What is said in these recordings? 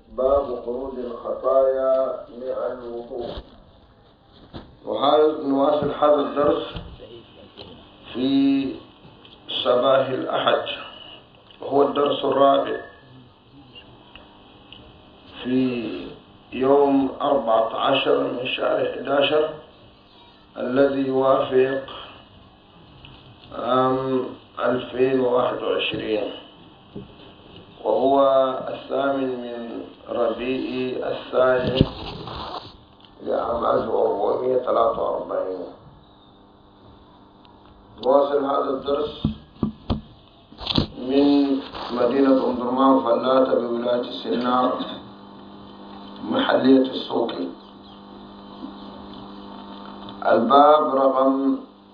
باب خروج الخطايا مع الوضوء. نواصل هذا الدرس في صباح الأحد، وهو الدرس الرابع في يوم 14 من شهر 11 الذي يوافق عام 2021، وهو 8 من ربيع الثاني لعام 1443. نواصل هذا الدرس من مدينة أم درمان فلاتة بولاية سنار محلية السوقي. الباب رقم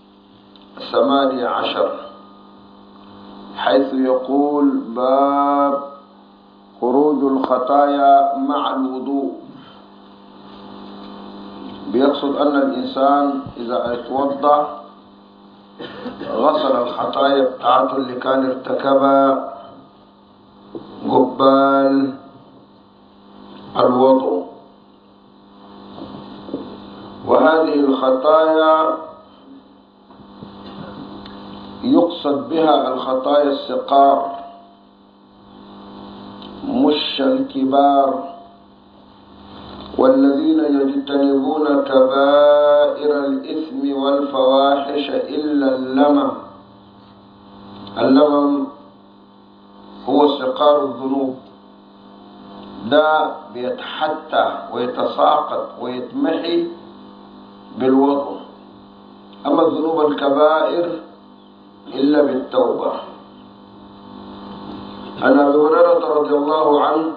18 حيث يقول: باب خروج الخطايا مع الوضوء. بيقصد أن الإنسان إذا اتوضأ غسل الخطايا بتاعته اللي كان ارتكبها قبال الوضوء، وهذه الخطايا يقصد بها الخطايا الصغار مش الكبار، والذين يجتنبون كبائر الإثم والفواحش إلا اللمم. اللمم هو صغار الذنوب، ده بيتحتى ويتساقط ويتمحي بالوضوء، أما الذنوب الكبائر إلا بالتوبة. عن أبي هريرة رضي الله عنه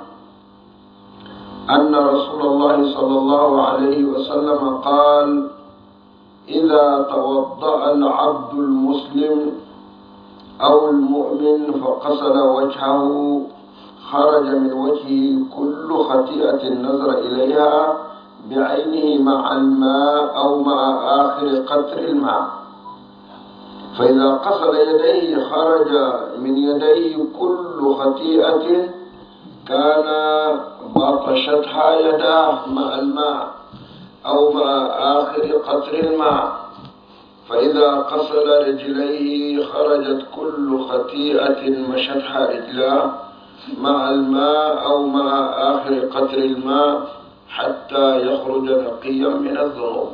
أن رسول الله صلى الله عليه وسلم قال: إذا توضأ العبد المسلم أو المؤمن فغسل وجهه خرج من وجهه كل خطيئة نظر إليها بعينه مع الماء أو مع آخر قطر الماء، فإذا غسل يديه خرج من يديه كل خطيئة كان بطشتها يداه مع الماء أو مع آخر قطر الماء، فإذا غسل رجليه خرجت كل خطيئة مشتها رجلاه مع الماء أو مع آخر قطر الماء حتى يخرج نقيا من الذنوب.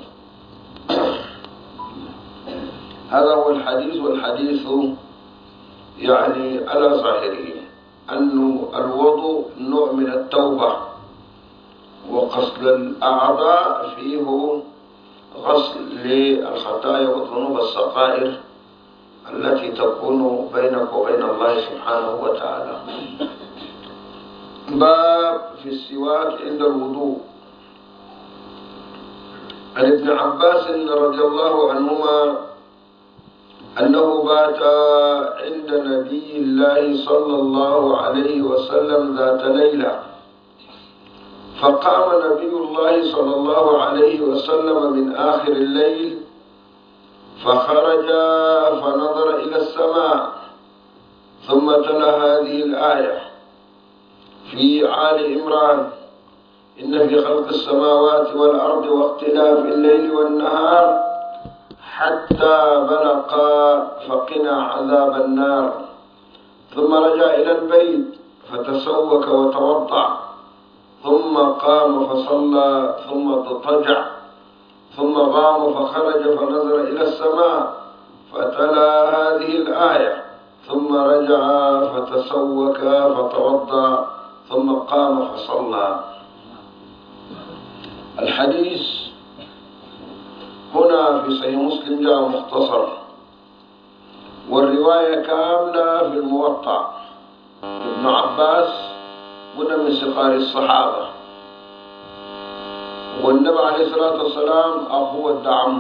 هذا هو الحديث، والحديث يعني على ظاهره أن الوضوء نوع من التوبة، وغسل الأعضاء فيه غسل للخطايا والذنوب الصغائر التي تكون بينك وبين الله سبحانه وتعالى. باب في السواك عند الوضوء. عن ابن عباس رضي الله عنهما أنه بات عند نبي الله صلى الله عليه وسلم ذات ليلة، فقام نبي الله صلى الله عليه وسلم من آخر الليل فخرج فنظر إلى السماء، ثم تلا هذه الآية في آل عمران: إن في خلق السماوات والأرض واختلاف الليل والنهار حتى بلغ فقنا عذاب النار. ثم رجع إلى البيت فتسوك وتوضأ، ثم قام فصلى، ثم اضطجع، ثم قام فخرج فنظر إلى السماء فتلا هذه الآية، ثم رجع فتسوك فتوضأ، ثم قام فصلى. الحديث هنا في صحيح مسلم جاء مختصر، والرواية كاملة في الموطأ. ابن عباس قلنا من صغار الصحابة، والنبي عليه الصلاة والسلام أخوه الدعم،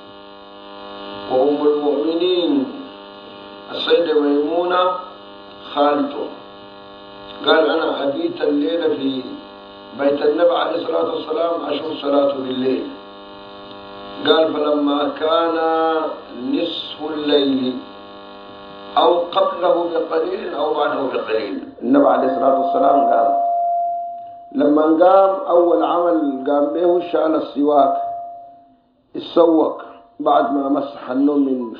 وأم المؤمنين السيدة ميمونة خالته. قال: أنا أبيت الليلة في بيت النبي عليه الصلاة والسلام أشوف صلاته بالليل. قال: فلما كان نصف الليل أو قبله بقليل أو بعده بقليل، النبي عليه الصلاة والسلام قال لما قام أول عمل قام به شال السواك، السوك بعد ما مسح النوم من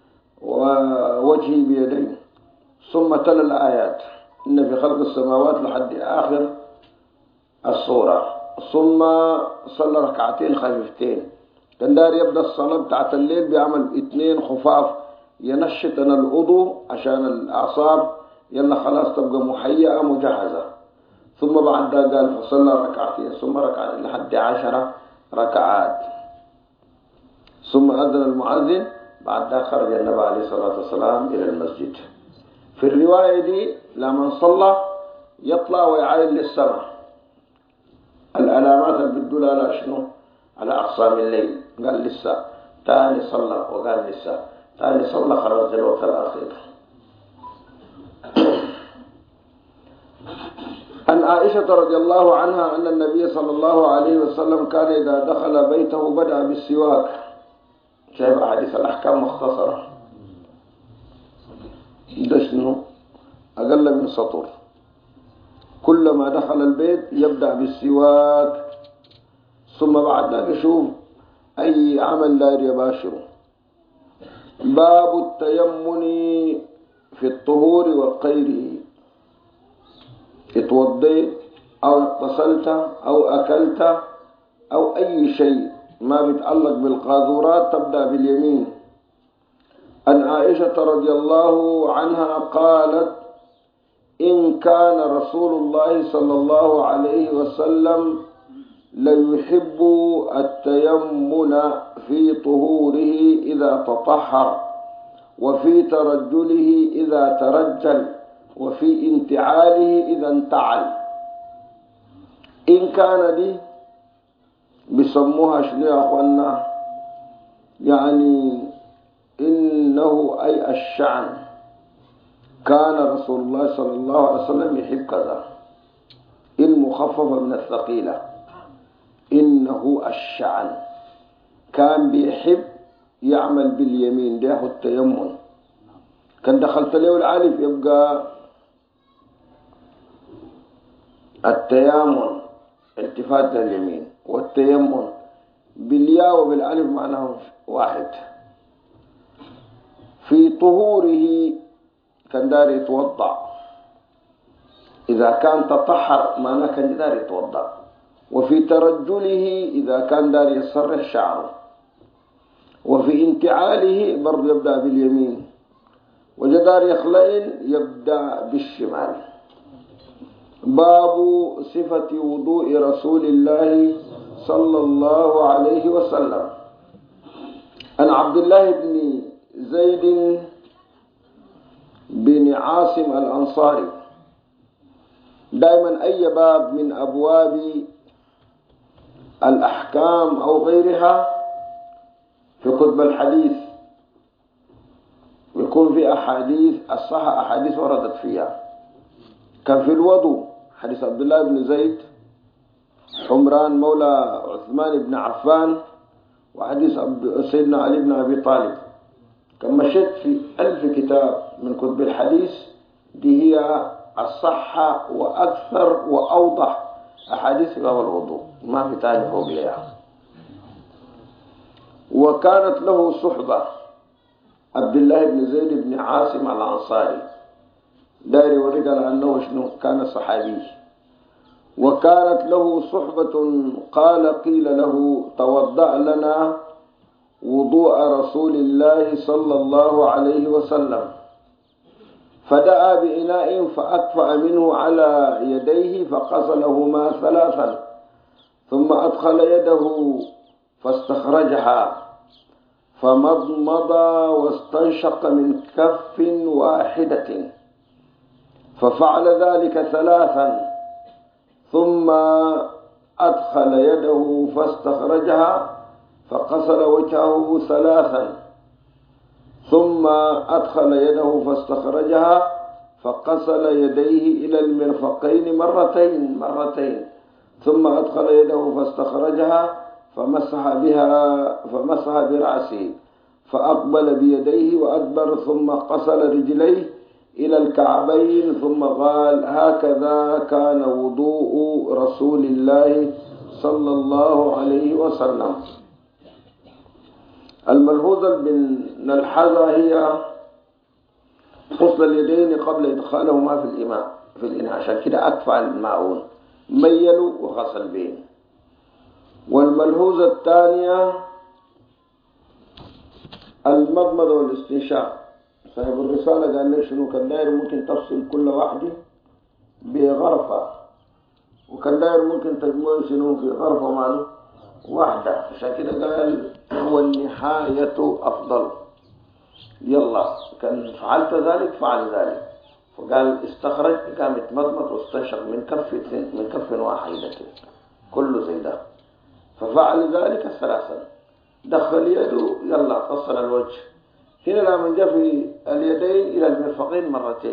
وجهه بيديه، ثم تلا الآيات إن في خلق السماوات لحد آخر الصورة، ثم صلى ركعتين خفيفتين. كان دار يبدأ الصلاة بتاعت الليل بيعمل 2 خفاف ينشطنا الوضوء عشان الأعصاب يلا خلاص تبقى مهيئة مجهزة. ثم بعد ذلك قال فصلى ركعتين ثم ركعتين لحد 10 ركعات. ثم أذن المؤذن، بعد ذلك خرج النبي عليه الصلاة والسلام إلى المسجد. في الرواية دي لما صلى يطلع ويعاين للسماء، العلامات اللي بتدل على شنو؟ على أقسام الليل. قال لسه تاني صلى، وقال لسه تاني صلى، خرج الوقت الأخير. عن عائشة رضي الله عنها أن النبي صلى الله عليه وسلم كان إذا دخل بيته بدأ بالسواك. شايف أحاديث الأحكام مختصرة، ده شنو؟ أقل من سطر. كلما دخل البيت يبدأ بالسواك، ثم بعد ذلك يشوف أي عمل داير يباشره. باب التيمم في الطهور وغيره. اتوضيت أو اغتسلت أو أكلت أو أي شيء ما بيتعلق بالقاذورات تبدأ باليمين. عن عائشة رضي الله عنها قالت: إن كان رسول الله صلى الله عليه وسلم ليحب التيمن في طهوره إذا تطهر، وفي ترجله إذا ترجل، وفي انتعاله إذا انتعل. إن كان دي بيسموها شنو يا أخوانا؟ يعني إنه أي الشأن، كان رسول الله صلى الله عليه وسلم يحب كذا، المخففة من الثقيلة، إنه الشأن كان بيحب يعمل باليمين، ده هو التيمم. كان دخلت له العالف يبقى التيامن التفات لليمين، والتيمم بالياء وبالالف معناه واحد. في طهوره كان دار يتوضع، إذا كان تطهر معناه كان دار يتوضع. وفي ترجله إذا كان دار يسرح شعره. وفي انتعاله برضه يبدأ باليمين، وجدار يخلئن يبدأ بالشمال. باب صفة وضوء رسول الله صلى الله عليه وسلم. عن عبد الله بن زيد بن عاصم الأنصاري. دائما أي باب من أبواب الأحكام أو غيرها في كتب الحديث يكون في أحاديث الصح، أحاديث وردت فيها. كان في الوضوء حديث عبد الله بن زيد، حمران مولى عثمان بن عفان، وحديث سيدنا علي بن أبي طالب. كان مشيت في 1000 كتاب من كتب الحديث، دي هي الصحة وأكثر وأوضح أحاديث باب الوضوء، ما في تاني فوق لها. وكانت له صحبة عبد الله بن زيد بن عاصم الأنصاري، داري ورجل أنه شنو كان صحابي. وكانت له صحبة قيل له: توضأ لنا وضوء رسول الله صلى الله عليه وسلم. فدعا بإناء فأكفأ منه على يديه فغسلهما 3، ثم أدخل يده فاستخرجها، فمضمض واستنشق من كف واحدة، ففعل ذلك 3، ثم أدخل يده فاستخرجها فغسل وجهه 3، ثم أدخل يده فاستخرجها فغسل يديه إلى المرفقين مرتين، ثم أدخل يده فاستخرجها فمسح برأسه، فأقبل بيديه وأدبر، ثم غسل رجليه إلى الكعبين ثم قال هكذا كان وضوء رسول الله صلى الله عليه وسلم. الملحوظة بنلحظها هي غسل اليدين قبل إدخالهما في الإناء، عشان كده أكفى الماعون ميلوا وغسل بين. والملحوظة الثانية المضمضة والاستنشاق. صاحب الرسالة قال لي شنو كان داير ممكن تفصل كل واحدة بغرفة، وكان داير ممكن تجمع شنو في غرفة معه واحدة، عشان كده قال والنهاية أفضل. يلا كان فعلت ذلك فعل ذلك، فقال استخرج قام يتمضمض واستنشق من كف واحدة كله زي ده، ففعل ذلك ثلاثا. دخل يده يلا غسل الوجه. هنا لما جاء في اليدين إلى المرفقين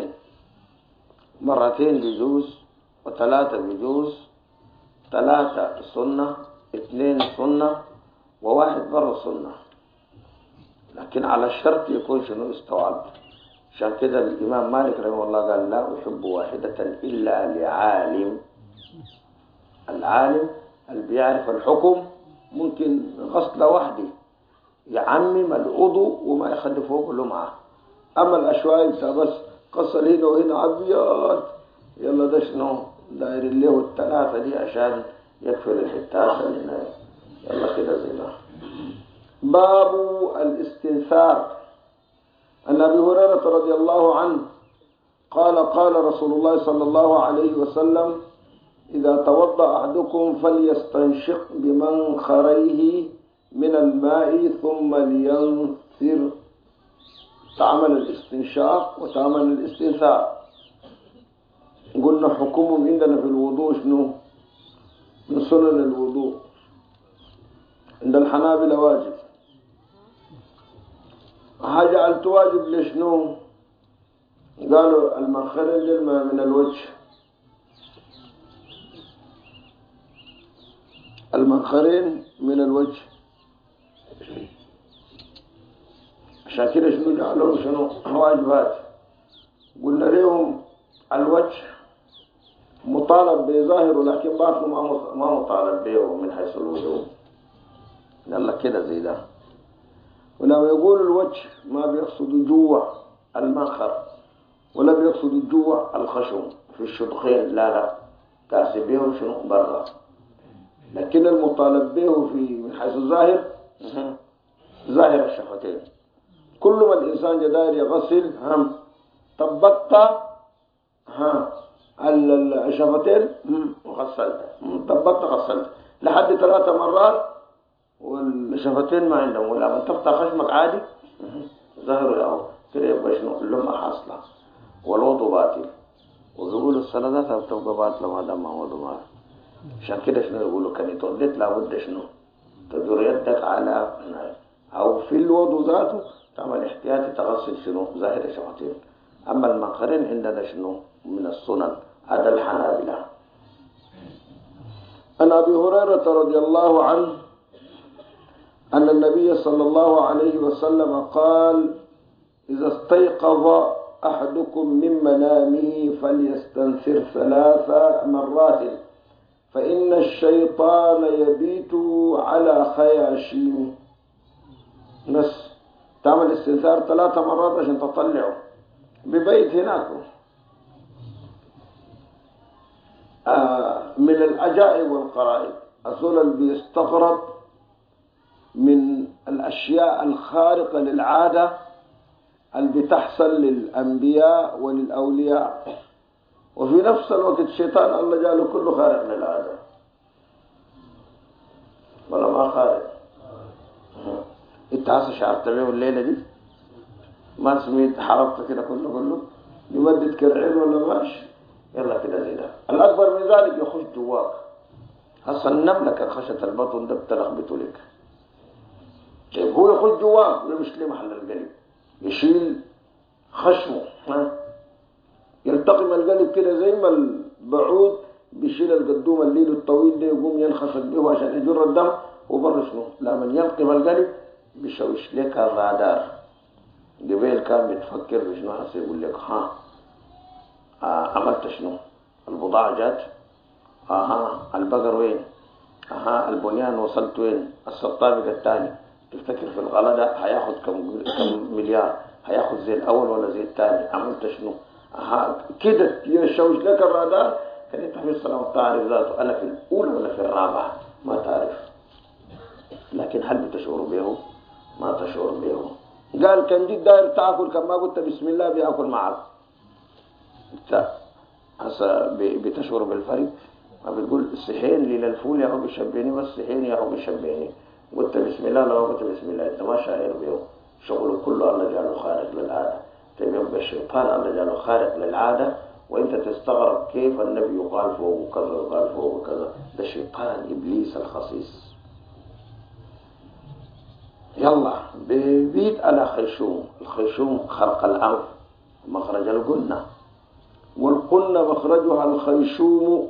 مرتين بيجوز، وثلاثة بيجوز، 3 سنة، 2 سنة، وواحد برا السنة، لكن على الشرط يكون شنو استوعب. عشان كده الإمام مالك رحمه الله قال لا أحب واحدة إلا لعالم. العالم اللي بيعرف الحكم ممكن غسلة واحدة يعمم العضو وما يخلي فوق لمعة. أما الأشواي بس غسل هنا وهنا أبيض، يلا ده شنو داير له 3 دي عشان يكفر الحتات اللي هنا. يلا كده زي ده. باب الاستنثار. عن أبي هريرة رضي الله عنه قال قال رسول الله صلى الله عليه وسلم إذا توضأ أحدكم فليستنشق بمنخريه من الماء ثم لينثر. تعمل الاستنشاق وتعمل الاستنثار. قلنا حكمهم عندنا في الوضوء شنو؟ من سنن الوضوء. عند الحنابلة واجب. جعلت واجب لشنو؟ قالوا المنخرين من الوجه، المنخرين من الوجه، عشان كده شنو جعلوا شنو واجبات. قلنا لهم الوجه مطالب بظاهره، لكن باطنه ما مطالب به من حيث الوجوب. يلا كده زي ده. ولما يقول الوجه ما بيقصد جوا المنخر ولا بيقصد جوا الخشم في الشدخين، لا كاسبيه شنو برا، لكن المطالب به من حيث الظاهر ظاهر الشفتين. كل ما الإنسان جدائر يغسل طبقت الشفتين وغسلت، طبقت غسلت لحد 3 مرات، والشفتين ما عندهم، ولا من تفتح خشمك عادي ظهره له كده يبقى شنو اللمة حاصلة والوضوء باطل. ويقولوا الصلاة تبقى باطلة ما دام ما وضوء. عشان كده شنو يقولوا كان يتوضيت لابد شنو تدور يدك على أو في الوضوء ذاته تعمل احتياطي تغسل شنو ظاهر الشفتين. أما المنخرين عندنا شنو من السنن. هذا الحنابلة. عن أبي هريرة رضي الله عنه أن النبي صلى الله عليه وسلم قال إذا استيقظ أحدكم من منامه فليستنثر 3 مرات فإن الشيطان يبيت على خياشيمه. بس تعمل استنثار 3 مرات عشان تطلعه ببيت هناك. من العجائب والقرائب الزول اللي بيستغرب من الأشياء الخارقة للعادة اللي بتحصل للأنبياء وللأولياء، وفي نفس الوقت الشيطان الله جاله كله خارق للعادة ولا ما خارق. انت عايز شعرت بيه الليلة دي ما سميت حركت كده كله يمدد كرعين ولا ماشي. يلا كده زي ده. الأكبر من ذلك يخش جواك. هسه النملة كان خشت البطن ده بتلخبطه لك. طيب هو يخش جواك ويمشي ليه محل القلب يشيل خشمه يلتقم القلب كده زي ما البعوض بيشيل القدوم الليل الطويل ده يقوم ينخفض به عشان يجر الدم وبر شنو. لما يلقم القلب بيشوش لك الرادار. قبل كان بتفكر بشنو هسه يقول لك عملت شنو؟ البضاعة جات، البقر وين؟ البنيان وصلت وين؟ الطابق الثاني تفتكر في الغلطة هياخد كم مليار؟ هياخد زي الأول ولا زي الثاني؟ عملت شنو؟ كده يشوش لك الرادار. كان انت في الصلاة تعرف ذاته أنا في الأولى ولا في الرابعة؟ ما تعرف. لكن هل بتشعر به؟ ما تشعر به. قال كان جيت داير تاكل، كان ما قلت بسم الله بياكل معك. انت هسه بتشعر بالفرق؟ ما بتقول صحين لي للفول يا رب شبيني، بس صحين يا رب شبيني، قلت بسم الله لو قلت بسم الله انت ما شاعر به. شغله كله الله جعله خارق للعاده. طيب يبقى الشيطان الله جعله خارق للعاده، وانت تستغرب كيف النبي يقال فوق وكذا وقال فوق وكذا. ده شيطان ابليس الخسيس. يلا بيت على خيشوم. الخيشوم خرق الأنف، مخرج القنة، والقنة مخرجها الخيشوم.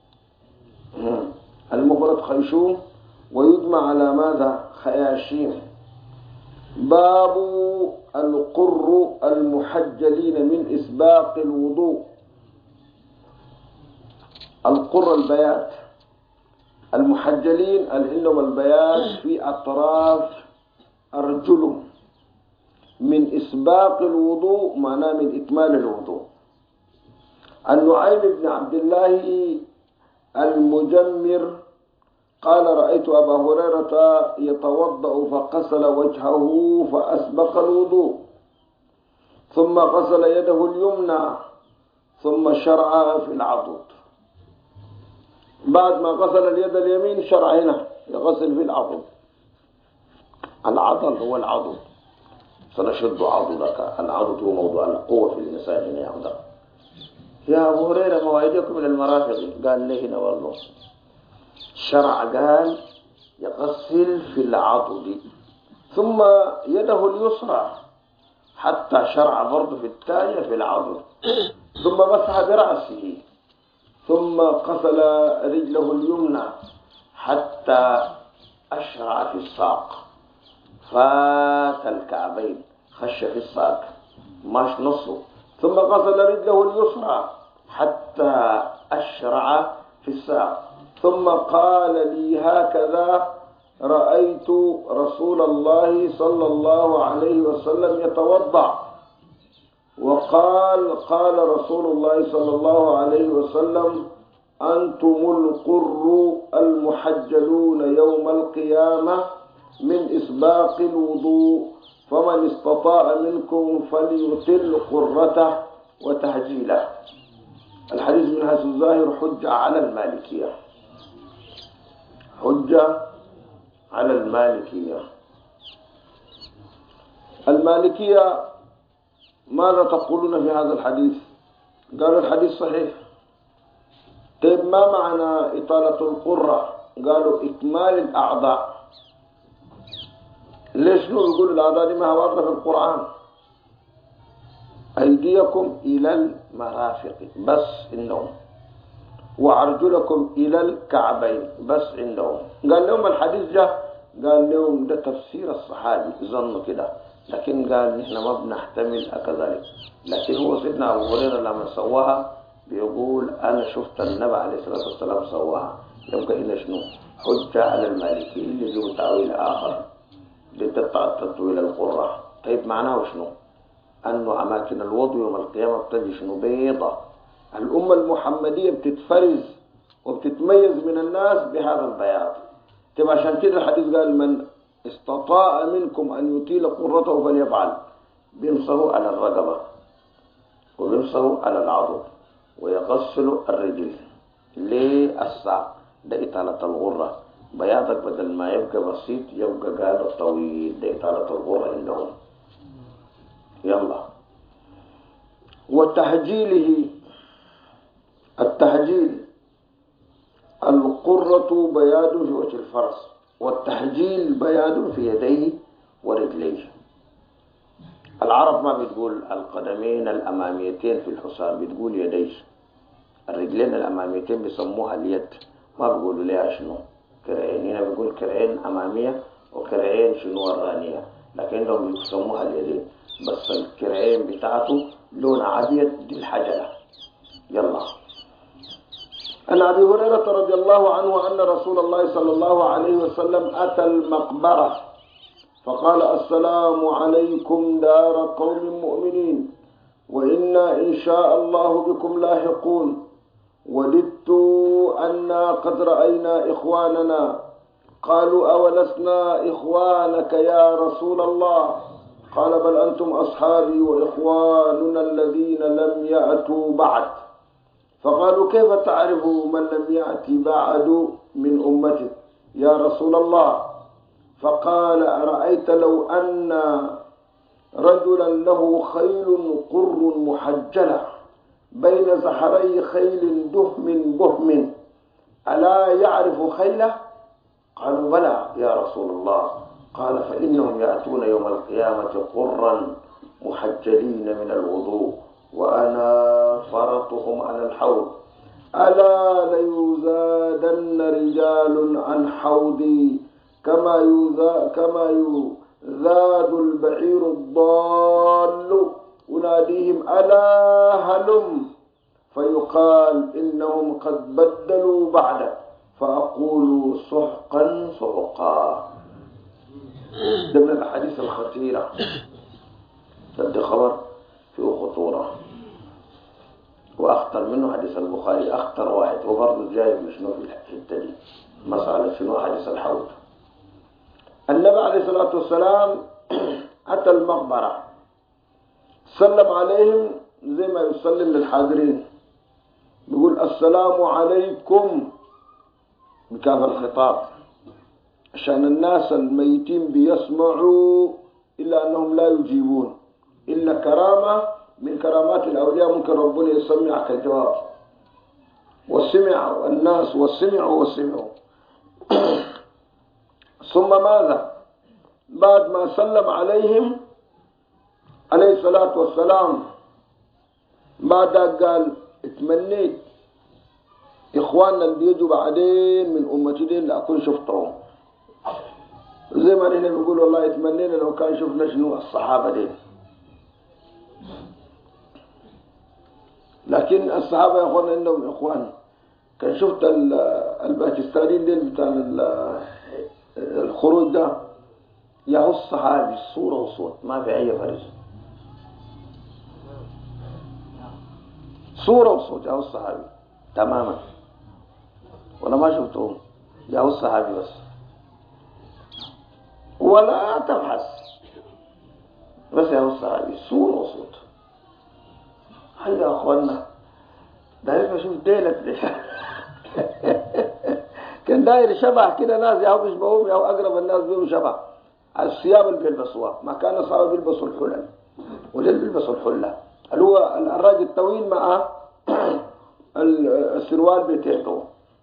المفرد خيشوم ويجمع على ماذا؟ خياشيم. باب القر المحجلين من إسباق الوضوء. القر البيات، المحجلين العلم البيات في أطراف أرجلهم من إسباق الوضوء، معناه من إكمال الوضوء. النعيم بن عبد الله المجمر قال رأيت أبا هريرة يتوضأ فغسل وجهه فأسبق الوضوء، ثم غسل يده اليمنى، ثم شرع في العضد. بعد ما غسل اليد اليمين شرع هنا يغسل في العضد. العضل هو العضد، سنشد عضدك. العضد هو موضوع القوة في الإنسان هنا يعضد. يا أبو هريرة مواعيدكم إلى المرافق؟ قال لي هنا والله. شرع قال يغسل في العضد، ثم يده اليسرى، حتى شرع برضه في الثانية في العضد، ثم مسح برأسه، ثم غسل رجله اليمنى حتى أشرع في الساق، فات الكعبين، خش في الساق ماش نصه، ثم غسل رجله اليسرى حتى أشرع في الساق، ثم قال لي هكذا رأيت رسول الله صلى الله عليه وسلم يتوضأ. وقال قال رسول الله صلى الله عليه وسلم أنتم القر المحجلون يوم القيامة من إسباق الوضوء، فمن استطاع منكم فليطل قرته وتهجيله. الحديث من حيث الظاهر حجة على المالكية، حجة على المالكية. المالكية ماذا تقولون في هذا الحديث؟ قالوا الحديث صحيح. طيب ما معنى إطالة القرة؟ قالوا إكمال الأعضاء. ليش يقولوا الأعضاء دي ما هو واضحة في القرآن؟ أيديكم إلى المرافق بس إنهم، وأرجلكم إلى الكعبين بس عندهم. قال لهم الحديث جاء، قال لهم ده تفسير الصحابي ظنوا كده، لكن قال نحن ما بنحتمل كذلك. لكن هو سيدنا أبو هريرة لما سواها بيقول أنا شفت النبي عليه الصلاة والسلام سواها. يبقى هنا شنو؟ حجة على المالكي اللي يجيبوا تأويل آخر لتطويل القرة. طيب معناه شنو؟ أنه أماكن الوضوء يوم القيامة بتجي شنو؟ بيضة. الأمة المحمدية بتتفرز وبتتميز من الناس بهذا البياض. طيب عشان كده الحديث قال من استطاع منكم أن يطيل قرته فليفعل. بيمسحوا على الرقبة وبيمسحوا على العضد ويغسلوا الرجل للساق. ده إطالة الغرة. بياضك بدل ما يبقى بسيط يبقى قال طويل. ده إطالة الغرة عندهم. يلا. وتهجيله، التهجيل القرة بياض في وجه الفرس، والتهجيل بياض في يديه ورجليه. العرب ما بتقول القدمين الأماميتين في الحصان، بتقول يديه. الرجلين الأماميتين بيسموها اليد، ما بيقولوا ليها شنو كرعين. هنا بيقول كرعين أمامية وكرعين شنو ورانية، لكن عندهم بيسموها اليدين. بس الكرعين بتاعته لون أبيض دي الحجلة، يلا. عن أبي هريرة رضي الله عنه أن رسول الله صلى الله عليه وسلم أتى المقبرة فقال: السلام عليكم دار قوم مؤمنين وإنا إن شاء الله بكم لاحقون. وددت أنا قد رأينا إخواننا. قالوا: أولسنا إخوانك يا رسول الله؟ قال: بل أنتم أصحابي وإخواننا الذين لم يأتوا بعد. فقالوا: كيف تعرف من لم يأتي بعد من أمتك يا رسول الله؟ فقال: أرأيت لو أن رجلا له خيل قر محجلة بين زحري خيل دهم بهم ألا يعرف خيله؟ قالوا: بلى يا رسول الله. قال: فإنهم يأتون يوم القيامة قرا محجلين من الوضوء وأنا فرطهم على الحوض. ألا ليزادن رجال عن حوضي كما يذاد البعير الضال. أناديهم: ألا هلم، فيقال إنهم قد بدلوا بعدك، فأقول: سحقا سحقا. ده من الأحاديث الخطيرة، ده خبر فيه خطورة. وأخطر منه حديث البخاري، أخطر واحد، وبرضه جايب شنو في الحتة دي، مسألة شنو حديث الحوض. النبي عليه الصلاة والسلام أتى المقبرة، سلم عليهم زي ما يسلم للحاضرين، بيقول: السلام عليكم بكاف الخطاب، عشان الناس الميتين بيسمعوا، إلا أنهم لا يجيبون، إلا كرامة من كرامات الأولياء، ممكن ربنا يسمعك الجواب. وسمع الناس وسمعوا. ثم ماذا؟ بعد ما سلم عليهم عليه الصلاة والسلام، بعد قال: اتمنيت إخواننا اللي بيجوا بعدين من أمتي دين لأكون شفتهم، زي ما نحن بنقول والله اتمنينا لو كان شفنا شنو الصحابة دين. لكن الصحابة يا أخوان عندهم إخوان. كان شفت الباكستانيين دين بتاع الخروج ده، يا الصحابي صورة وصوت ما في أي فرق، صورة وصوت يا الصحابي تماما. ولا ما شفتهم يا الصحابي بس، ولا تبحث، بس يا الصحابي صورة وصوت. هيا يا أخوانا، داير بشوف ديلك ليش كان داير شبه كده، ناس ياهو بيشبهوهم، ياهو أقرب الناس بيهم شبه الثياب اللي بيلبسوها. ما كان الصحابة بيلبسوا الحلل، وليل بيلبسوا الحلة اللي هو الراجل الطويل مع السروال بتاعته.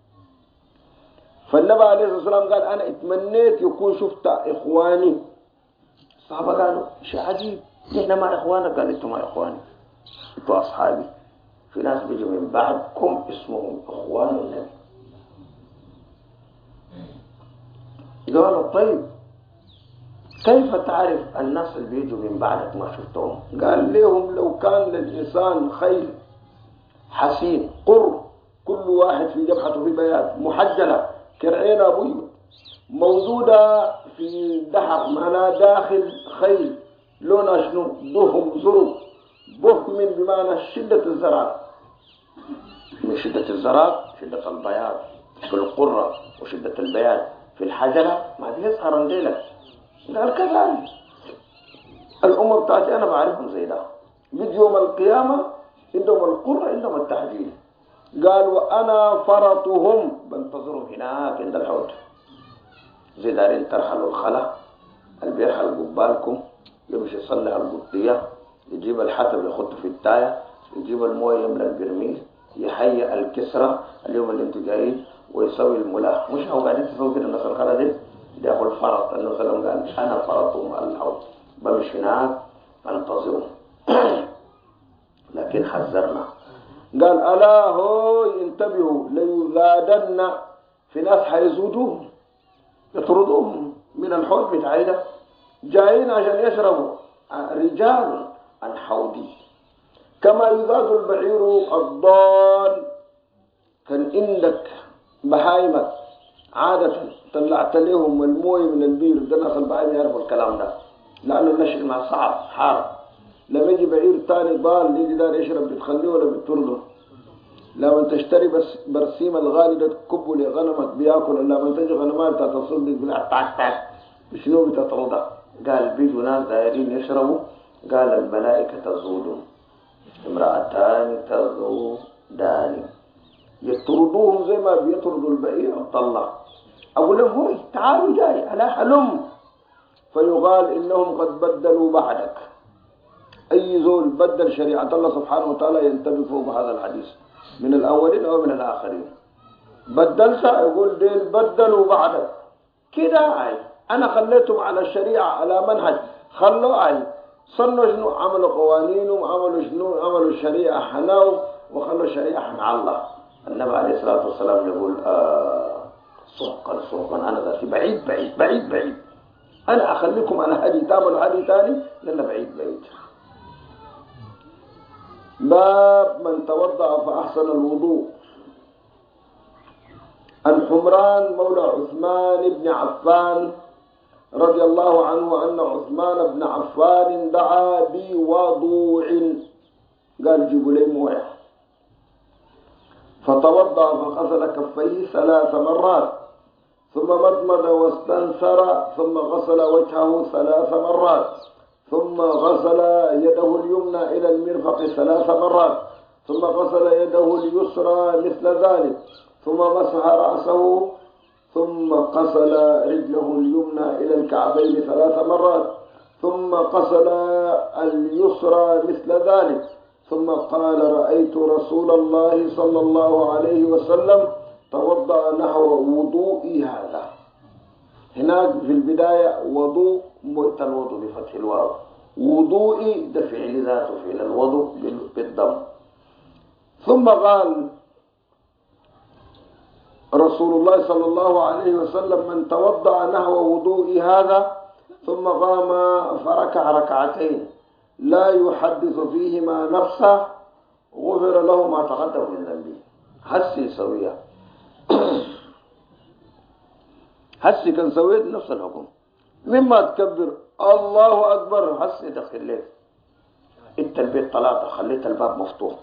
فالنبي عليه الصلاة والسلام قال: أنا اتمنيت يكون شفت إخواني. الصحابة قالوا: شيء عجيب، إحنا ما إخوانك. قال: أنتم ما إخواني، أنتم أصحابي، في ناس بيجوا من بعدكم اسمهم إخوان النبي. قالوا: طيب كيف تعرف الناس اللي بيجوا من بعدك ما شفتهم؟ قال لهم: لو كان للإنسان خيل حسين قر، كل واحد في جبهته في بياض، محجلة كرعين أبوي، موجودة في دحر، معناها داخل خيل لونها شنو؟ دهم زرق، بهم بمعنى شدة الزرار، من شدة الزرار شدة البياض في القرة، وشدة البياض في الحجرة ما بيظهر عندنا. قال: كذلك الأمة بتاعتي أنا بعرفهم زي ده، بيجي يوم القيامة عندهم القرة عندهم التحجيل. قال: وأنا فرطهم، بنتظرهم هناك عند الحوض، زي دارين ترحلوا الخلا اللي بيرحل قبالكم، يمشي يصلي على القطية، يجيب الحطب يخطه في التاية، يجيب المويه يملى البرميل، يحيي الكسرة اليوم اللي انتوا جايين، ويسوي الملاح. مش هو قاعدين تسوي كده الناس الخلا دي، ده هو الفرط. النبي صلى الله عليه وسلم قال: أنا فرطهم على الحوض، بمشي هناك انتظرهم. لكن حذرنا، قال: ألا هو انتبهوا ليزادن، في ناس حيزودوهم يطردوهم من الحوض بتاعي، جايين عشان يشربوا، رجال عن حوضي كما يذاد البعير الضال. كان عندك بهايمة عادة طلعت لهم المويه من البير، ده ناس البهايمة يعرفوا الكلام ده، لأنه النشر مع صعب حار. لما يجي بعير تاني ضال يجي دار يشرب بتخليه ولا بتطرده. لما تشتري بس برسيم الغالي ده تكبه لغنمك بياكل، لما تجي غنمات تصل لك بلا تاك تاك شنو بتطردها. قال بيجوا ناس دايرين يشربوا، قال الملائكة تزودهم، امرأتان تزودان يطردوهم زي ما بيطردوا البعير الضالة. أقول لهم هوي تعالوا جاي ألا حلم، فيقال إنهم قد بدلوا بعدك. أي زول بدل شريعة الله سبحانه وتعالى ينتبه فوق هذا الحديث من الأولين أو من الآخرين. بدلت يقول ديل بدلوا بعدك كده. أي أنا خليتهم على الشريعة على منهج، خلوا أي صنوا شنو عملوا قوانينهم، عملوا شنو عملوا الشريعة حناو وخلوا الشريعة حن الله. النبي عليه الصلاة والسلام يقول سحقا سحقا، أنا ذاتي بعيد بعيد بعيد بعيد، أنا أخليكم على هدي تعملوا هدي ثاني لأن بعيد بعيد. باب من توضأ فأحسن الوضوء. عن حمران مولى عثمان بن عفان رضي الله عنه أن عثمان بن عفان دعا بوضوع، قال جيبوا لي مويه، فتوضأ فغسل كفيه 3 مرات، ثم مضمض واستنثر، ثم غسل وجهه 3 مرات، ثم غسل يده اليمنى إلى المرفق 3 مرات، ثم غسل يده اليسرى مثل ذلك، ثم مسح رأسه، ثم غسل رجله اليمنى إلى الكعبين 3 مرات، ثم غسل اليسرى مثل ذلك، ثم قال رأيت رسول الله صلى الله عليه وسلم توضأ نحو وضوئي هذا. هناك في البداية وضوء مؤت الوضوء بفتح الواو، وضوئي ده فعل ذاته فعل الوضوء بالضم. ثم قال رسول الله صلى الله عليه وسلم من توضأ نحو وضوئي هذا ثم قام فركع ركعتين لا يحدث فيهما نفسه غفر له ما تقدم من ذنبه. حسي سوية حسي كان سويت نفس الحكم، مما تكبر الله أكبر حسي دخل لك انت البيت 3 خليت الباب مفتوح،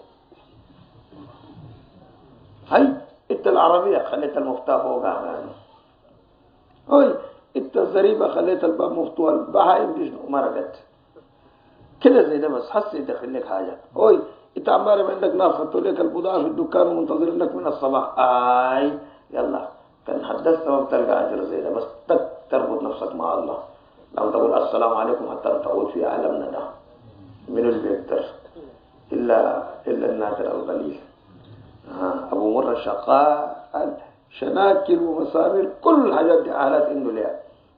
هاي انت العربية خليت المفتاح فوق يعني، هاي انت الزريبة خليت الباب مفتوح، البهائم دي شنو مرقت كده زي ده بس حسي يدخل لك حاجة. هاي انت عمال ما عندك ناس خدتوا لك البضاعة في الدكان ومنتظرينك من الصباح، يلا كان حدثت ما بتلقى أجر زي ده، بس تربط نفسك مع الله. لما تقول السلام عليكم حتى تقول في عالمنا ده من اللي بيقدر إلا النادر القليل. أبو مرة شقاء شناكل ومسامير كل الحاجات دي آلات إنه لها.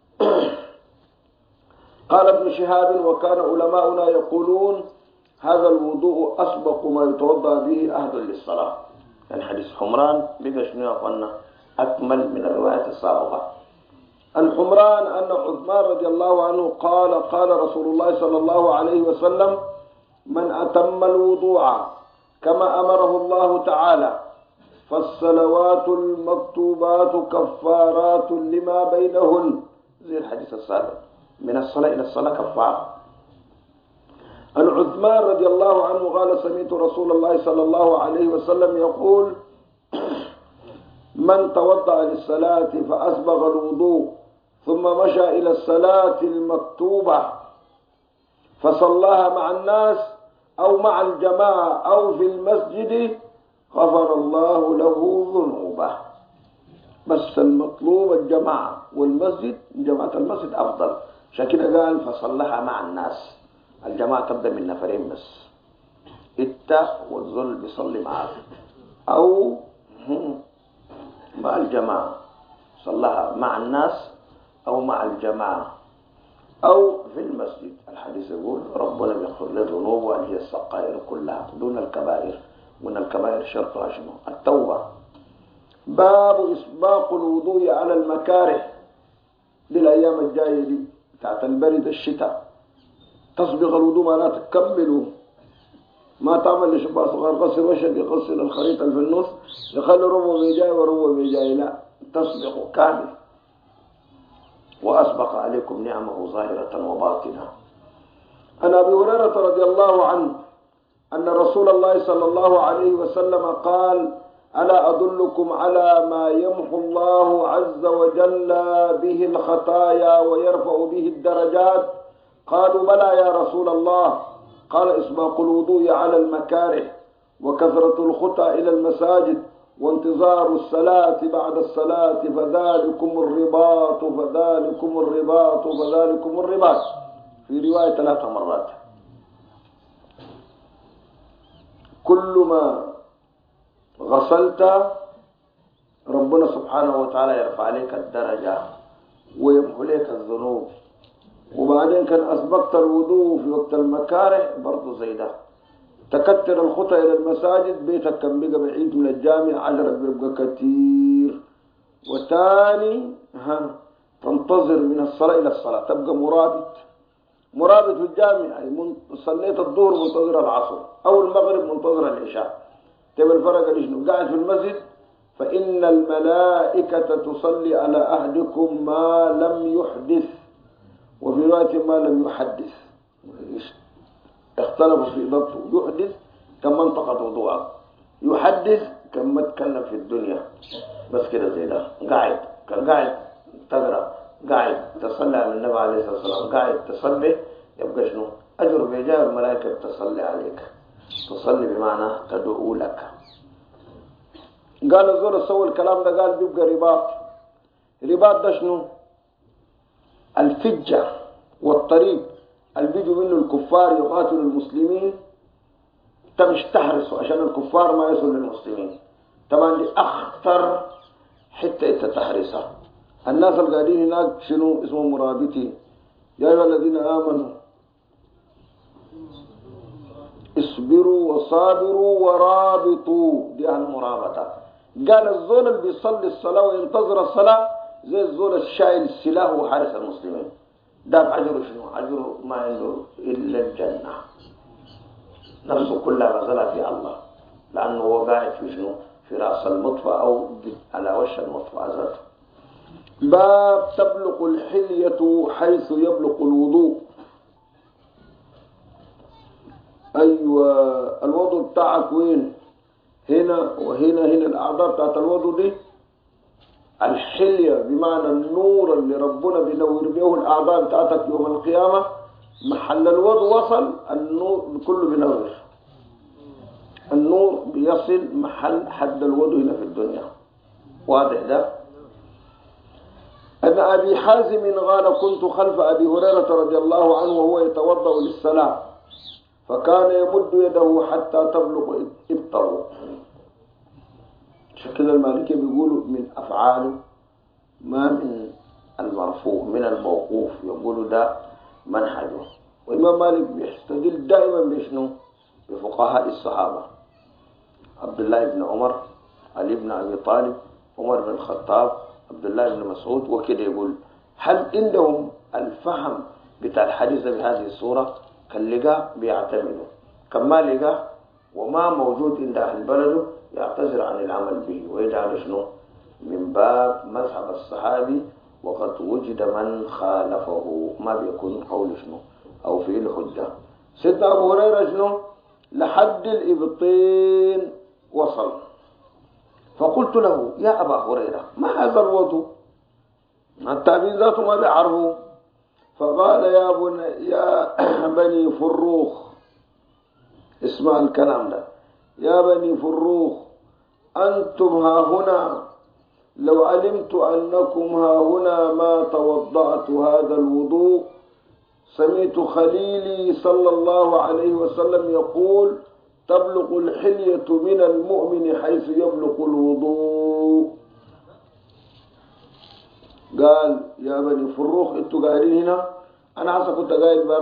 قال ابن شهاب وكان علماؤنا يقولون هذا الوضوء أسبق ما يتوضأ به أهل للصلاة. يعني حديث حمران بقى شنو يا أخوانا أكمل من الروايات السابقة. عن حمران أن عثمان رضي الله عنه قال رسول الله صلى الله عليه وسلم من أتم الوضوء كما أمره الله تعالى فالصلوات المكتوبات كفارات لما بينهن، زي الحديث السابق من الصلاة إلى الصلاة كفارة. عن عثمان رضي الله عنه قال سمعت رسول الله صلى الله عليه وسلم يقول من توضأ للصلاة فأسبغ الوضوء ثم مشى إلى الصلاة المكتوبة فصلاها مع الناس أو مع الجماعة أو في المسجد غفر الله له ذنوبه. بس المطلوب الجماعة، والمسجد جماعة المسجد أفضل، عشان كده قال فصلها مع الناس. الجماعة تبدأ من نفرين بس، انت والذل بيصلي معك أو مع الجماعة، صلها مع الناس أو مع الجماعة أو في المسجد. الحديث يقول ربنا بيغفر له ذنوبه هي الصغائر كلها دون الكبائر، وأن الكبائر شرطها شنو؟ التوبة. باب إسباق الوضوء على المكاره للأيام الجاية دي بتاعت البرد الشتاء. تسبق الوضوء ما لا تكمله ما تعمل لشباب صغار قصر وشك يقصر الخريطة اللي في النص يخلي ربع بيجاي وربع بيجاي، لا، تسبق كامل. وأسبق عليكم نعمه ظاهرة وباطنة. عن أبي هريرة رضي الله عنه أن رسول الله صلى الله عليه وسلم قال: ألا أدلكم على ما يمحو الله عز وجل به الخطايا ويرفع به الدرجات؟ قالوا: بلى يا رسول الله. قال: إسباق الوضوء على المكاره، وكثرة الخطى إلى المساجد، وانتظار الصلاة بعد الصلاة، فذلكم الرباط فذلكم الرباط فذلكم الرباط. في رواية 3 مرات. كل ما غسلت ربنا سبحانه وتعالى يرفع عليك الدرجة ويمحو لك الذنوب. وبعدين كان أسبقت الوضوء في وقت المكاره برضو زي ده. تكتر الخطى إلى المساجد، بيتك كان بيبقى بعيد من الجامع، عجلك بيبقى كتير. وتاني تنتظر من الصلاة إلى الصلاة، تبقى مرابط في الجامع، صليت الظهر منتظر العصر أو المغرب منتظر العشاء. تبقى الفرق ليش قاعد في المسجد؟ فإن الملائكة تصلي على أحدكم ما لم يحدث، وفي رواية ما لم يحدث. اختلفوا في ضبطه. يحدث كم منطقة وضوء، يحدث كم ما تكلم في الدنيا. بس كده زي ده، قاعد تقرأ، قاعد تصلي على النبي عليه الصلاة والسلام، قاعد تصلي، يبقى شنو؟ أجر بيجاء الملائكة تصلي عليك. تصلي بمعنى تدعو لك. قال الزول سوى الكلام ده، قال بيبقى رباط ده شنو؟ الفجة والطريق اللي بيجوا منه الكفار يقاتلوا المسلمين، مش تحرسوا عشان الكفار ما يصلوا للمسلمين. طبعا دي أخطر حتة انت تحرسها. الناس اللي قاعدين هناك شنو اسمهم؟ مرابطين. يا أيها الذين آمنوا اصبروا وصابروا ورابطوا، دي المرابطة. قال الزول اللي بيصلي الصلاة وينتظر الصلاة زي الزول الشايل السلاح وحارس المسلمين. ده بعجره شنو؟ عجره ما عنده إلا الجنة. نفسه كلها غزلها في الله، لأنه هو قاعد في شنو؟ في رأس المطفى أو على وش المطفى ذاته. باب تبلغ الحلية حيث يبلغ الوضوء. أيوة، الوضوء بتاعك وين؟ هنا وهنا. الأعضاء بتاعت الوضوء دي الحلية بمعنى النور اللي ربنا بينور به الأعضاء بتاعتك يوم القيامة. محل الوضوء وصل، النور كله بينور. النور بيصل محل حد الوضوء هنا في الدنيا. واضح ده؟ أن أبي حازم قال: كنت خلف أبي هريرة رضي الله عنه وهو يتوضأ للصلاة، فكان يمد يده حتى تبلغ إبطه. شكل المالكي بيقولوا من أفعاله ما من المرفوع، من الموقوف. يقولوا ده منهجه. وإمام مالك بيستدل دائما بشنو؟ بفقهاء الصحابة: عبد الله بن عمر، علي بن أبي طالب، عمر بن الخطاب، عبد الله بن مسعود، وكده. يقول هل عندهم الفهم بتاع الحديث بهذه الصورة؟ كان لقى بيعتمدوا، كان ما لقى وما موجود عند أهل بلده يعتذر عن العمل به ويجعل شنو؟ من باب مذهب الصحابي، وقد وجد من خالفه ما بيكون قول شنو؟ أو فعل حجة. سيدنا أبو هريرة شنو؟ لحد الإبطين وصل. فقلت له: يا أبا هريرة، ما هذا الوضوء؟ التابعين ذاته ما بيعرفوا. فقال: يا بني فروخ، اسمع الكلام ده، يا بني فروخ، أنتم ها هنا، لو علمت أنكم ها هنا ما توضأت هذا الوضوء. سمعت خليلي صلى الله عليه وسلم يقول: تبلغ الحلية من المؤمن حيث يبلغ الوضوء. قال: يا بني فروخ، انتوا قاعدين هنا، انا عسى كنت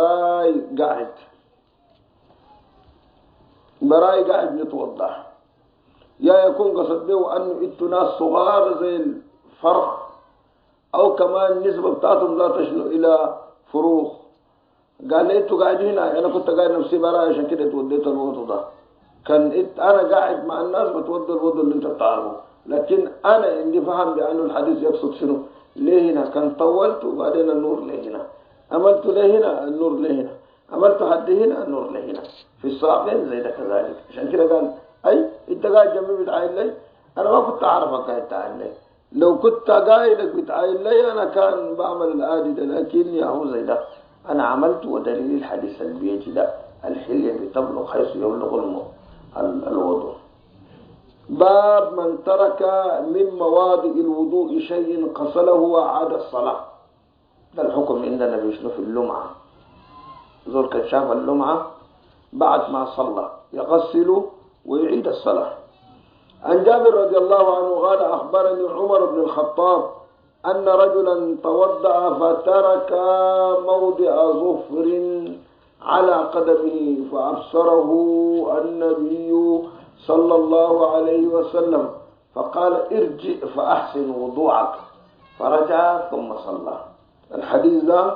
براي قاعد نتوضا. يا يكون قصد به انه انتوا ناس صغار زي الفرخ، او كمان النسبة بتاعتهم ذات شنو الى فروخ. قال لي انتوا قاعدين هنا، انا كنت قاعد نفسي براي عشان كده اتوديت الوضوء ده. كان انا قاعد مع الناس بتوضى الوضوء اللي انت بتعرفه، لكن انا عندي فهم بانه الحديث يقصد شنو. ليه هنا كان طولت وبعدين النور ليه هنا، عملت ليه هنا النور ليه هنا، عملت حد هنا النور ليه هنا، في الساقين زي ده كذلك. عشان كده قال اي انت قاعد جنبي بتعاين لي، انا ما كنت اعرفك قاعد تعاين لي، لو كنت قايلك بتعاين لي انا كان بعمل العادي ده، لكن يا هو زي ده انا عملت. ودليل الحديث البيتي ده الحلية بتبلغ حيث يبلغ الوضوء. باب من ترك من مواضع الوضوء شيء غسله وأعاد الصلاة. ده الحكم عندنا بيشنو في اللمعة. زول كان شاف اللمعة بعد ما صلى يغسل ويعيد الصلاة. عن جابر رضي الله عنه قال أخبرني عمر بن الخطاب أن رجلا توضأ فترك موضع ظفر على قدمه فأبصره النبي صلى الله عليه وسلم فقال ارجع فأحسن وضوعك، فرجع ثم صلى. الحديث ده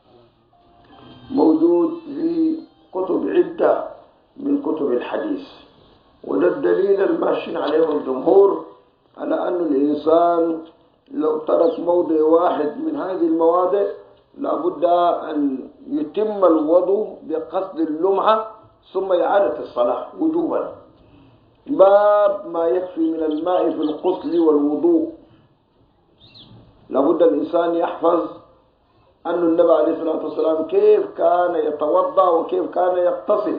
موجود في كتب عدة من كتب الحديث، وده الدليل الماشي عليه الجمهور على أن الإنسان لو ترك موضع واحد من هذه المواضع لابد أن يتم الوضوء بقصد اللمعة ثم إعادة الصلاة وجوبا. باب ما يكفي من الماء في الغسل والوضوء. لابد الإنسان يحفظ أن النبي عليه الصلاة والسلام كيف كان يتوضأ وكيف كان يغتسل.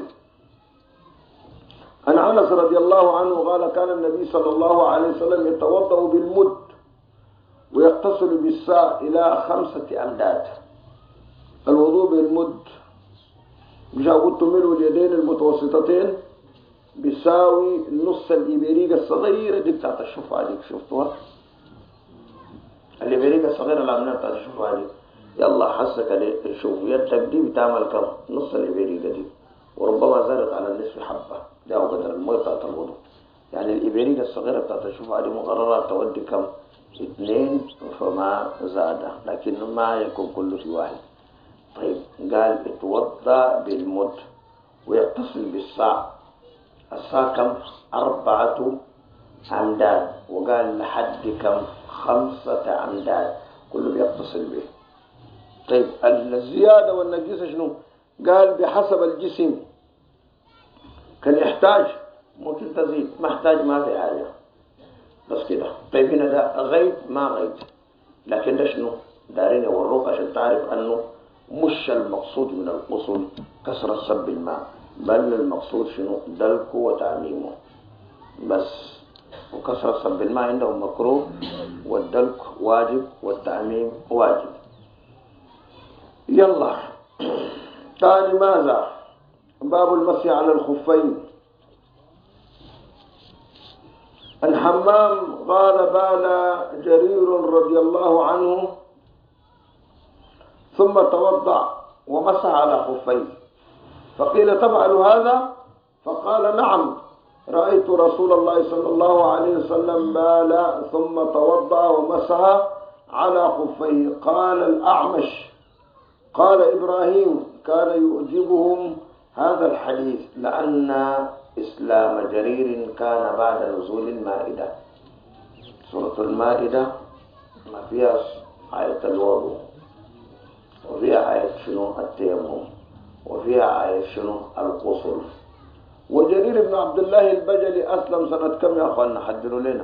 عن أنس رضي الله عنه قال كان النبي صلى الله عليه وسلم يتوضأ بالمد ويغتسل بالساء إلى 5 أمداد. الوضوء بالمد مش قلت منه اليدين المتوسطتين بيساوي نص الإبريق الصغيرة دي بتاعت الشفعة دي، شفتوها؟ الإبريق الصغيرة اللي عملناها بتاعت الشفعة دي، يلا حسك عليه شوف يدك دي بتعمل كم؟ نص الإبريق دي، وربما زادت على النصف حبة، ده هو قدر المية بتاعت الوضوء. يعني الإبريق الصغيرة بتاعت الشفعة دي مقررة تودي كم؟ 2 فما زاد، لكن ما يكون كله في واحد. طيب قال اتوضأ بالمد ويتصل بالساع. الساع كم؟ 4 أمداد، وقال لحد كم؟ 5 أمداد، كله بيتصل به. طيب الزيادة والنقيصة شنو؟ قال بحسب الجسم، كان يحتاج ممكن تزيد، ما احتاج ما في حاجة، بس كده. طيب هنا ده غيب ما غيب، لكن ده شنو؟ دارين يوروك عشان تعرف أنه مش المقصود من الغسل كسر صب الماء، بل المقصود شنو؟ دلكه وتعميمه بس. وكسر صب الماء عندهم مكروه، والدلك واجب، والتعميم واجب. يلا ثاني ماذا؟ باب المسح على الخفين. الحمام قال بال جرير رضي الله عنه ثم توضأ ومسح على خفيه، فقيل تفعل هذا؟ فقال نعم، رأيت رسول الله صلى الله عليه وسلم بال ثم توضأ ومسح على خفيه. قال الأعمش قال إبراهيم كان يعجبهم هذا الحديث لأن إسلام جرير كان بعد نزول المائدة. سورة المائدة ما فيها آية الوضوء، وفيها آية شنو؟ التيمم، وفيها آية شنو؟ الغسل. وجرير بن عبد الله البجلي أسلم سنة كم يا أخوانا؟ حدروا لنا.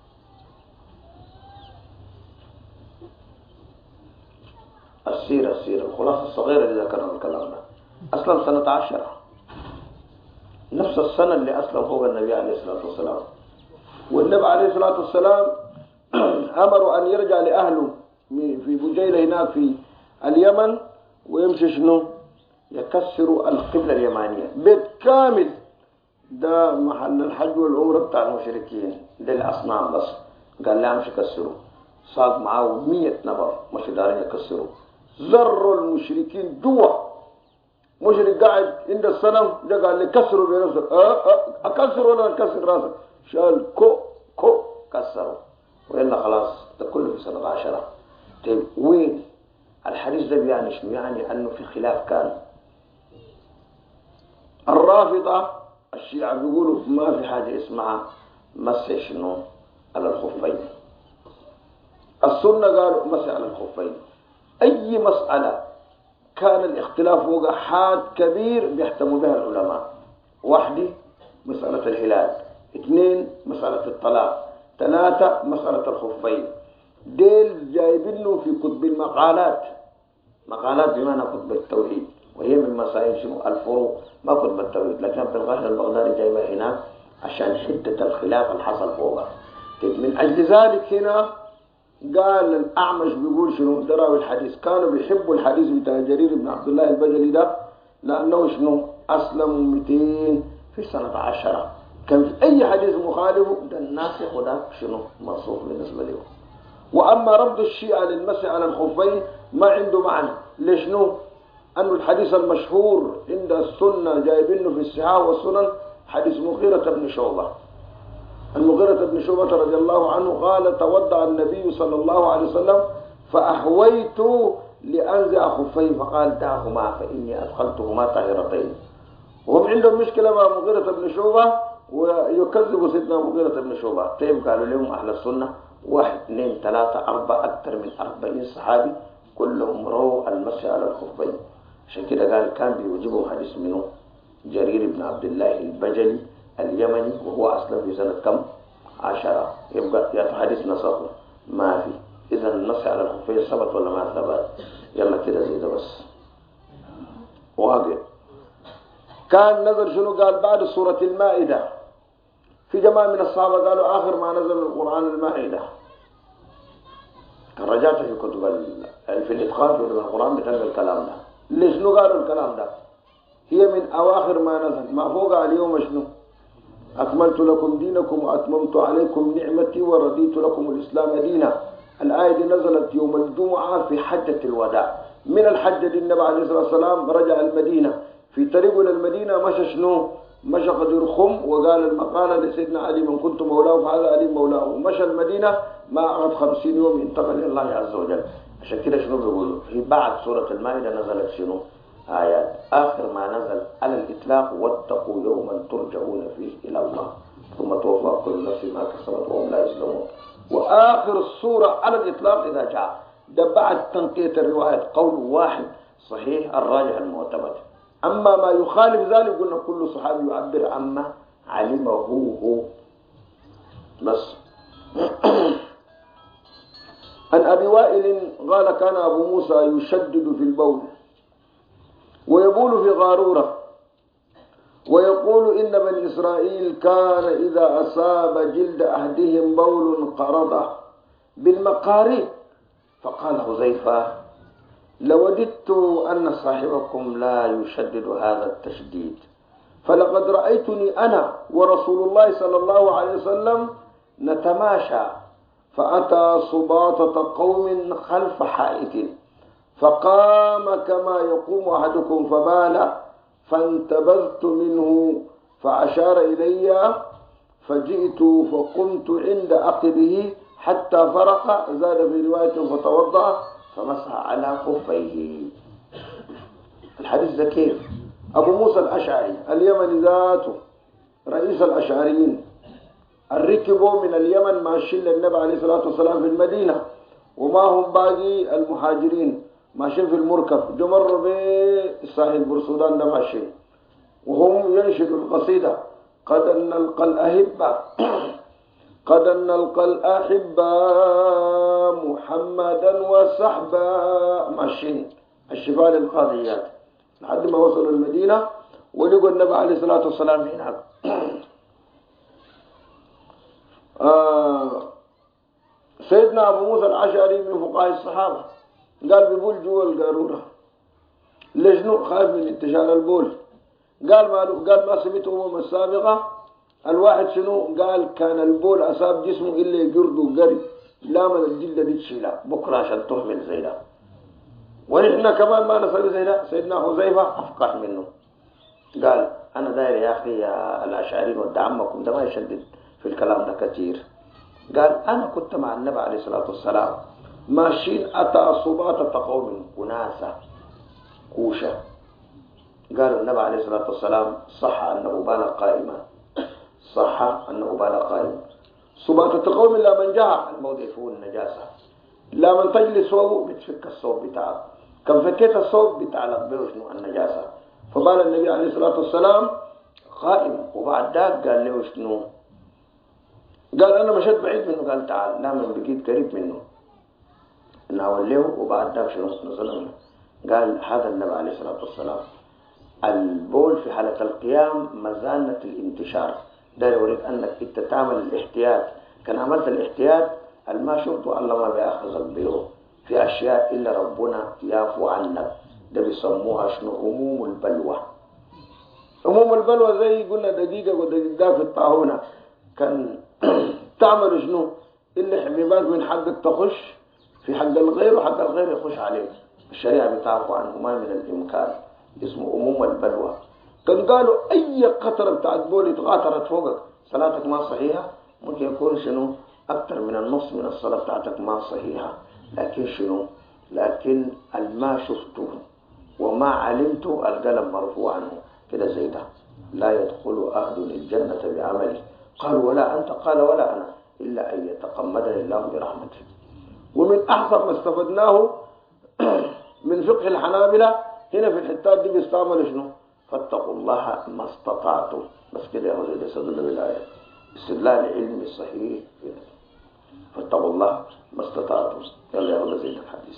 السيرة الخلاصة الصغيرة اللي ذكرنا الكلام ده. أسلم سنة 10، نفس السنة اللي أسلم فوق النبي عليه الصلاة والسلام. والنبي عليه الصلاة والسلام أمروا أن يرجع لأهله في بجيلة هناك في اليمن، ويمشي شنو؟ يكسروا القبلة اليمانية بيت كامل. ده محل الحج والعمرة بتاع المشركين للأصنام بس. قال لا مش يكسروا، صاد معاه 100 نفر مش دارين يكسروا. زروا المشركين جوا، مشرك قاعد عند الصنم جا قال لي كسروا بنفسك. أكسر ولا أكسر راسك؟ شال كو كسروا، وإلا خلاص ده كله في سنة 10. طيب وين الحديث ده؟ يعني شنو؟ يعني أنه في خلاف كان الرافضة الشيعة بيقولوا ما في حاجة اسمها مسح شنو على الخفين. السنة قالوا مسح على الخفين. أي مسألة كان الاختلاف وقع حاد كبير بيحتموا بها العلماء. واحدة مسألة الهلال، اثنين مسألة الطلاق، ثلاثة مسألة الخفين. ديل جايبينه في كتب المقالات، مقالات بمعنى كتب التوحيد، وهي من مسائل شنو الفروق، ما كتب التوحيد. لكن عبد القاهر البغدادي جايبها هنا عشان حدة الخلاف اللي حصل فوقها. من أجل ذلك هنا قال الأعمش بيقول شنو دراوي الحديث كانوا بيحبوا الحديث بتاع جرير بن عبد الله البجلي ده، لأنه شنو أسلموا 200 في سنة 10. كان في أي حديث مخالف ده الناسخ وده شنو منسوخ بالنسبة له. وأما رد الشيعة للمسح على الخفين ما عنده معنى. لشنو؟ أنه الحديث المشهور عند السنة جايبينه في الصحاح والسنن حديث مغيرة بن شعبة. المغيرة بن شعبة رضي الله عنه قال توضأ النبي صلى الله عليه وسلم فأهويت لأنزع خفيه فقال دعهما فإني أدخلتهما طاهرتين. وهم عندهم مشكلة مع مغيرة بن شعبة ويكذبوا سيدنا مغيرة بن شعبة. طيب قالوا لهم أهل السنة 1 2 3 4 أكثر من 40 صحابي كلهم رووا المسح على الخفين. عشان كده قال كان بيوجبهم حديث منه جرير بن عبد الله البجلي اليمني وهو أصلا في سنة كم 10. يبقى يا حديث نصه ما في. إذا المسح على الخفين ثبت ولا ما ثبت؟ يلا كده زي ده بس واقع. كان نزل شنو؟ قال بعد سورة المائدة. في جماعة من الصحابة قالوا آخر ما نزل القرآن المائدة. رجعت في كتب في الإدخال في القرآن بتلقى الكلام ده. ليش شنو قالوا الكلام ده؟ هي من أواخر ما نزل. ما فوق اليوم شنو؟ أكملت لكم دينكم وأتممت عليكم نعمتي ورضيت لكم الإسلام دينا. الآية دي نزلت يوم الجمعة في حجة الوداع. من الحجة دي النبي عليه الصلاة والسلام رجع المدينة. في طريقه للمدينة مشى شنو؟ مشى قدر خم وقال المقالة لسيدنا علي من كنت مولاه فهذا علي مولاه. ومشى المدينة ما أخذ 50 يوم ينتقل إلى الله عز وجل. عشان كده شنو بيقولوا؟ في بعد سورة المائدة نزلت شنو؟ آيات. آخر ما نزل على الإطلاق واتقوا يوما ترجعون فيه إلى الله ثم توفى كل نفس ما كسبت وهم لا يظلمون. وآخر السورة على الإطلاق إذا جاء ده بعد تنقية الروايات قول واحد صحيح الراجح المعتمد. أما ما يخالف ذلك قلنا كل صحابي يعبر عما علمه هو بس. عن أبي وائل قال كان أبو موسى يشدد في البول ويبول في غارورة ويقول إن بني إسرائيل كان إذا أصاب جلد أحدهم بول قرضه بالمقاري. فقال حذيفة لوددت أن صاحبكم لا يشدد هذا التشديد فلقد رأيتني أنا ورسول الله صلى الله عليه وسلم نتماشى فأتى صباطة قوم خلف حائط فقام كما يقوم أحدكم فبال فانتبذت منه فأشار إلي فجئت فقمت عند عقبه حتى فرق. زاد في رواية فتوضأ فمسح على خفيه. الحديث ده كيف؟ أبو موسى الأشعري اليمني ذاته رئيس الأشعريين الركبوا من اليمن ماشيين للنبي عليه الصلاة والسلام في المدينة وما هم باقي المهاجرين ماشيين في المركب جمر بساحل بورسودان ده ماشيين وهم ينشدوا القصيدة قد نلقى الأحبة قد نلقى الأحبة محمدا وصحبا ماشيين الشفال القاضيات لحد ما وصلوا المدينة ولقوا النبي عليه الصلاة والسلام هناك. سيدنا أبو موسى الأشعري من فقهاء الصحابة قال بيبول جوا القارورة. لجنو خايف من انتشار البول. قال ما سمعت السابقة الواحد شنو قال كان البول أصاب جسمه إلا يجرده قري لا من الجلد دي تشيلها بكرة عشان تحمل زي ده. ونحن كمان ما نسوي زي ده. سيدنا حذيفة أفقه منه قال أنا داير يا أخي يا الأشعريين ود عمكم ده ما يشدد في الكلام ده كتير. قال أنا كنت مع النبي عليه الصلاة والسلام ماشيين أتى صباطة قوم أناسة كوشة قالوا النبي عليه الصلاة والسلام صح أنه بال قائما، صح أنه بال قائما. صبات التقوم إلا من جاء الموضع فيه النجاسة، لا من تجلس صوبه بتفك الصوب بتاعه، كم فكيت الصوب بتعلق به شنو النجاسة. فبال النبي عليه الصلاة والسلام قائم، وبعد ذاك قال له شنو؟ قال أنا مشيت بعيد منه، قال تعال. لا، من بقيت قريب منه ناول له، وبعد ذاك شنو نزل منه. قال هذا النبي عليه الصلاة والسلام البول في حالة القيام مزانة الانتشار، ده يريد أنك أنت تعمل الاحتياط. كان عملت الاحتياط الما شفته الله ما بيأخذ به في أشياء إلا ربنا يعفو عنك. ده بيسموها شنو؟ هموم البلوى. هموم البلوى زي قلنا دقيقة ودقيقة في الطاحونة، كان تعمل شنو؟ إلا حبيبات من حقك تخش في حق الغير، وحق الغير يخش عليك. الشريعة بتعفو عنه ما من الإمكان، اسمه أموم البلوى. كان قالوا أي قطرة بتاعت بول اتغاطرت فوقك صلاتك ما صحيحة. ممكن يكون شنو أكثر من النص من الصلاة بتاعتك ما صحيحة، لكن شنو؟ لكن الما شفته وما علمته القلم مرفوع عنه كده زي ده. لا يدخل أحد الجنة بعمله. قال ولا أنت؟ قال ولا أنا، إلا أن يتقمدني الله برحمته. ومن أحسن ما استفدناه من فقه الحنابلة هنا في الحتات دي بيستعملوا شنو؟ فاتقوا الله ما استطعتم. بس كده يا رجل يستدل بالآية استدلال علمي صحيح كده. فاتقوا الله ما استطعتم. يلا يا رجل زي الحديث.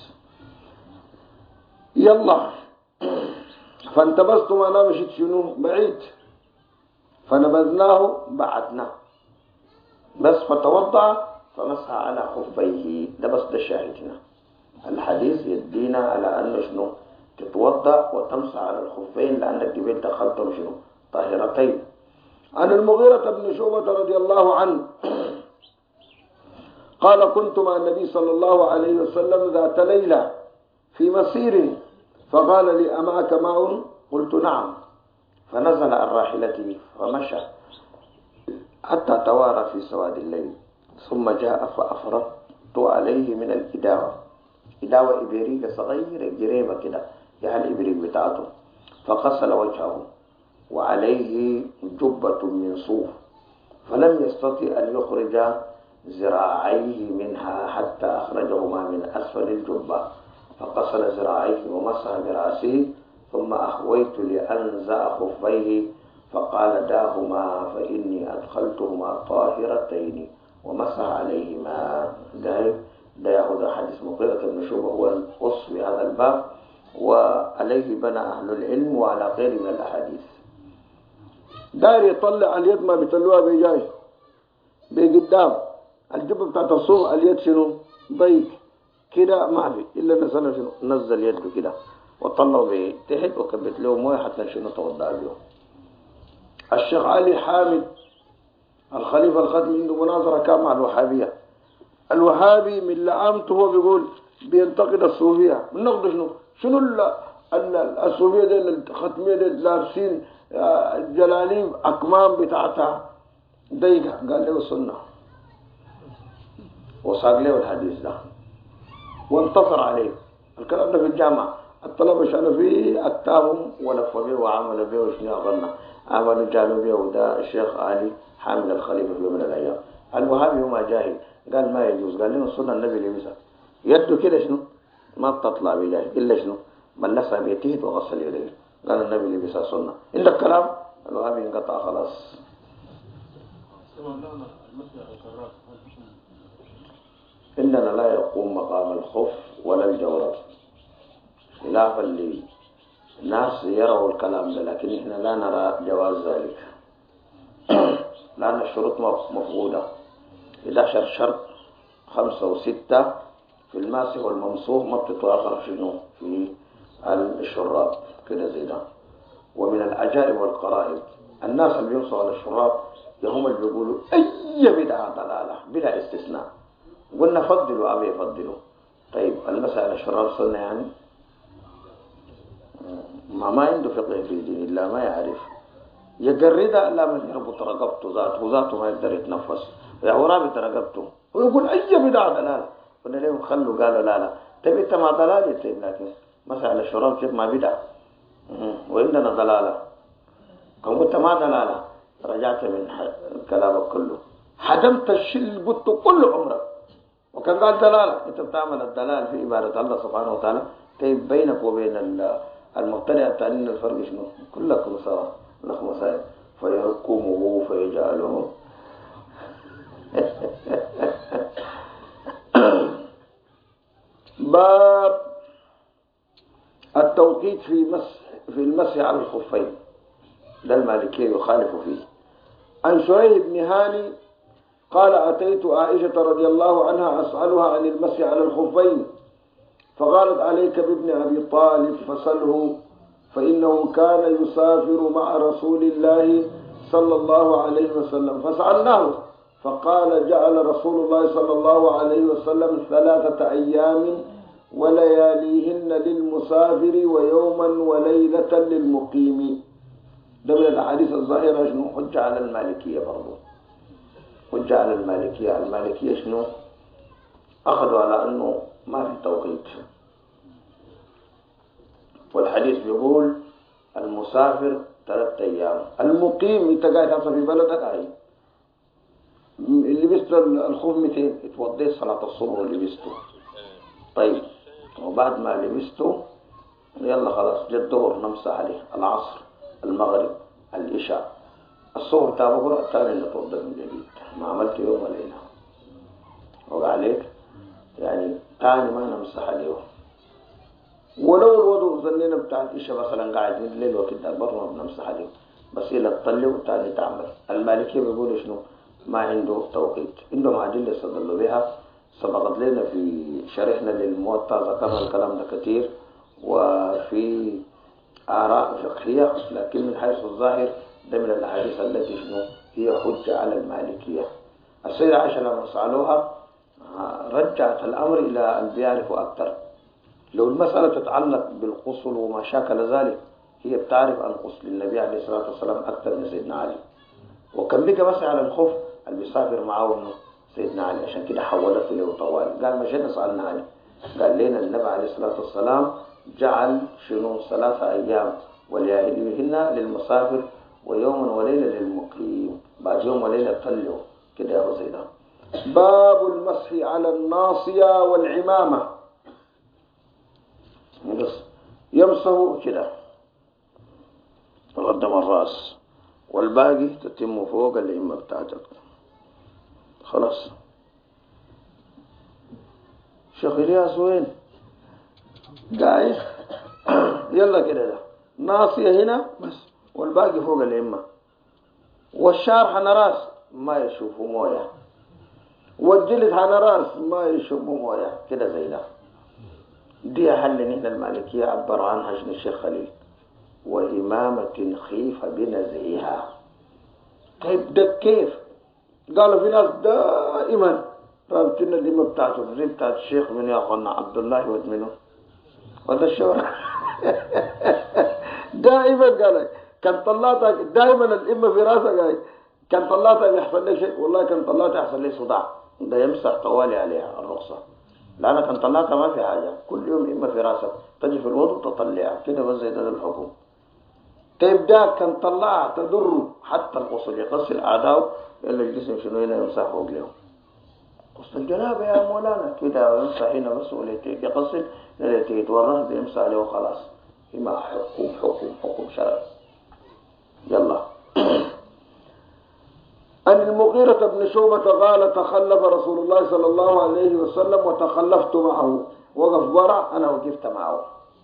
يلا فانتبستم أنا مشيت شنو بعيد، فنبذناه بعدنا بس. فتوضع فمسح على خفيه. ده بس ده شاهدنا. الحديث يدينا على أنه شنو؟ تتوضأ وتمسح على الخفين، لأنك قبل دخلتهم شنو؟ طاهرتين. عن المغيرة بن شعبة رضي الله عنه قال كنت مع النبي صلى الله عليه وسلم ذات ليلة في مسير، فقال لي أمعك ماء؟ قلت نعم. فنزل عن راحلته فمشى حتى توارى في سواد الليل، ثم جاء فأفرطت عليه من الإداوة. إداوة إبريق صغيرة جريمة كده، يعني الإبريق بتاعته. فغسل وجهه وعليه جبة من صوف، فلم يستطع أن يخرج ذراعيه منها حتى أخرجهما من أسفل الجبة. فغسل ذراعيه ومسح برأسه، ثم أخويت لأنزع خفيه، فقال داهما فإني أدخلتهما طاهرتين، ومسح عليهما. ده يأخذ حديث مغيرة بن شعبة هو الأصل في هذا الباب، وعليه بنى أهل العلم وعلى غير من الأحاديث. داير يطلع اليد ما بيطلعوها بجاي بقدام الجبة بتاعت الصوف، اليد شنو ضيق كده ما في إلا نزل شنو نزل يده كده وطلعوا به تحت وكبت له مويه حتى شنو توضأ به. الشيخ علي حامد الخليفة الختمي عنده مناظرة كان مع الوهابية. الوهابي من لعامته هو بيقول بينتقد الصوفية. من نقد شنو الصوفية دي الختمية دي لابسين جلاليب أكمام بتاعتها ضيقة. قال له السنة وصاق له الحديث ده وانتصر عليه. الكلام ده في الجامعة، الطلبة شالوا فيه أكتابهم ولفوا به وعملوا به وشنو أغنى عملوا جالوا به. وده الشيخ علي حامد الخليفة في يوم من الأيام. الوهابي هو ما جاهل قال ما يجوز، قال لنا السنة النبي لبسها يده كده شنو ما بتطلع بجاهل إلا شنو بلسها بيتيه وغسل يديه. قال النبي لبسها سنة. عندك كلام الوهابي انقطع خلاص. إننا لا يقوم مقام الخف ولا الجورب، خلافا للناس يروا الكلام ده، لكن إحنا لا نرى جواز ذلك لأن الشروط مفقودة. 11 شرط 5 و6 في الماسح والممسوح ما بتتوافر شنو في الشراب كده زي ده. ومن العجائب والقرائب الناس اللي بيمسوا على الشراب هم اللي بيقولوا أي بدعة ضلالة بلا استثناء. قلنا فضلوا أو يفضلوا. طيب المسألة الشراب سنة يعني ما عنده فقه في دين الله ما يعرف يجرد إلا من يربط رقبته ذاته ما يقدر يتنفس ويعو رابط رقبته ويقول أي بدعة ضلالة. قلنا لهم خلوا قالوا لا تبي انت مع ضلال يتيب، لكن مسألة الشراب كيف ما بدعة وعندنا ضلالة. كم قلت ما ضلالة رجعت من كلامك كله، حدمت الشيء اللي قلته كل عمرك، وكان قال دلالة. انت بتعمل الدلال في عبادة الله سبحانه وتعالى، طيب بينك وبين المبتدع التانيين الفرق شنو؟ كلكم سواء لكم مسائل، فيركمه فيجعله باب التوقيت في المسح على الخفين، ده المالكية يخالف فيه. عن شريح بن هاني قال أتيت عائشة رضي الله عنها أسألها عن المسح على الخفين، فقالت عليك بابن أبي طالب فسله، فإنه كان يسافر مع رسول الله صلى الله عليه وسلم. فسألناه فقال جعل رسول الله صلى الله عليه وسلم 3 أيام ولياليهن للمسافر ويوما وليلة للمقيم. ده من الأحاديث الظاهرة شنو؟ حجة على المالكية برضو، حجة على المالكية. المالكية شنو؟ أخذوا على أنه ما في توقيت، والحديث بيقول المسافر 3 أيام، المقيم انت قاعد هسه في بلدك هاي لبست الخوف 200 اتوضيت صلاة الصبح ولبسته، طيب وبعد ما لبسته يلا خلاص جاء الظهر نمسح عليه، العصر المغرب العشاء الصبح بتاع بكره الثاني اللي توضى من جديد، ما عملت يوم وليلة وقع عليك يعني ثاني ما نمسح عليه. ولو الوضوء ظنينا بتاع العشاء مثلا قاعد من الليل وكده برضه ما بنمسح عليه، بس إلى تطلع وتاني تعمل. المالكية بيقولوا شنو؟ ما عنده توقيت، عندهم أدلة استدلوا بها سبقت لنا في شرحنا للموطأ، ذكرنا الكلام ده كثير، وفي آراء فقهية، لكن من حيث الظاهر ده من الأحاديث التي شنو هي حجة على المالكية. السيدة عائشة لما سألوها رجعت الأمر إلى أن بيعرفوا أكثر. لو المسألة تتعلق بالغسل وما شاكل ذلك هي بتعرف أن غسل النبي عليه الصلاة والسلام أكثر من سيدنا علي، وكان بقى بس على الخوف اللي بيسافر معه سيدنا علي، عشان كده حولته له طوال. قال مشينا سألنا علي، قال لنا النبي عليه الصلاة والسلام جعل شنو 3 أيام ولياليهن للمسافر ويوما وليلة للمقيم، بعد يوم وليلة طلعوا كده يا زيدا. باب المسح على الناصية والعمامة، يمسح كده تقدم الرأس والباقي تتم فوق الإمة بتاعتك خلاص. شيخ إلياس وين؟ قاعد يلا كده ده ناصية هنا بس والباقي فوق الإمة، والشعر حنا راس ما يشوفوا موية، والجلد حنا راس ما يشوفوا موية كده زي ده. دي حل نحن المالكية عبر عنها شنو الشيخ خليل، وإمامة خيف بنزعها. طيب ده كيف؟ قالوا في ناس دائما رابطين الإمام بتاعته زي بتاعت الشيخ من يا أخوانا عبد الله ومنه وهذا الشورى دائما قال كان طلعتك دائما الإمة في راسك هاي، كان طلعتك يحصل لي شيء، والله كان طلعتك يحصل لي صداع، ده يمسح طوالي عليها الرخصة، لأنك كان طلعتها ما في حاجة، كل يوم إمة في راسك تجي في الوضوء تطلعها كده بس زي ده الحكم. طيب ده كان طلعها تضر حتى الغسل، يغسل أعداءه إلا الجسم شنو هنا يمسح فوق لهم. غسل الجنابة يا مولانا كده يمسح هنا بس وليتيك، يغسل ليتيك والرهب يمسح عليه وخلاص. إما حكم شرعي. يلا أن المغيرة بن شعبة قال تخلف رسول الله صلى الله عليه وسلم وتخلفت معه، وقف ورع أنا وقفت معه،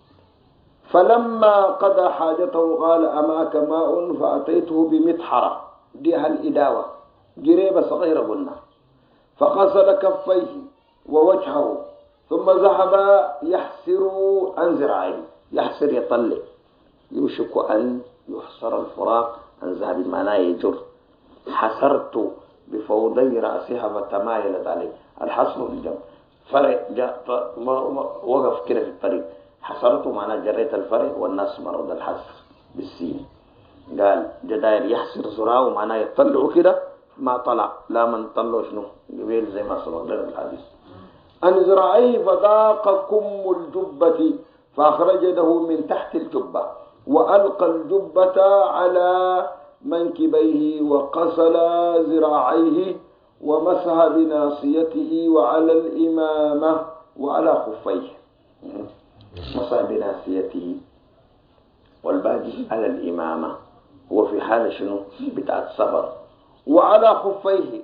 فلما قضى حاجته قال أماك ماء فأتيته بمطحرة، دي الإداوة جريبة صغيرة قلنا، فغسل كفيه ووجهه ثم ذهب يحسر عن ذراعيه، يحسر يطلع، يوشك أن يحسر الفراق عن ذهب معناه يجر. حسرت بفوضي رأسها فتمايلت عليه، الحسر في الجنب فرع وقف كده في الطريق، حسرته معناه جريت الفرع والناس مرض الحسر بالسين. قال جداير يحسر زراعه معناه يطلعوا كده ما طلع، لا من طلعوا شنو قبيل زي ما سبق لنا الحديث. أن ذراعيه فضاق كم الجبة فأخرج يده من تحت الجبة، وألقى الجبة على منكبيه وقسل ذراعيه ومسح بناصيته وعلى الإمامة وعلى خفيه. مسح بناصيته والباقي على الإمامة، هو في حالة شنو بتاعت صبر. وعلى خفيه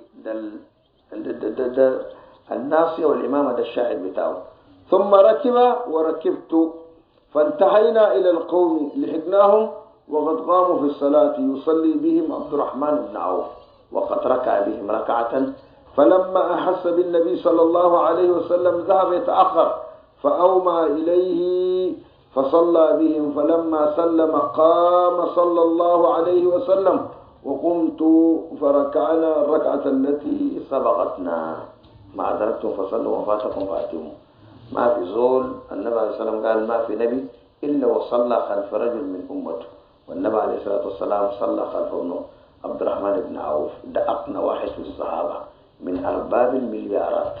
ده الناصية والإمامة ده الشاهد بتاعه. ثم ركب وركبت فانتهينا إلى القوم لحقناهم وقد قاموا في الصلاة يصلي بهم عبد الرحمن بن عوف وقد ركع بهم ركعة، فلما أحس بالنبي صلى الله عليه وسلم ذهب يتأخر فأومى إليه فصلى بهم، فلما سلم قام صلى الله عليه وسلم وقمت فركعنا الركعة التي سبقتنا. ما أدركتم فصلوا وفاتكم فأتموا. ما في زول النبي عليه الصلاة والسلام قال ما في نبي إلا وصلى خلف رجل من أمته، والنبي عليه الصلاة والسلام صلى خلف ابنه عبد الرحمن بن عوف، ده أقنى واحد في الصحابة من أرباب المليارات.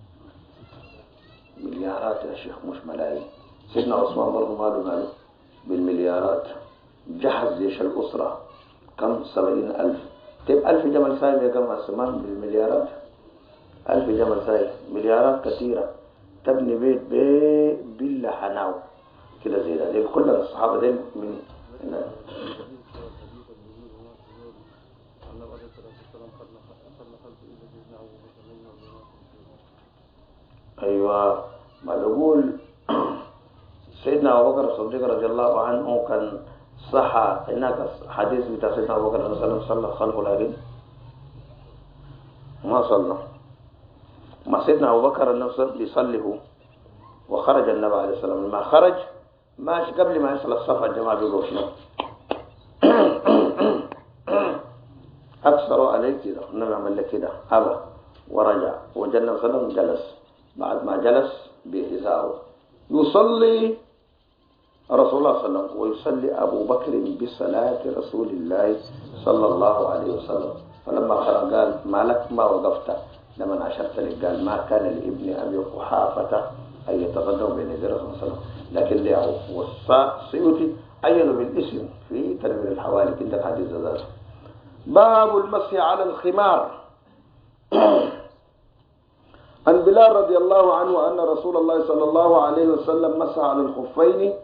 مليارات يا شيخ مش ملايين. سيدنا عثمان برضه ماله بالمليارات. جهز جيش الأسرة كم 70,000. طيب 1000 جمل سايب يا جماعة السمان بالمليارات. 1000 جمل سايب مليارات كثيرة. تبني بيت بالله حناو كده زي ده. كل الصحابة دي من أيوة. ما نقول سيدنا أبو بكر الصديق رضي الله عنه كان صح هناك حديث بتاع سيدنا أبو بكر صلى الله عليه وسلم صلى خلفه، لكن ما صلى. ما سيدنا أبو بكر النفس بيصلي هو وخرج النبي عليه الصلاة والسلام. ما خرج ماشي قبل ما يصل الصف الجماعة بيقول شنو أكثروا عليه كده. النبي عمل لك كده أبى ورجع وجاء النبي صلى الله عليه وسلم جلس. بعد ما جلس بإزاره يصلي رسول الله صلى الله عليه وسلم ويصلي أبو بكر بصلاة رسول الله صلى الله عليه وسلم. فلما خرج قال ما لك ما وقفت لما أشرت لك؟ قال ما كان لابن أبي قحافة أن يتقدم بين يدي رسول الله صلى الله عليه وسلم، لكن ليعوف. والسيوطي عينوا بالاسم في تنوير الحوالي عند الحديث ذاته. باب المسح على الخمار. عن بلال رضي الله عنه أن رسول الله صلى الله عليه وسلم مسح على الخفين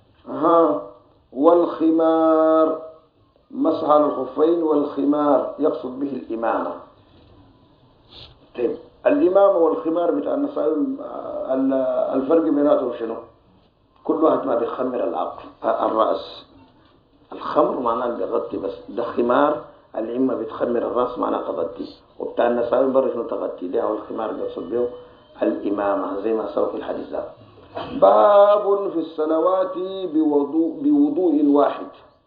والخمار. مسح على الخفين والخمار يقصد به الإمامة. طيب الإمامة والخمار بتاع النسائي الفرق بيناتهم شنو؟ كل واحد ما بيخمر الرأس. الخمر معناه بيغطي بس، ده خمار العمة بتخمر الرأس معناه تغطي. وبتاع النسائي برضه شنو تغطي ده، والخمار بيقصد به الإمامة زي ما سوى في الحديث ده. باب في الصلوات بوضوء واحد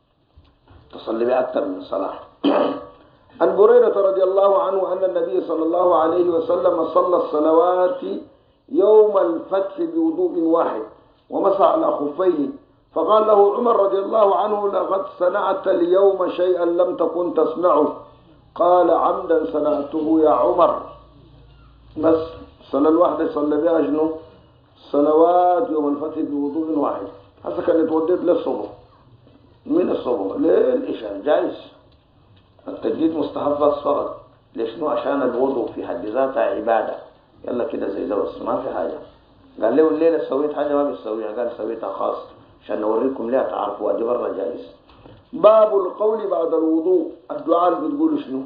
تصلي بأكثر من صلاة. عن بريرة رضي الله عنه أن النبي صلى الله عليه وسلم صلى الصلوات يوم الفتح بوضوء واحد ومسح على خفيه، فقال له عمر رضي الله عنه لقد صنعت اليوم شيئا لم تكن تصنعه. قال عمدا صنعته يا عمر. بس صلى الواحدة صلى بها شنو؟ صلوات يوم الفتح بوضوء واحد. هسه كان يتودد للصبح من الصبح للعشاء جائز. التجديد مستحب فقط. ليش؟ نو عشان الوضوء في حد ذاتها عبادة. يلا كده زي ده بس ما في حاجة. قال له الليلة سويت حاجة ما بيسويها، قال سويتها خاص عشان نوريكم ليه تعرفوا أدي برا جائز. باب القول بعد الوضوء. الدعاء اللي بتقولوا شنو؟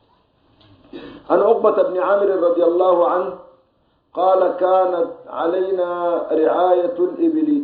عن عقبة بن عامر رضي الله عنه قال كانت علينا رعاية الإبل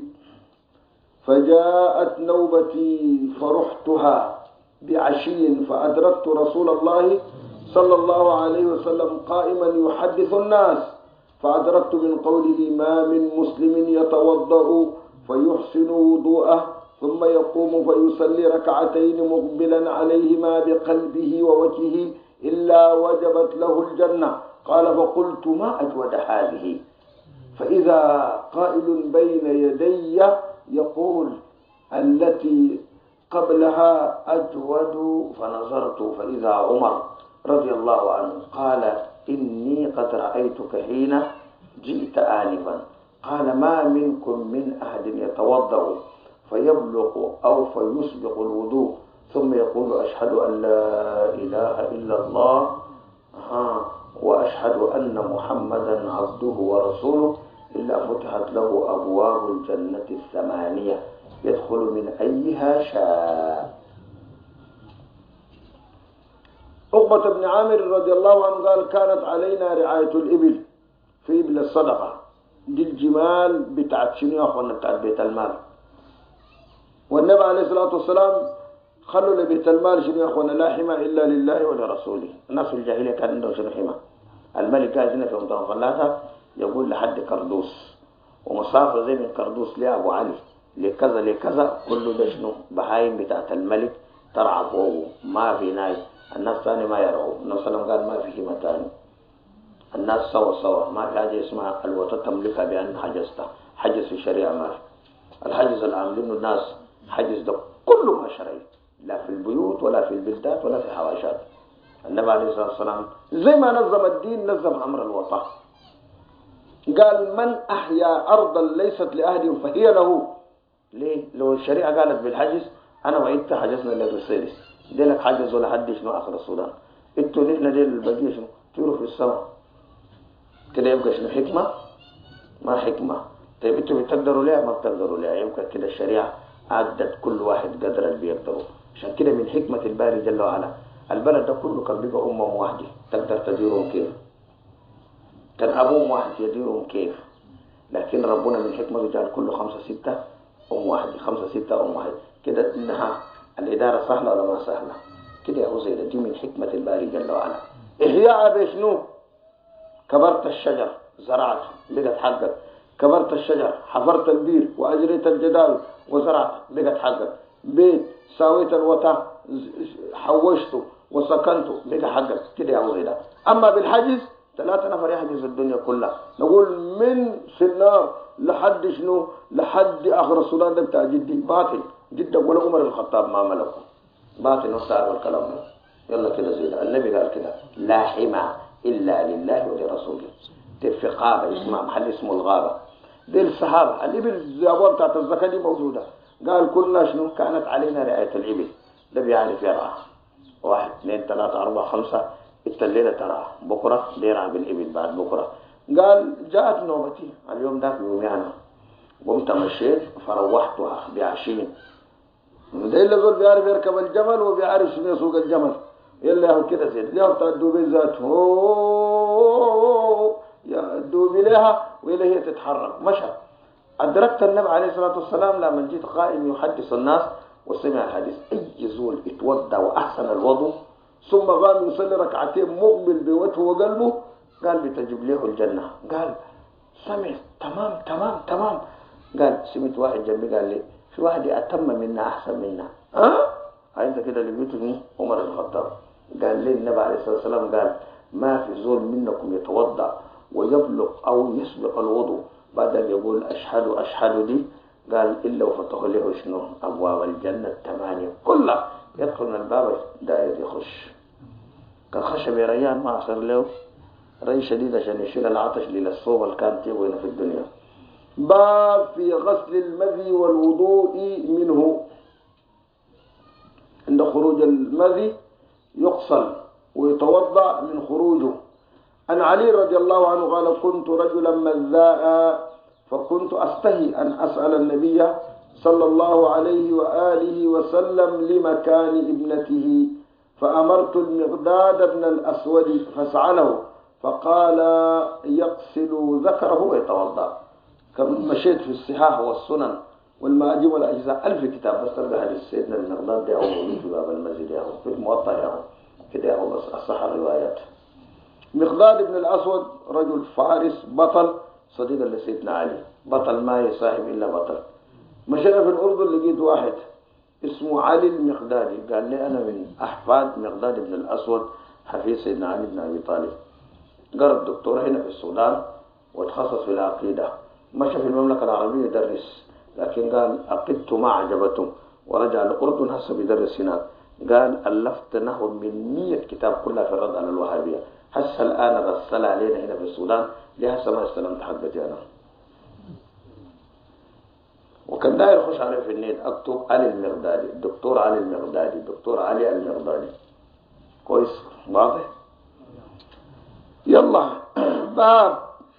فجاءت نوبتي فرحتها بعشي فأدركت رسول الله صلى الله عليه وسلم قائما يحدث الناس، فأدركت من قوله ما من مسلم يتوضأ فيحسن وضوءه ثم يقوم فيصلي ركعتين مقبلا عليهما بقلبه ووجهه إلا وجبت له الجنة. قال فقلت ما أجود هذه، فإذا قائل بين يدي يقول التي قبلها أجود، فنظرت فإذا عمر رضي الله عنه قال إني قد رأيتك حين جئت آنفا. قال ما منكم من أحد يتوضأ فيبلغ أو فيسبق الوضوء ثم يقول أشهد أن لا إله إلا الله وأشهد أن محمدا عبده ورسوله إلا فتحت له أبواب الجنة الثمانية يدخل من أيها شاء. عقبة بن عامر رضي الله عنه قال كانت علينا رعاية الإبل في إبل الصدقة، دي الجمال بتاعت شنو يا أخوانا بتاعت بيت المال. والنبي عليه الصلاة والسلام خلوا لبيت المال شنو يا أخوانا لا حمى إلا لله ولرسوله. الناس في الجاهلية كان عندهم شنو حمى؟ الملك قاعد في رمضان ثلاثة يقول لحد كردوس ومسافة زي من كردوس لأبو علي لكذا لكذا كله ده شنو بهايم بتاعت الملك ترعى فوقه ما في ناي. الناس ثاني ما يرعوا. النبي صلى الله عليه وسلم قال ما في حمى ثاني، الناس سوا سوا، ما في حاجة اسمها الوطن تملكها بأن حجزتها. حجز في الشريعة ما في. الحجز اللي عاملينه الناس حجز ده كله ما شرعي، لا في البيوت ولا في البلدات ولا في الحواشات. النبي عليه الصلاة والسلام زي ما نظم الدين نظم أمر الوطن. قال من أحيا أرضا ليست لأهل فهي له. ليه؟ لو الشريعة قالت بالحجز أنا وعدت حجزنا للرسالس دي لك حجز ولا حد شنو آخر السودان. انتوا نحن دي البقية شنو طيروا في السماء كده يبقى شنو حكمة؟ ما حكمة. طيب انتوا بتقدروا ليه؟ ما بتقدروا ليه. يبقى كده الشريعة عدت كل واحد قدر اللي بيقدره. عشان كده من حكمة الباري جل وعلا البلد ده كله كان بيبقى أمم واحدة تقدر تديرهم كيف؟ كان أبوهم واحد يديرهم كيف؟ لكن ربنا من حكمة جعل كله 5 6 أم واحدة 5 6 أم واحدة كده. إنها الإدارة سهلة ولا ما سهلة؟ كده يا أخوي دي من حكمة الباري جل وعلا. إحياء بشنو؟ كبرت الشجر زرعت بقت حقك، كبرت الشجر حفرت البير وأجريت الجداول وزرعت بقت حقك، بيت ساويت الوطا حوشته وسكنته بقى حقك كده يا أخوي ده. أما بالحجز 3 نفر يحجز الدنيا كلها. نقول من في النار لحد شنو؟ لحد آخر السودان ده بتاع جدي باطل جدا ولا عمر الخطاب ما ملكه باطل وستعرف الكلام ده. يلا كده زي ده النبي قال كده لا حمى إلا لله ولرسوله. في غابة اسمها محل اسمه الغابة دي الصحابة الإبل الزوار بتاعت الزكاة دي موجودة. قال كلنا شنو كانت علينا رعاية الإبل ده بيعرف يرعى 1 2 3 4 5 الليلة ترى بكرة ديرها بالإبل بعد بكرة. قال جاءت نوبتي اليوم ذاك يومي أنا قمت مشيت فروحتها بعشين. ده إلا زول بيعرف يركب الجمل وبيعرف شنو يسوق الجمل. يلا ياهو كده زيد اليوم بتاع الدوبي ذات يا الدوبي لها وإلا هي تتحرك مشى. أدركت النبي عليه الصلاة والسلام لما جيت قائم يحدث الناس وسمع الحديث أي زول اتودى وأحسن الوضوء ثم قام يصلي ركعتين مقبل بوجهه وقلبه قال بتجيب له الجنة. قال سمع تمام تمام تمام. قال سمعت واحد جنبي قال لي في واحد أتم منا أحسن منا. عايزة كده اللي بيته عمر الخطاب. قال لي النبي عليه الصلاة والسلام قال ما في زول منكم يتوضأ ويبلغ أو يسبق الوضوء بعد أن يقول أشهد أشهد دي قال إلا وفتحوا له شنو أبواب الجنة 8 كلها يدخل من الباب داير يخش. كان خشب ريان ما أصر له ري شديد عشان يشيل العطش للصوب اللي كان تيبه هنا في الدنيا. باب في غسل المذي والوضوء منه. عند خروج المذي يغسل ويتوضأ من خروجه. عن علي رضي الله عنه قال كنت رجلا مذاء فكنت أستحي أن أسأل النبي صلى الله عليه وآله وسلم لمكان ابنته فأمرت المقداد بن الأسود فسأله فقال يغسل ذكره ويتوضأ. كم مشيت في الصحاح والسنن والمعاجم والأجزاء 1000 كتاب بس تلقى حديث سيدنا المقداد ده موجود في باب المسجد ياهو في الموطأ ياهو كده ياهو بس أصح الروايات. مقداد بن الأسود رجل فارس بطل صديق لسيدنا علي بطل ما يصاحب إلا بطل. مشينا في الأردن لقيت واحد اسمه علي المقدادي قال لي أنا من أحفاد مقداد بن الأسود حفيد سيدنا علي بن أبي طالب. قرأ دكتور هنا في السودان وتخصص في العقيدة. مشى في المملكة العربية يدرس لكن قال عقيدته ما عجبته ورجع الأردن هسه بيدرس هناك. قال ألفت نحو من 100 كتاب كلها في الرد على الوهابية. هسه الآن رسل علينا هنا في السودان لهسه ما استلمت حقتي أنا. وكان داير يخش عليه في النيت اكتب علي المغدادي، الدكتور علي المغدادي، الدكتور علي المغدادي. كويس واضح. يلا باب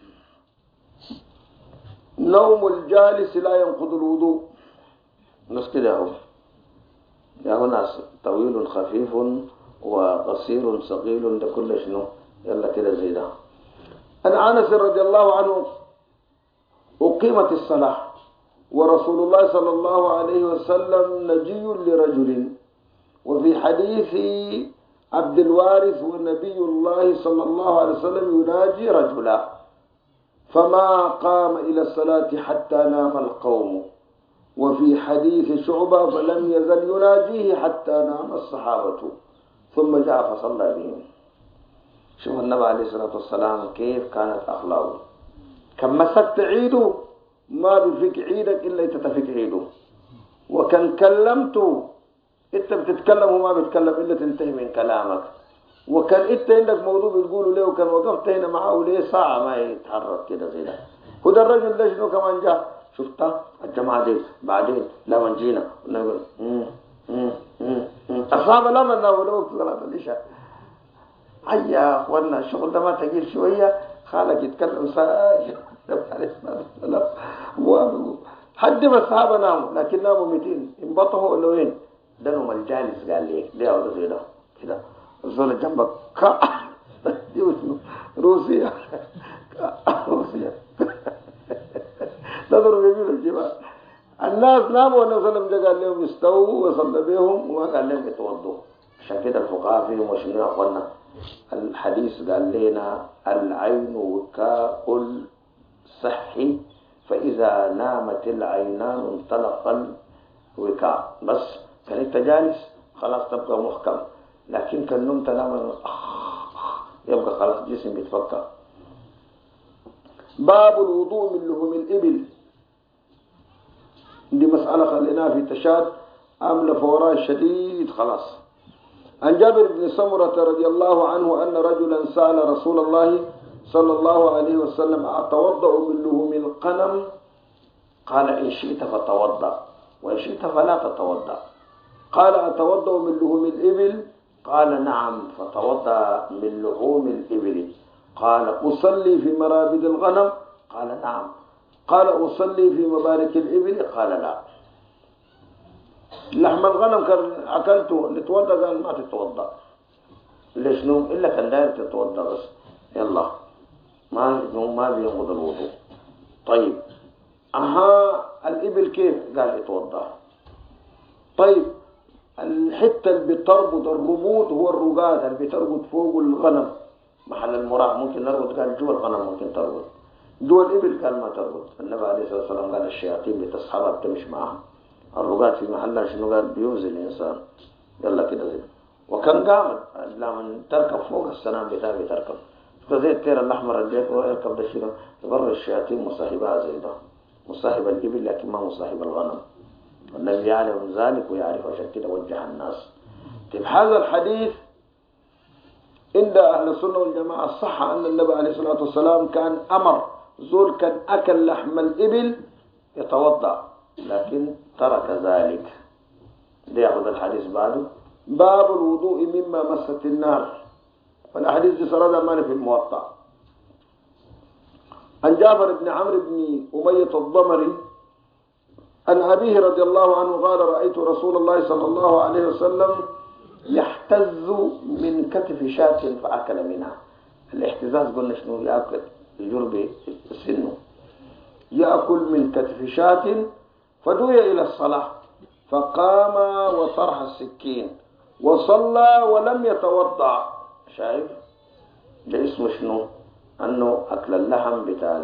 نوم الجالس لا ينقض الوضوء. نص كده اهو، يا هو ناس طويل خفيف وقصير ثقيل، ده كله شنو؟ يلا كده زي ده. عن انس رضي الله عنه اقيمت الصلاه ورسول الله صلى الله عليه وسلم نجي لرجل. وفي حديث عبد الوارث ونبي الله صلى الله عليه وسلم يناجي رجلا فما قام إلى الصلاة حتى نام القوم. وفي حديث شعبة فلم يزل يناجيه حتى نام الصحابة ثم جاء فصلى بهم. شوف النبي عليه الصلاة والسلام كيف كانت أخلاقه. كم مسكت عيده ما بفك عيدك إلا تتفك عيده، وكان كلمته انت بتتكلم وما بيتكلم الا تنتهي من كلامك، وكان انت عندك موضوع بتقوله ليه وكان وقفت هنا معاه ليه ساعه ما يتحرك كده زي ده. وده الرجل ده شنو كمان جاء شفتها الجماعه دي بعدين لما جينا نقول اصحاب الامر نقول صلاه العشاء. يا اخوانا الشغل ده ما تقيل شويه، خالك يتكلم ساعه عليه الصلاه والسلام. حد ما الصحابه ناموا، لكن ناموا 200 انبطحوا ولا وين؟ ده نوم الجالس. قال لي ده أو زي ده كده الزول جنبك روسيا روسيا تضرب يمين الجبال. الناس ناموا والنبي صلى الله عليه وسلم قال لهم استووا وصلى بهم وما قال لهم يتوضوا. عشان كده الفقهاء فيهم وشنو يا اخوانا الحديث قال لنا العين وكاء الصحي، فإذا نامت العينان انطلق الوكاء. بس كان انت جالس خلاص تبقى محكم، لكن كان نوم تنام يبقى خلاص جسم بيتفكر. باب الوضوء من لحوم الإبل. دي مسألة خليناها في تشاد عاملة فوراء شديد خلاص. عن جابر بن سمرة رضي الله عنه أن رجلا سأل رسول الله صلى الله عليه وسلم أتوضأ من لحوم الغنم؟ قال إن شئت فتوضأ وإن شئت فلا تتوضأ. قال أتوضأ من لحوم الإبل؟ قال نعم فتوضأ من لحوم الإبل. قال أصلي في مرابد الغنم؟ قال نعم. قال أصلي في مبارك الإبل؟ قال لا. لحم الغنم كان أكلته نتوضأ؟ قال ما تتوضأ. ليش نوم إلا كان داير تتوضأ بس يلا ما بينقض الوضوء. طيب الإبل كيف؟ قال يتوضأ. طيب الحتة اللي بتربط الربوط هو الرقاد اللي بتربط فوق الغنم محل المراع، ممكن نربط. قال جوا الغنم ممكن تربط، جوا الإبل قال ما تربط. النبي عليه الصلاة والسلام قال الشياطين بتصحبها بتمشي معها. الرقاد في محلها شنو؟ قال بيوزي الإنسان. يلا كده زي. وكان قامت لما تركب فوق السنام بتاعي بتركب فزي التير الأحمر اللي يركب ده شنو؟ يبر الشياطين مصاحبها زي ده، مصاحب الإبل لكن ما مصاحب الغنم. والنبي يعلم ذلك ويعرف، عشان كده وجه الناس. طيب هذا الحديث عند أهل السنة والجماعة صح أن النبي عليه الصلاة والسلام كان أمر زول كان أكل لحم الإبل يتوضأ، لكن ترك ذلك. ليأخذ الحديث بعده. باب الوضوء مما مست النار. والحديث دي سردها ماني في الموطأ. عن جابر بن عمرو بن أمية الضمري عن أبيه رضي الله عنه قال رأيت رسول الله صلى الله عليه وسلم يحتز من كتف شاة فأكل منها. الاحتزاز قلنا شنو؟ يأكل يجرب سنه، يأكل من كتف شاة. فدعي إلى الصلاة فقام وطرح السكين وصلى ولم يتوضأ. شايف ده اسمه شنو؟ أنه أكل اللحم بتاع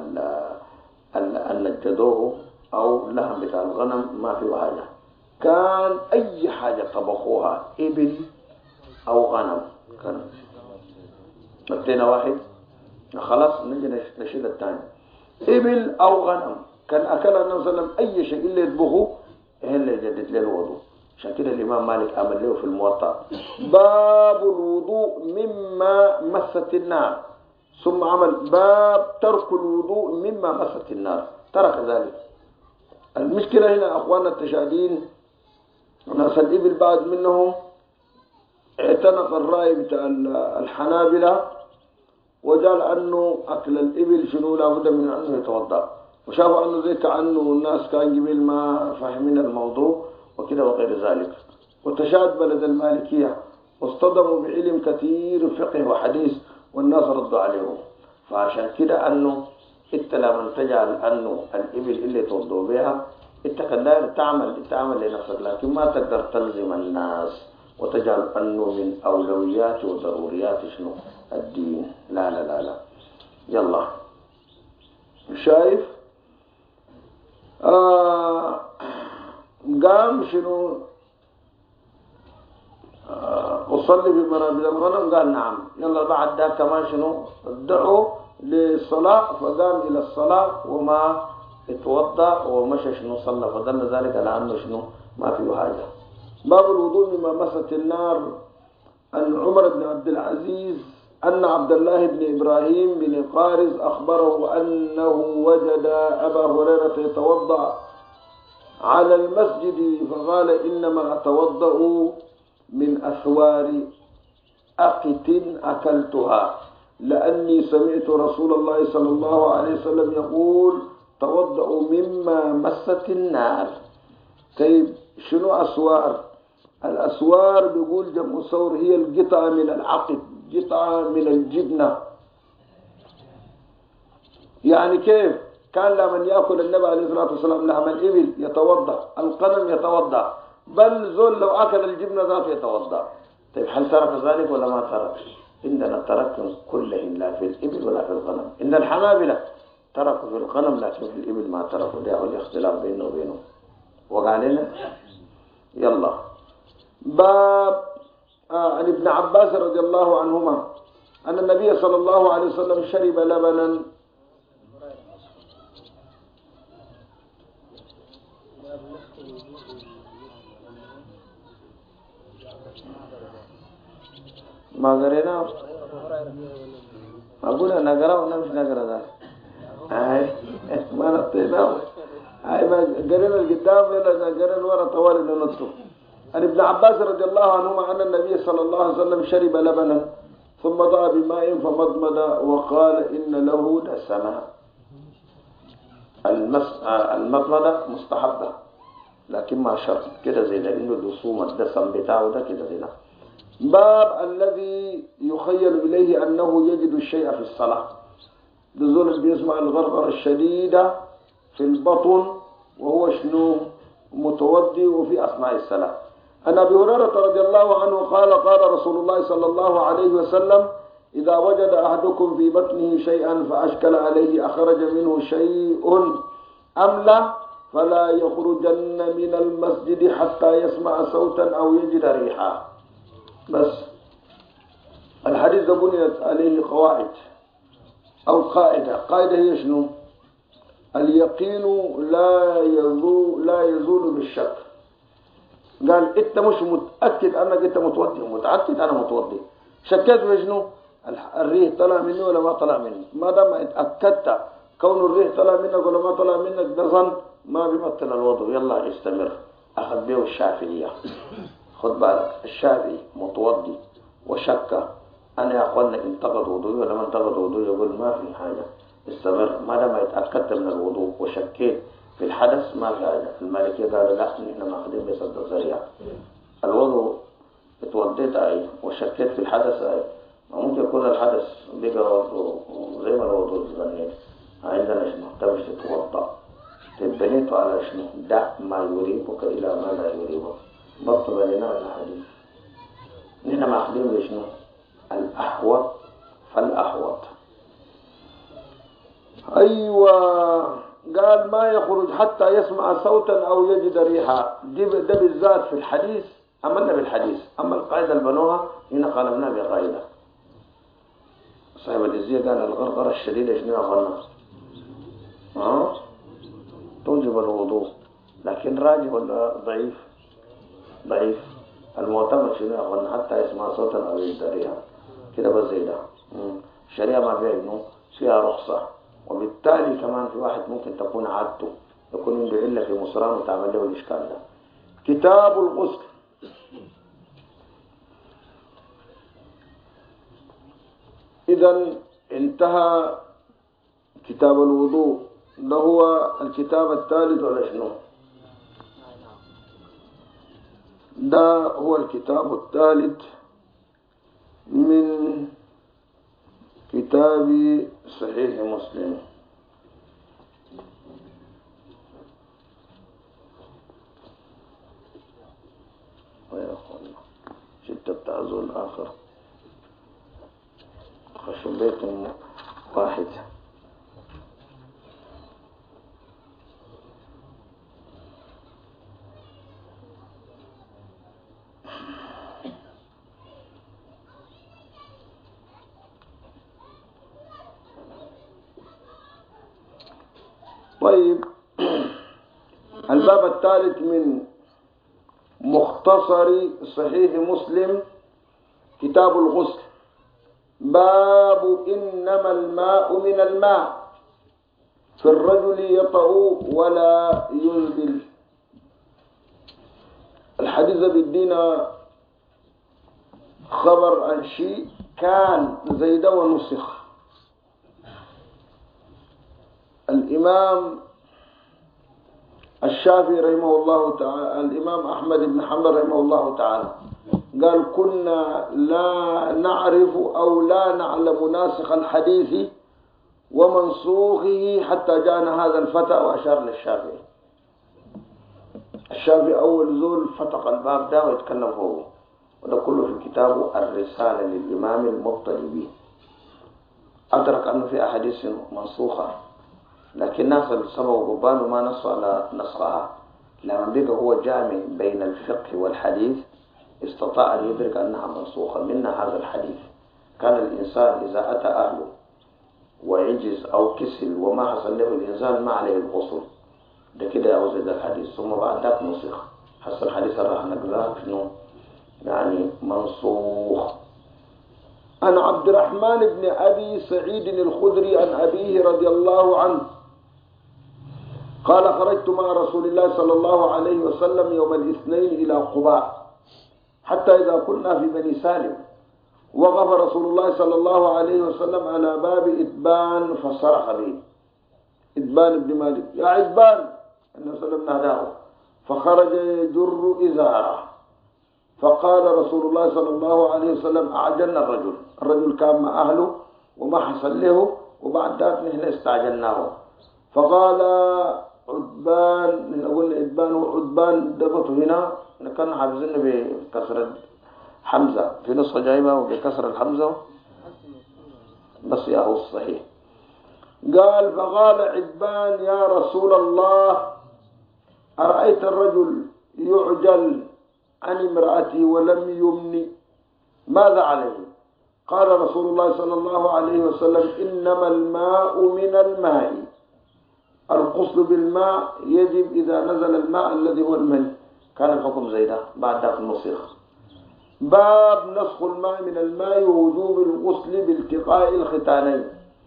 النجدوه أو اللحم بتاع الغنم ما في حاجة. كان أي حاجة طبخوها إبل أو غنم كان نبتنا واحد خلاص نجي نشيل الثاني. إبل أو غنم كان أكلها النبي صلى الله عليه وسلم أي شيء اللي يطبخوه هي اللي يجدد له الوضوء. عشان كده الإمام مالك عمل له في الموطأ باب الوضوء مما مست النار، ثم عمل باب ترك الوضوء مما مست النار، ترك ذلك. المشكلة هنا أخواننا التشادين ناس الإبل بعد منهم اعتنق الرأي بتاع الحنابلة، وجعل أنه أكل الإبل شنو لابد من أنه يتوضأ، وشافوا أنه زي كأنه الناس كان قبل ما فاهمين الموضوع وكده وغير ذلك. وتشاد بلد المالكية واصطدموا بعلم كثير فقه وحديث والناس ردوا عليهم. فعشان كده أنه انت لما تجعل أنه الإبل اللي توضوا بها انت كان داير تعمل لنفسك، لكن ما تقدر تلزم الناس وتجعل أنه من أولويات وضروريات شنو الدين. لا لا لا لا. يلا شايف قام شنو أصلي بمنابل الغنم، قال نعم. يلا بعد ده كمان شنو ادعوا للصلاة، فقام إلى الصلاة وما اتوضأ ومشى شنو صلى، فدل ذلك على أنه شنو ما فيه حاجة. باب الوضوء مما مست النار. عن عمر بن عبد العزيز أن عبد الله بن إبراهيم بن قارز أخبره أنه وجد أبا هريرة يتوضأ على المسجد فقال إنما أتوضأ من أثوار أقت أكلتها، لأني سمعت رسول الله صلى الله عليه وسلم يقول توضأوا مما مست النار. طيب شنو أسوار؟ الأسوار بيقول جمع سور هي القطعة من العقد، قطعة من الجبنة. يعني كيف كان لمن يأكل النبي عليه الصلاة والسلام لحم الإبل يتوضأ، القدم يتوضأ، بل زول لو أكل الجبنة ذاته يتوضأ. طيب هل ترك ذلك ولا ما ترك؟ عندنا ترك كلهم، لا في الإبل ولا في الغنم. إن الحنابلة تركوا في الغنم لكن في الإبل ما تركوا، ده هو الاختلاف بينه وبينه. وقالنا يلا باب عن ابن عباس رضي الله عنهما أن النبي صلى الله عليه وسلم شرب لبنا ما قرينا أقول نقرأ ولا مش نقرأ ذا ما نطيناه ما قرينا القدام ولا قرينا ورا طوال ننطه. عن ابن عباس رضي الله عنهما أن النبي صلى الله عليه وسلم شرب لبنا ثم ضع بماء فمضمض وقال إن له دسما. المضمضة مستحبة لكن ما شرط كده زي ده، إنه لصوم الدسم بتاعه ده كده زي ده. باب الذي يخيل إليه أنه يجد الشيء في الصلاة، بزول اللي بيسمع الغرغرة الشديدة في البطن وهو شنو متوضي وفي أثناء الصلاة. عن أبي هريرة رضي الله عنه قال قال رسول الله صلى الله عليه وسلم إذا وجد أحدكم في بطنه شيئا فأشكل عليه أخرج منه شيء أم لا فلا يخرجن من المسجد حتى يسمع صوتا أو يجد ريحا. بس الحديث ده بنيت عليه قواعد أو قاعدة هي شنو؟ اليقين لا يزول بالشك. قال انت مش متأكد انك انت متوضي، متأكد انا متوضي، شكيت في شنو؟ الريح طلع مني ولا ما طلع مني. ما دام اتأكدت كون الريح طلع منك ولا ما طلع منك ده ظن ما بيمثل الوضوء. يلا استمر. اخذ به الشافعية، خد بالك الشافعي متوضي وشك انا يا اخوانا انتقد وضوء ولا ما انتقد وضوء، يقول ما في حاجة استمر ما دام اتأكدت من الوضوء وشكيت في الحدث ما في حاجة. المالكية قالوا لا نحن ماخذين بصد الذريعة. الوضوء اتوضيت اي وشكيت في الحدث اي، ممكن يكون الحدث بقى وضوء زي ما الوضوء ظنيت. عندنا شنو تمش تتوضا تبنيت على شنو دع ما يريبك الى ما لا يريبك. بطل لنا الحديث نحن ماخذين بشنو الاحوط فالاحوط. ايوه قال ما يخرج حتى يسمع صوتا أو يجد ريحا. ده بالذات في الحديث عملنا بالحديث. أما القاعدة البنوها هنا قالبنا بقاعدة. صاحب الإزية قال الغرغرة الشديدة شنو أخوانا توجب الوضوء، لكن راجع ولا ضعيف؟ ضعيف. المعتمد شنو أخوانا حتى يسمع صوتا أو يجد ريحا كده بس زي ده. الشريعة ما فيها إنه فيها رخصة، وبالتالي كمان في واحد ممكن تكون عادته يكون عنده علة في مصران وتعمل له الإشكال ده. كتاب الغسل. إذا انتهى كتاب الوضوء، ده هو الكتاب الثالث ولا شنو؟ ده هو الكتاب الثالث من كتاب صحيح مسلم. ويا أخوانا شتى التعزو الآخر خشوا بيت واحد. طيب الباب الثالث من مختصر صحيح مسلم كتاب الغسل. باب إنما الماء من الماء، في الرجل يطأ ولا ينزل. الحديث بدينا خبر عن شيء كان زي ده ونسخ. الإمام الشافعي رحمه الله تعالى، الإمام أحمد بن حنبل رحمه الله تعالى قال كنا لا نعرف أو لا نعلم ناسخ الحديث ومنسوخه حتى جاءنا هذا الفتى، وأشار للشافعي. الشافعي أول زول فتق الباب ده ويتكلم فوقه، وده كله في كتابه الرسالة للإمام المطلبي. أدرك أنه في أحاديث منسوخة، لكن الناس اللي سبقوا قبان وما نصوا على نصرها، لما بقى هو جامع بين الفقه والحديث استطاع أن يدرك أنها منسوخة. منها هذا الحديث: كان الإنسان إذا أتى أهله وعجز أو كسل وما حصل له الإنسان ما عليه الغسل. ده كده أوزد الحديث، ثم بعد ذلك نسخ. حصل الحديث الراح نقرأه شنو يعني منسوخ. عن عبد الرحمن بن أبي سعيد الخدري عن أبيه رضي الله عنه قال: خرجت مع رسول الله صلى الله عليه وسلم يوم الاثنين إلى قباء، حتى إذا كنا في بني سالم وقف رسول الله صلى الله عليه وسلم على باب إتبان فصرخ به. إتبان بن مالك: يا إتبان! النبي صلى الله عليه وسلم ناداه فخرج يجر إزاره، فقال رسول الله صلى الله عليه وسلم: أعجلنا الرجل كان مع أهله وما حصل له، وبعد ذلك نحن استعجلناه. فقال عتبان، نقول عتبان وعتبان دبته هنا كان حافظين بكسر حمزة في نصف جايبة وبكسر الحمزة بس يا هو الصحيح. قال: فقال عتبان: يا رسول الله، أرأيت الرجل يعجل عن امرأتي ولم يمني، ماذا عليه؟ قال رسول الله صلى الله عليه وسلم: إنما الماء من الماء، الغسل بالماء يجب إذا نزل الماء الذي هو المني. كان الحكم زي ده بعد ذلك النسخ. باب نسخ الماء من الماء ووجوب الغسل بالتقاء الختانين.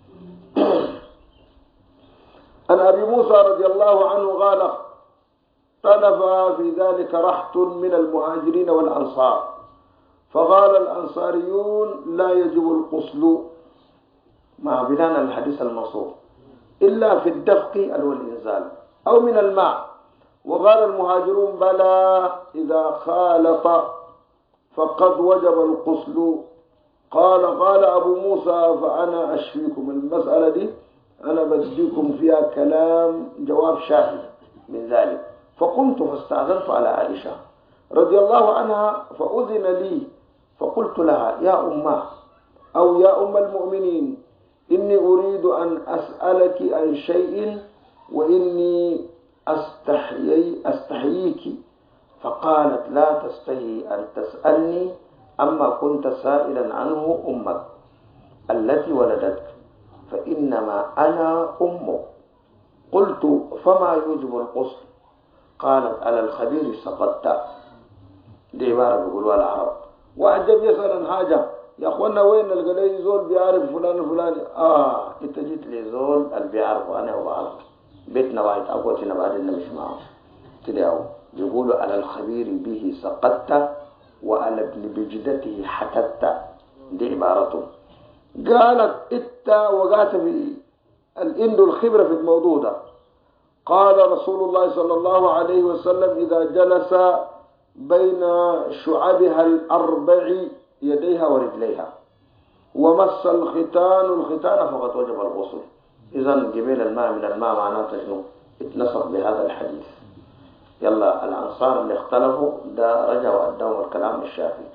عن أبي موسى رضي الله عنه قال: اختلف في ذلك رحت من المهاجرين والأنصار، فقال الأنصاريون: لا يجب الغسل مع بناء الحديث المنصوص إلا في الدفق والإنزال أو من الماء، وقال المهاجرون: بلى إذا خالط فقد وجب الغسل. قال أبو موسى: فأنا أشفيكم المسألة دي، أنا بديكم فيها كلام جواب شافي من ذلك. فقمت فاستأذنت على عائشة رضي الله عنها فأذن لي، فقلت لها: يا أمه أو يا أم المؤمنين، إني أريد أن أسألك عن شيء وإني أستحييك. فقالت: لا تستحي أن تسألني عما كنت سائلا عنه أمك التي ولدتك، فإنما أنا أمك. قلت: فما يوجب الغسل؟ قالت: على الخبير سقطت. دي عبارة بيقولوها العرب. وعجب يسأل عن حاجة: يا أخوانا وين القليل زول بيعرف فلان الفلاني؟ انت جيت لي زول اللي بيعرف أنا وبعرف. بيتنا واحد أقوتنا بعدين مش معه تلاقوا بيقولوا على الخبير به سقطت وعلى ابن بجدته حكت. دي عبارته. قالت إتا وقعت في الإند الخبرة في الموضوع ده. قال رسول الله صلى الله عليه وسلم إذا جلس بين شعبها الأربع يديها ورجليها ومس الختان فقد وجب الغسل. إذا جبال الماء من الماء معناته شنو؟ اتنسق بهذا الحديث. يلا الأنصار اللي اختلفوا ده رجعوا أدوا الكلام الشافعي.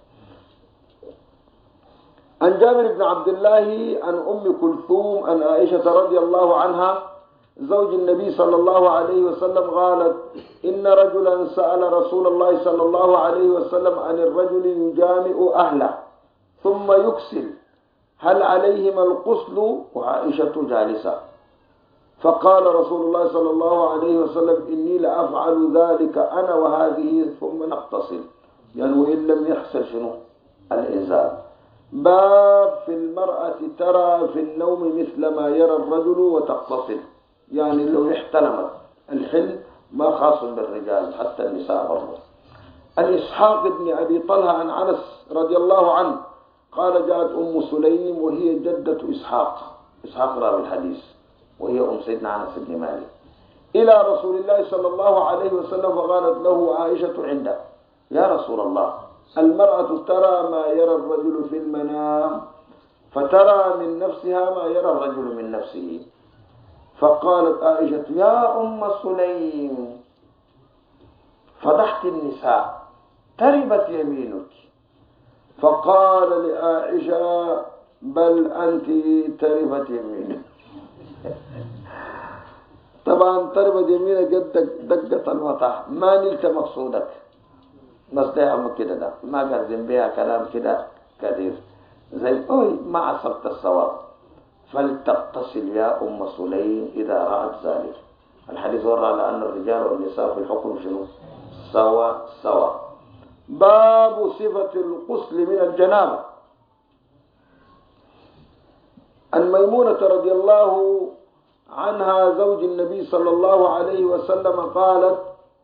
عن جابر بن عبد الله عن أم كلثوم عن عائشة رضي الله عنها زوج النبي صلى الله عليه وسلم قالت إن رجلا سأل رسول الله صلى الله عليه وسلم عن الرجل يجامع أهله ثم يكسل هل عليهما الغسل وعائشة جالسة؟ فقال رسول الله صلى الله عليه وسلم إني لأفعل ذلك أنا وهذه ثم نغتسل. يعني وإن لم يحصل شنو؟ الإنزال. باب في المرأة ترى في النوم مثل ما يرى الرجل وتغتسل. يعني لو احتلمت الحلم ما خاص بالرجال حتى النساء برضه. عن إسحاق بن أبي طلحة عن أنس رضي الله عنه قال جاءت أم سليم وهي جدة إسحاق راوي الحديث وهي أم سيدنا أنس بن مالك إلى رسول الله صلى الله عليه وسلم فقالت له عائشة عنده يا رسول الله المرأة ترى ما يرى الرجل في المنام فترى من نفسها ما يرى الرجل من نفسه. فقالت عائشة يا أم سليم فضحت النساء تربت يمينك. فقال لعائشة بل أنت تربت يمينك. طبعا تربت يمينك قد دقة المطاح ما نلت مقصودك مصدها كده ده ما قدم بها كلام كده كثير زي ما عصبت الصواب فلتغتسل يا أم سليم إذا رأت ذلك. الحديث ورى على أن الرجال والنساء في الحكم شنو؟ سوا. باب صفة الغسل من الجنابة. عن ميمونة رضي الله عنها زوج النبي صلى الله عليه وسلم قالت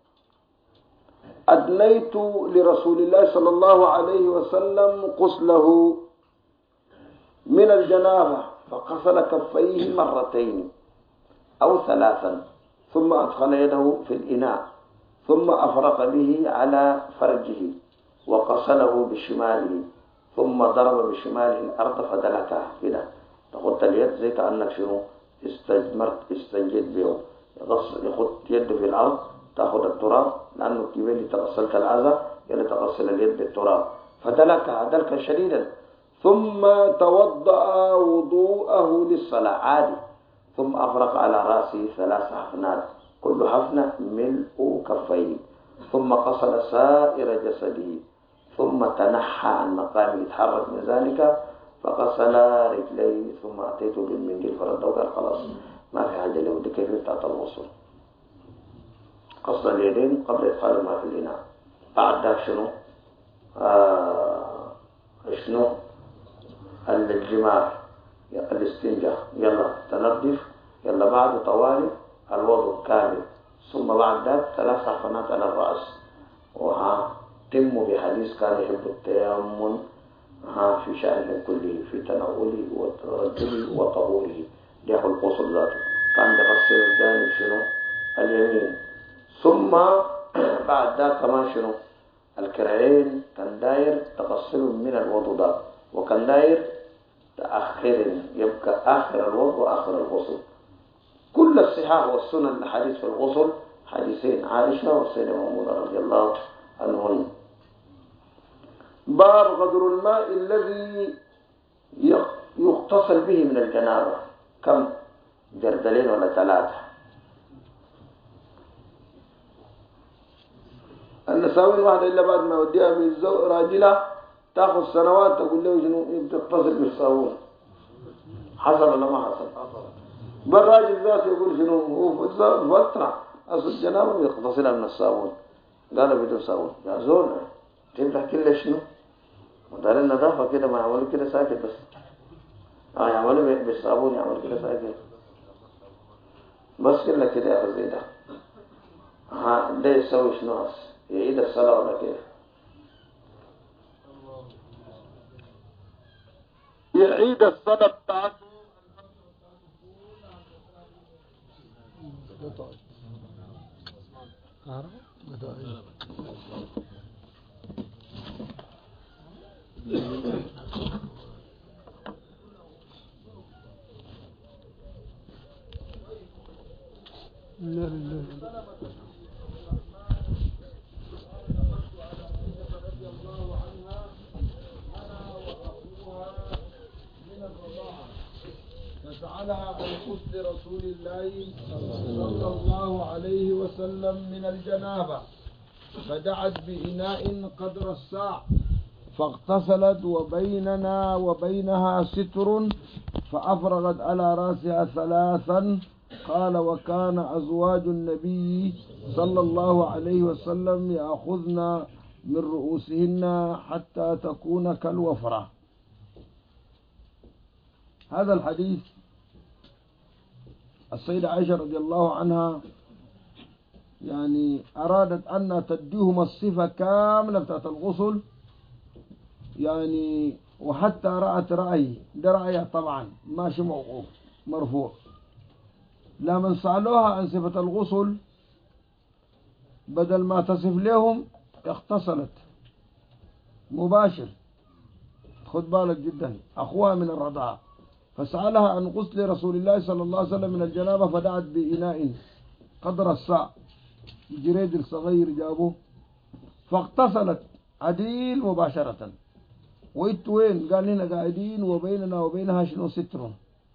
أدنيت لرسول الله صلى الله عليه وسلم غسله من الجنابة فغسل كفيه مرتين أو ثلاثا ثم أدخل يده في الإناء ثم أفرق به على فرجه وغسله بشماله ثم ضرب بشماله الأرض فدلكها كده تاخد اليد زي كأنك شنو استنجد به يخد يده في الأرض تاخد التراب لأنه كيف تغسلت الأذى يلي تغسل اليد بالتراب فدلكها دلكا شديدا ثم توضأ وضوءه للصلاة عادي ثم أفرق على رأسه 3 حفنات كل حفنة ملء كفيه ثم غسل سائر جسده ثم تنحى عن مقامه يتحرك من ذلك فغسل رجليه ثم أتيته بالمنديل فرده وقال خلاص ما في حاجة له دي كيف بتاعت الغسل. غسل اليدين قبل إدخال الماء في الإناء. بعد ذلك شنو الجماع الاستنجاء يلا تنظف يلا بعد طوالي الوضوء كامل ثم بعد ذلك 3 حفنات على الرأس تم بحديث كان يحب التيمم في شأنه كله في تناوله وترجله وطهوره يأخذ الغسل ذاته كان يغسل الجانب شنو اليمين ثم بعد ذلك كمان شنو الكرعين كان داير تغسل من الوضوء ده وكان داير تأخير يبقى آخر الوضوء وآخر الغسل. كل الصحاح والسنن الحديث في الغسل حديثين عائشة والسيدة ميمونة رضي الله عنهن. باب قدر الماء الذي يغتسل به من الجنابة كم جردلين ولا 3. النساوين واحدة إلا بعد ما يوديها راجلة تأخذ سنوات تقول له شنو تغتسل بالصابون حصل ولا ما حصل؟ بالراجل ذاته يقول شنو هو فترة أصل الجنابة يغتسلها من الصابون قال بدون صابون يا زول تبدأ كل شنو ودار النظافة كده ما يعملوا كده ساكت بس يعملوا بالصابون يعملوا كده ساكت بس قلنا كده يا أخي زي ده. ده يسوي شنو؟ يعيد الصلاة ولا كيف؟ يعيد الصلاة بتاعته. فسألها عن غسل رسول الله صلى الله عليه وسلم من الجنابة، فدعت بإناء قدر الساع فاغتسلت وبيننا وبينها ستر فأفرغت على رأسها ثلاثا. قال: وكان أزواج النبي صلى الله عليه وسلم يأخذن من رؤوسهن حتى تكون كالوفرة. هذا الحديث السيدة عائشة رضي الله عنها يعني أرادت أن تديهم الصفة كاملة بتاعت الغسل، يعني وحتى رأت رأي، ده رأيها طبعا ماشي موقوف مرفوع. لمن سألوها عن صفة الغسل بدل ما تصف لهم اغتسلت مباشر. خد بالك جدا، أخوها من الرضاعة، فسألها عن غسل رسول الله صلى الله عليه وسلم من الجنابة فدعت بإناء قدر الساع، جريد الصغير جابوه فاغتسلت عديل مباشرة. وإنت وين؟ قال لنا قاعدين وبيننا وبينها شنو؟ ستر.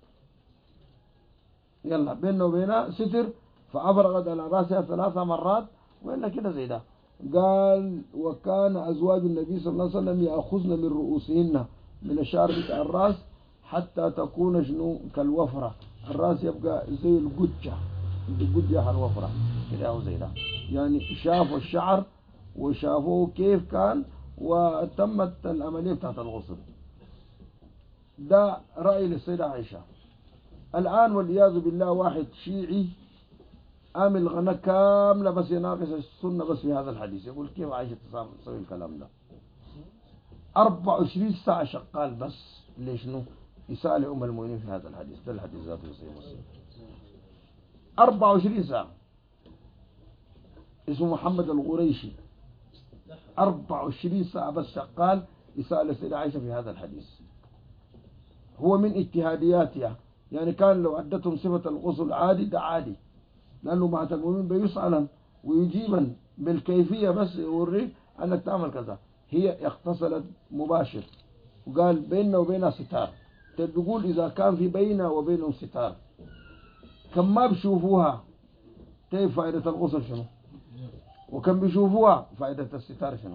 يلا بيننا وبينها ستر. فأفرغت على رأسها 3 مرات وإلا كده زي ده. قال: وكان أزواج النبي صلى الله عليه وسلم يأخذن من رؤوسهن، من الشعر بتاع الرأس حتى تكون شنو؟ كالوفرة. الرأس يبقى زي القجة، القجة الوفرة كده أو زي ده. يعني شافوا الشعر وشافوه كيف كان وتمت العملية بتاعت الغسل. ده رأي للسيدة عائشة. الآن والعياذ بالله واحد شيعي عامل غنى كاملة بس يناقش السنة بس في هذا الحديث، يقول كيف عائشة تسوي الكلام ده؟ 24 ساعة شغال بس ليش نو يسأل أم المؤمنين في هذا الحديث. ده الحديث ذاته في صحيح مسلم. 24 ساعة. اسمه محمد القريشي، 24 ساعة بس شغال يسأل السيدة عائشة في هذا الحديث. هو من اجتهادياتها، يعني كان لو عدتهم صفة الغسل عادي ده عادي، لأنه مع المؤمن بيسألا ويجيبا بالكيفية بس يوريك أنك تعمل كذا. هي اغتسلت مباشر وقال بيننا وبينها ستار. تقول إذا كان في بيننا وبينهم ستار كم ما بيشوفوها كيف فائدة الغسل شنو؟ وكم بيشوفوها فائدة الستار شنو؟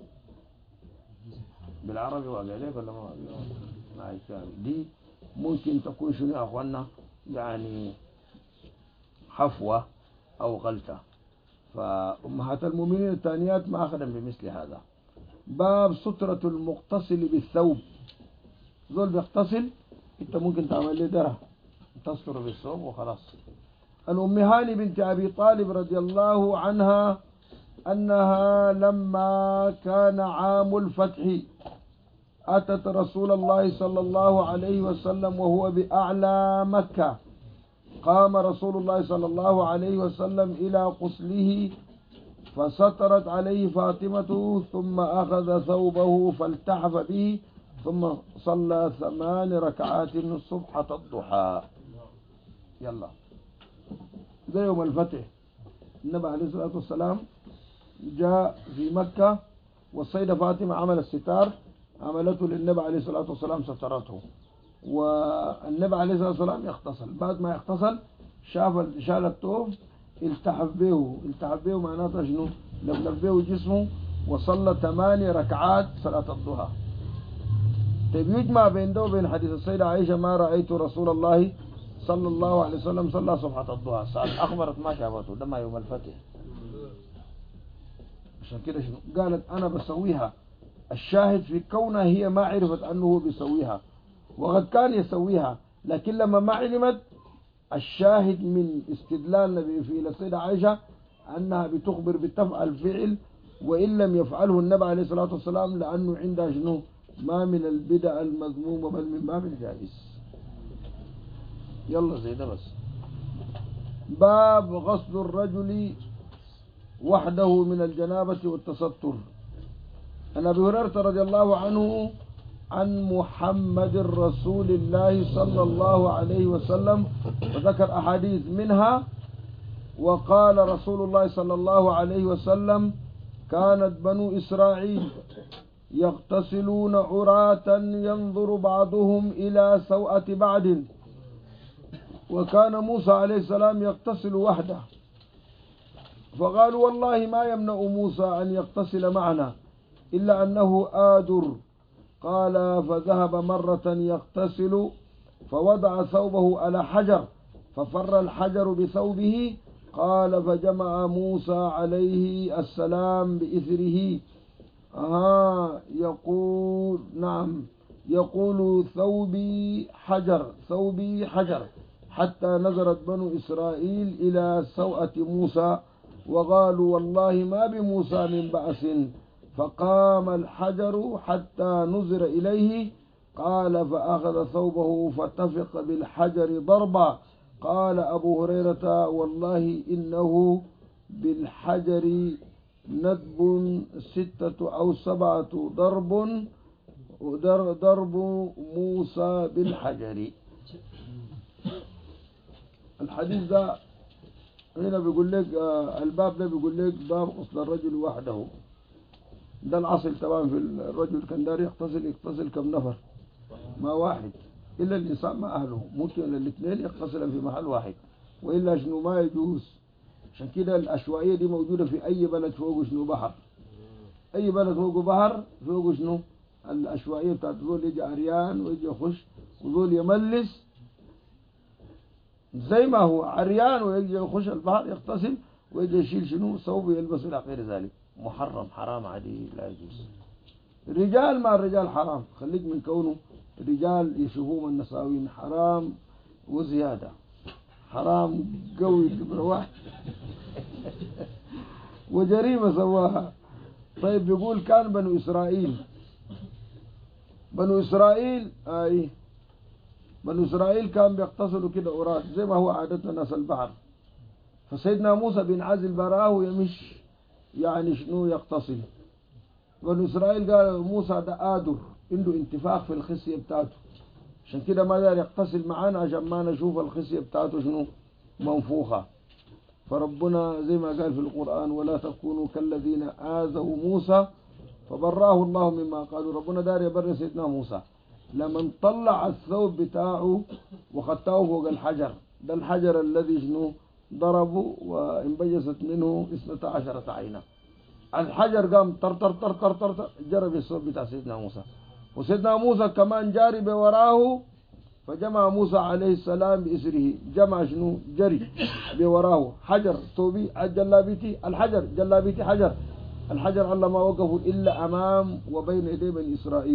بالعربي واقع عليك ولا ما دي ممكن تكون شنو يا أخوانا؟ يعني حفوة أو غلطة. فأمهات المؤمنين الثانيات ما أخذن بمثل هذا. باب سترة المغتسل بالثوب. ذول بيغتسل انت ممكن تعمل له درة تستر بالثوب وخلاص. الأم هاني بنت أبي طالب رضي الله عنها أنها لما كان عام الفتح أتت رسول الله صلى الله عليه وسلم وهو بأعلى مكة. قام رسول الله صلى الله عليه وسلم إلى قسله فسترت عليه فاطمة ثم أخذ ثوبه فالتحف به ثم صلى 8 ركعات صبحة الضحى. يلا ده يوم الفتح النبي عليه الصلاة والسلام جاء في مكة والسيدة فاطمة عمل الستار عملته للنبي عليه الصلاة والسلام سترته. والنبي عليه الصلاة والسلام يغتسل. بعد ما يغتسل شال الثوب التحف به معناته شنو؟ لفلف به جسمه وصلى 8 ركعات صلاة الضحى. طيب يجمع بين ده وبين حديث السيدة عائشة ما رأيت رسول الله صلى الله عليه وسلم صلى صبحة الضحى. أخبرت ما شافته ده ما يوم الفتح. عشان كده شنو قالت أنا بسويها. الشاهد في كونها هي ما عرفت أنه بيسويها وقد كان يسويها، لكن لما ما علمت الشاهد من استدلال النبي في السيدة عائشة أنها بتخبر بتفعل فعل وإن لم يفعله النبي عليه الصلاة والسلام، لأنه عندها شنو ما من البدع المذمومة بل من باب الجائز. يلا زي ده بس. باب غسل الرجل وحده من الجنابة والتستر. عن أبي هريرة رضي الله عنه عن محمد رسول الله صلى الله عليه وسلم، وذكر أحاديث منها. وقال رسول الله صلى الله عليه وسلم: كانت بنو إسرائيل يغتسلون عراة ينظر بعضهم إلى سوءة بعض، وكان موسى عليه السلام يغتسل وحده، فقالوا: والله ما يمنع موسى أن يغتسل معنا إلا أنه آدر. قال: فذهب مرة يغتسل فوضع ثوبه على حجر ففر الحجر بثوبه. قال: فجمع موسى عليه السلام بإثره يقول نعم يقول: ثوبي حجر ثوبي حجر، حتى نظرت بنو إسرائيل إلى سوءة موسى وقالوا: والله ما بموسى من بأس. فقام الحجر حتى نظر إليه. قال: فأخذ ثوبه فتفق بالحجر ضربا. قال أبو هريرة: والله إنه بالحجر ندب 6 أو 7 ضرب موسى بالحجر. الحديث ده هنا بيقول لك الباب ده بيقول لك باب غسل الرجل وحده. ده الأصل طبعا في الرجل كان داري يغتسل كم نفر؟ ما واحد، إلا الإنسان ما أهله، ممكن الاثنين يغتسل في محل واحد، وإلا شنو ما يجوز. عشان كده العشوائية دي موجودة في أي بلد فوق شنو بحر. أي بلد فوق بحر فوق شنو العشوائية بتاعت ذول يجي عريان ويجي يخش وذول يملس زي ما هو عريان ويجي يخش البحر يغتسل ويجي يشيل شنو ثوبه يلبسه إلى غير ذلك. محرم حرام عادي لا يجوز. الرجال مع الرجال حرام، خليك من كونه رجال يشوفوهم النساوين حرام وزيادة، حرام قوي كبر واحد وجريمة سواها. طيب بيقول كان بنو إسرائيل كان بيغتسلوا كده أوراق زي ما هو عادتنا ناس البحر. فسيدنا موسى بينعزل براه يمش يعني شنو يغتسل. بنو إسرائيل قال موسى ده آدر عنده انتفاخ في الخصية بتاعته، عشان كده ما دار يغتسل معانا عشان ما نشوف الخصية بتاعته شنو منفوخة. فربنا زي ما قال في القرآن: ولا تكونوا كالذين آذوا موسى فبراه الله مما قالوا. ربنا دار يبر سيدنا موسى لما طلع الثوب بتاعه وخطاه فوق الحجر. ده الحجر الذي شنو ضربه وانبجست منه 12 عينا. الحجر قام طر طر طر طر طر, طر جرب الثوب بتاع سيدنا موسى، وسيدنا موسى كمان جاري بوراه. فجمع موسى عليه السلام بإسره، جمع شنو جري بوراه حجر ثوبي الجلابيتي الحجر جلابيتي حجر. الحجر الله ما وقفوا إلا أمام وبين يدي بني إسرائيل.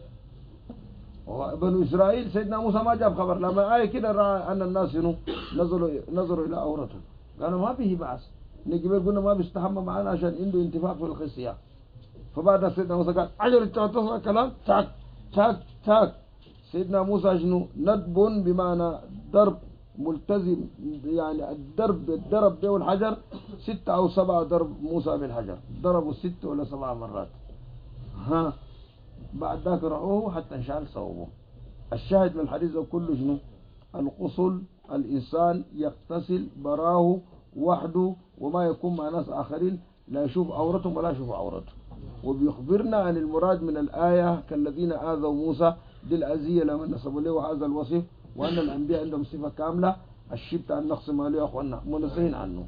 بنو إسرائيل سيدنا موسى ما جاب خبر، لما آية كده رأى أن الناس شنو نظروا إلى عورته قالوا ما به بأس. نجيب قلنا ما بيستحمى معنا عشان عنده انتفاخ في الخصية. فبعد سيدنا موسى قال: عجل التعتصر كلام تاك تاك تاك. سيدنا موسى شنو ندب بمعنى ضرب ملتزم، يعني الضرب به الحجر 6 أو 7 ضرب موسى بالحجر، ضربوا 6 ولا 7 مرات. بعد ذاك رعوه حتى انشال ثوبه. الشاهد من الحديث ده كله شنو؟ الغسل، الإنسان يغتسل براه وحده وما يكون مع ناس آخرين لا يشوف عورتهم ولا يشوف عورته. وبيخبرنا عن المراد من الآية كالذين آذوا موسى، دي الأذية لما نسبوا له هذا الوصف، وأن الأنبياء عندهم صفة كاملة الشبت عن نقص ما له أخوانا منزهين عنه.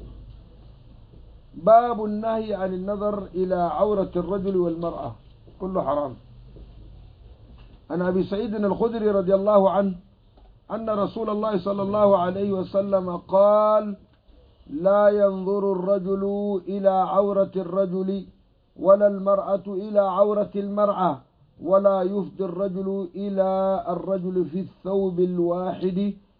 باب النهي عن النظر إلى عورة الرجل والمرأة، كله حرام. عن أبي سعيد الخدري رضي الله عنه أن رسول الله صلى الله عليه وسلم قال: لا ينظر الرجل إلى عورة الرجل ولا المرأة إلى عورة المرأة، ولا يفضي الرجل إلى الرجل في الثوب الواحد،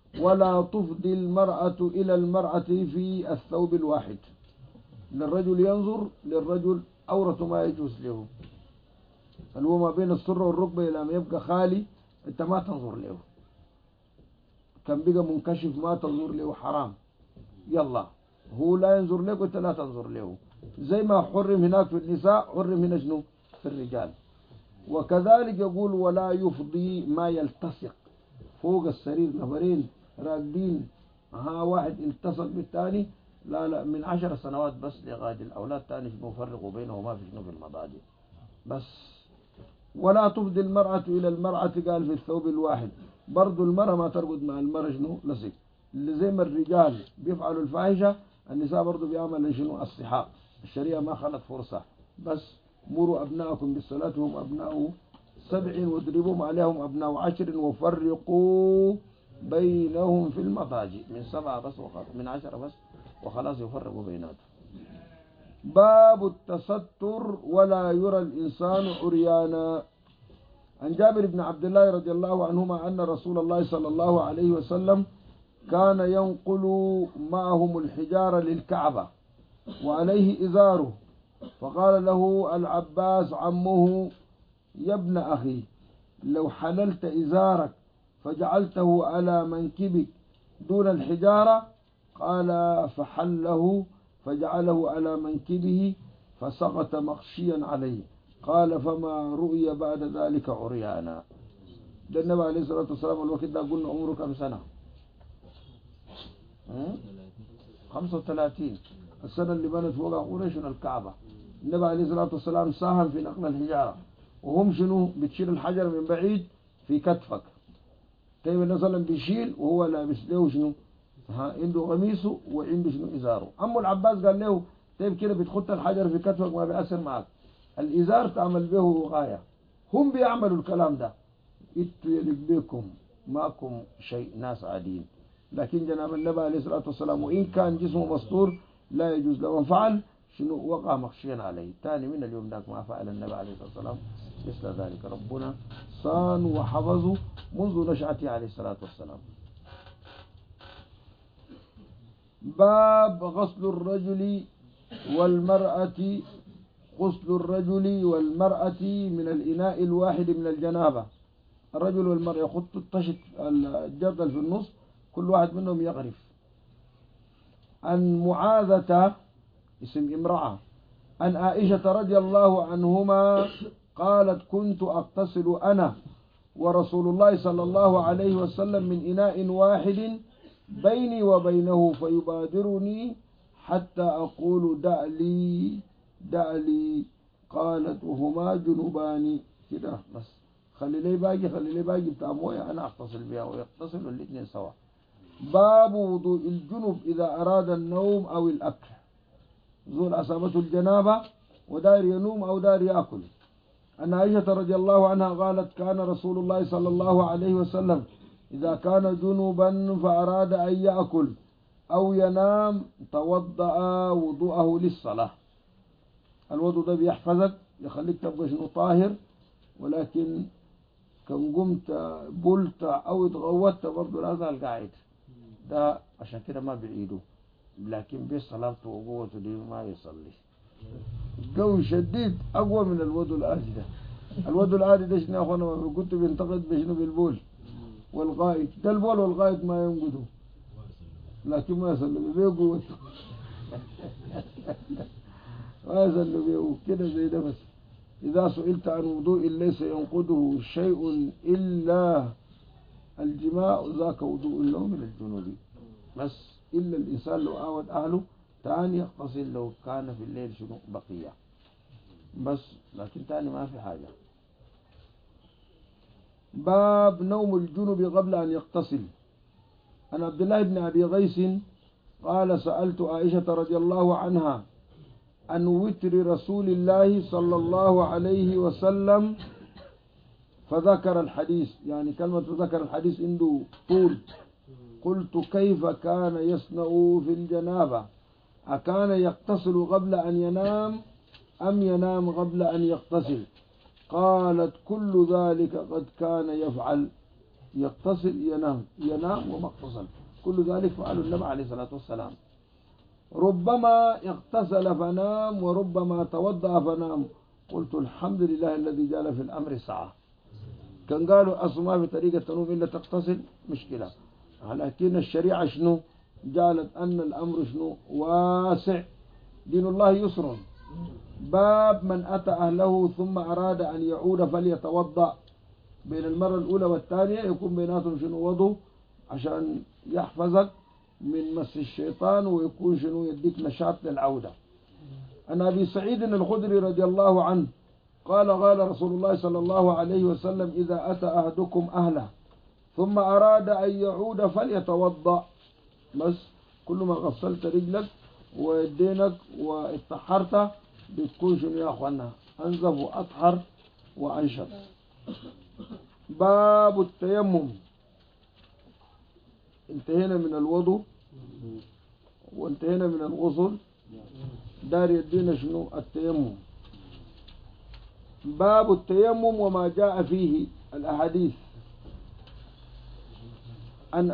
ولا تفضي المرأة إلى المرأة في الثوب الواحد. للرجل ينظر للرجل عورة ما يجوز له، اللي هو ما بين السرة والركبة إلى ما يبقى خالي أنت ما تنظر له، كان بقى منكشف ما تنظر له حرام. يلا هو لا ينظر لك وأنت لا تنظر له، زي ما حرم هناك في النساء حرم هنا شنو في الرجال. وكذلك يقول ولا يفضي ما يلتصق فوق السرير، نفرين راقدين واحد التصق بالثاني، لا من 10 سنوات بس لغاية الأولاد تاني شنو فرقوا بينه ما في شنو في المضاجع بس. ولا تفضي المرأة إلى المرأة قال في الثوب الواحد، برضو المرأة ما ترقد مع المرأة شنو لصق، اللي زي ما الرجال بيفعلوا الفاحشة النساء برضو بيعملوا شنو الصحاق. الشريعة ما خلت فرصة. بس مروا أبناءكم بالصلاة وهم أبناء 7 واضربوهم عليهم أبناء 10 وفرقوا بينهم في المضاجع من 7 بس من 10 بس وخلاص يفرقوا بيناتهم. باب التستر ولا يرى الإنسان عريانا. عن جابر بن عبد الله رضي الله عنهما أن رسول الله صلى الله عليه وسلم كان ينقل معهم الحجارة للكعبة وعليه إزاره، فقال له العباس عمه يا ابن أخي لو حللت إزارك فجعلته على منكبك دون الحجارة، قال فحله فجعله على منكبه فسقط مغشيا عليه، قال فما رؤي بعد ذلك عريانا. ده النبي عليه الصلاة والسلام الوقت ده قلنا عمره كم سنة؟ 35. السنة اللي بنت فوق قريش الكعبة. النبي عليه الصلاة والسلام ساهم في نقل الحجارة، وهم شنو بتشيل الحجر من بعيد في كتفك، كيف مثلا بيشيل وهو لابس له شنو عنده قميصه وعنده شنو إزاره. أما العباس قال له طيب كده بتخط الحجر في كتفك ما بيأثر معك، الإزار تعمل به وقاية. هم بيعملوا الكلام ده، انتوا يلق بكم ماكم شيء ناس عاديين، لكن جناب النبي عليه الصلاة والسلام وإن كان جسمه مستور لا يجوز له، فعل شنو وقع مخشيا عليه. تاني من اليوم ذاك ما فعل النبي عليه الصلاة والسلام مثل ذلك، ربنا صان وحفظه منذ نشأته عليه الصلاة والسلام. باب غسل الرجل والمرأة، غسل الرجل والمرأة من الإناء الواحد من الجنابة. الرجل والمرأة يخط الطشت الجردل في النص، كل واحد منهم يغرف. عن معاذة اسم امرأة عن عائشة رضي الله عنهما قالت كنت أغتسل أنا ورسول الله صلى الله عليه وسلم من إناء واحد بيني وبينه فيبادرني حتى أقول دع لي، قالت وهما جنوبان كده بس خلي لي باقي بتاع مويه أنا أغتسل بها ويغتسل الاثنين سوا. باب وضوء الجنب إذا أراد النوم أو الأكل. زول أصابته الجنابة ودار ينوم أو دار يأكل. أن عائشة رضي الله عنها قالت كان رسول الله صلى الله عليه وسلم إذا كان جنوبا فأراد أن يأكل أو ينام توضأ وضوءه للصلاة. الوضوء ده بيحفظك يخليك تبقى شنو طاهر، ولكن كان قمت بلت أو اتغوت برضه لا زال قاعد، ده عشان كده ما بيعيدوا، لكن بصلاته وقوته دي ما يصلي. الجو شديد أقوى من الوضوء العادي ده. الوضوء العادي ده شنو يا أخوانا كنت بينتقد بشنو بالبول والغائط، ده البول والغائط ما ينقذوا لكن ما يصلوا بيه قوته ما يصلوا بيه كده زي ده. بس إذا سئلت عن وضوء ليس ينقضه شيء إلا الجماع ذاك وضوء النوم للجنوب بس، إلا الإنسان لو آود أهله تاني يغتسل لو كان في الليل شنو بقية بس، لكن تاني ما في حاجة. باب نوم الجنب قبل أن يغتسل. عن عبد الله بن أبي غيث قال سألت عائشة رضي الله عنها عن وتر رسول الله صلى الله عليه وسلم فذكر الحديث، يعني كلمة ذكر الحديث عنده طول. قلت كيف كان يصنع في الجنابة؟ أكان يغتسل قبل أن ينام أم ينام قبل أن يغتسل؟ قالت كل ذلك قد كان يفعل. يغتسل ينام وما اغتسل، كل ذلك فعله النبي عليه الصلاة والسلام. ربما اغتسل فنام وربما توضأ فنام. قلت الحمد لله الذي جعل في الأمر سعة. كان قالوا أصلا ما في طريقة تنوم إلا تغتسل مشكلة، لكن الشريعة شنو جعلت أن الأمر شنو واسع. دين الله يسر. باب من أتى أهله ثم أراد أن يعود فليتوضأ. بين المرة الأولى والثانية يكون بيناتهم شنو وضوء عشان يحفظك من مس الشيطان ويكون شنو يديك نشاط للعودة. عن أبي سعيد الخدري رضي الله عنه قال قال رسول الله صلى الله عليه وسلم إذا أتى أحدكم أهله ثم أراد أن يعود فليتوضأ. بس كل ما غسلت رجلك ويدينك واتطهرت بتكون شنو يا أخوانا أنظف وأطهر وأنشط. باب التيمم. انتهينا من الوضوء وانتهينا من الغسل، دار يدينا شنو التيمم. باب التيمم وما جاء فيه الأحاديث. عن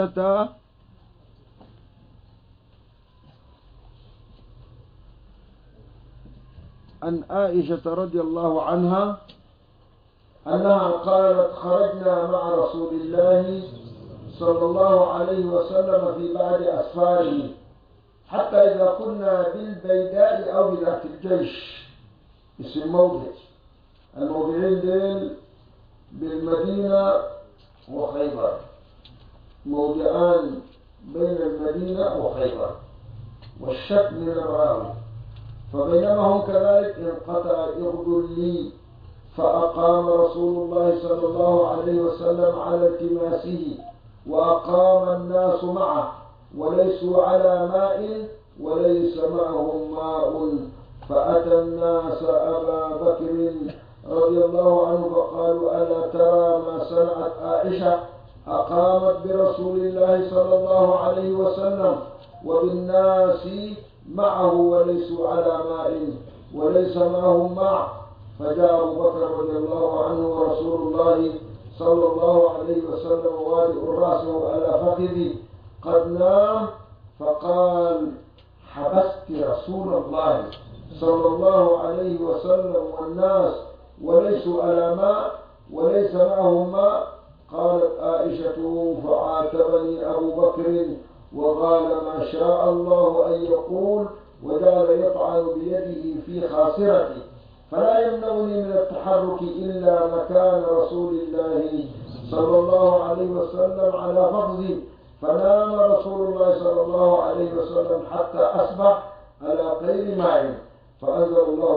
عائشة رضي الله عنها أنها قالت خرجنا مع رسول الله صلى الله عليه وسلم في بعض أسفاره حتى إذا كنا بالبيداء أو بذات الجيش، اسم موضع، الموضعين ديل بالمدينة وخيبر، موضعان بين المدينة وخيبر، والشك من الراوي. فبينما هم كذلك انقطع إغد لي فأقام رسول الله صلى الله عليه وسلم على التماسه وأقام الناس معه وليسوا على ماء وليس معهم ماء. فأتى الناس أبا بكر رضي الله عنه فقالوا ألا ترى ما صنعت عائشة أقامت برسول الله صلى الله عليه وسلم وبالناس معه وليسوا على ماء وليس معهم ماء. فجاء أبو بكر رضي الله عنه ورسول الله صلى الله عليه وسلم وادئ رأسه على فخذي قد نام، فقال حبست رسول الله صلى الله عليه وسلم والناس وليسوا على ماء وليس معهم ماء. قالت عائشة فعاتبني أبو بكر وقال ما شاء الله أن يقول وجعل يطعن بيده في خاصرتي فلا يمنعني من التحرك إلا مكان رسول الله صلى الله عليه وسلم على فخذي. فنام رسول الله صلى الله عليه وسلم حتى أصبح على غير ماء. فأنزل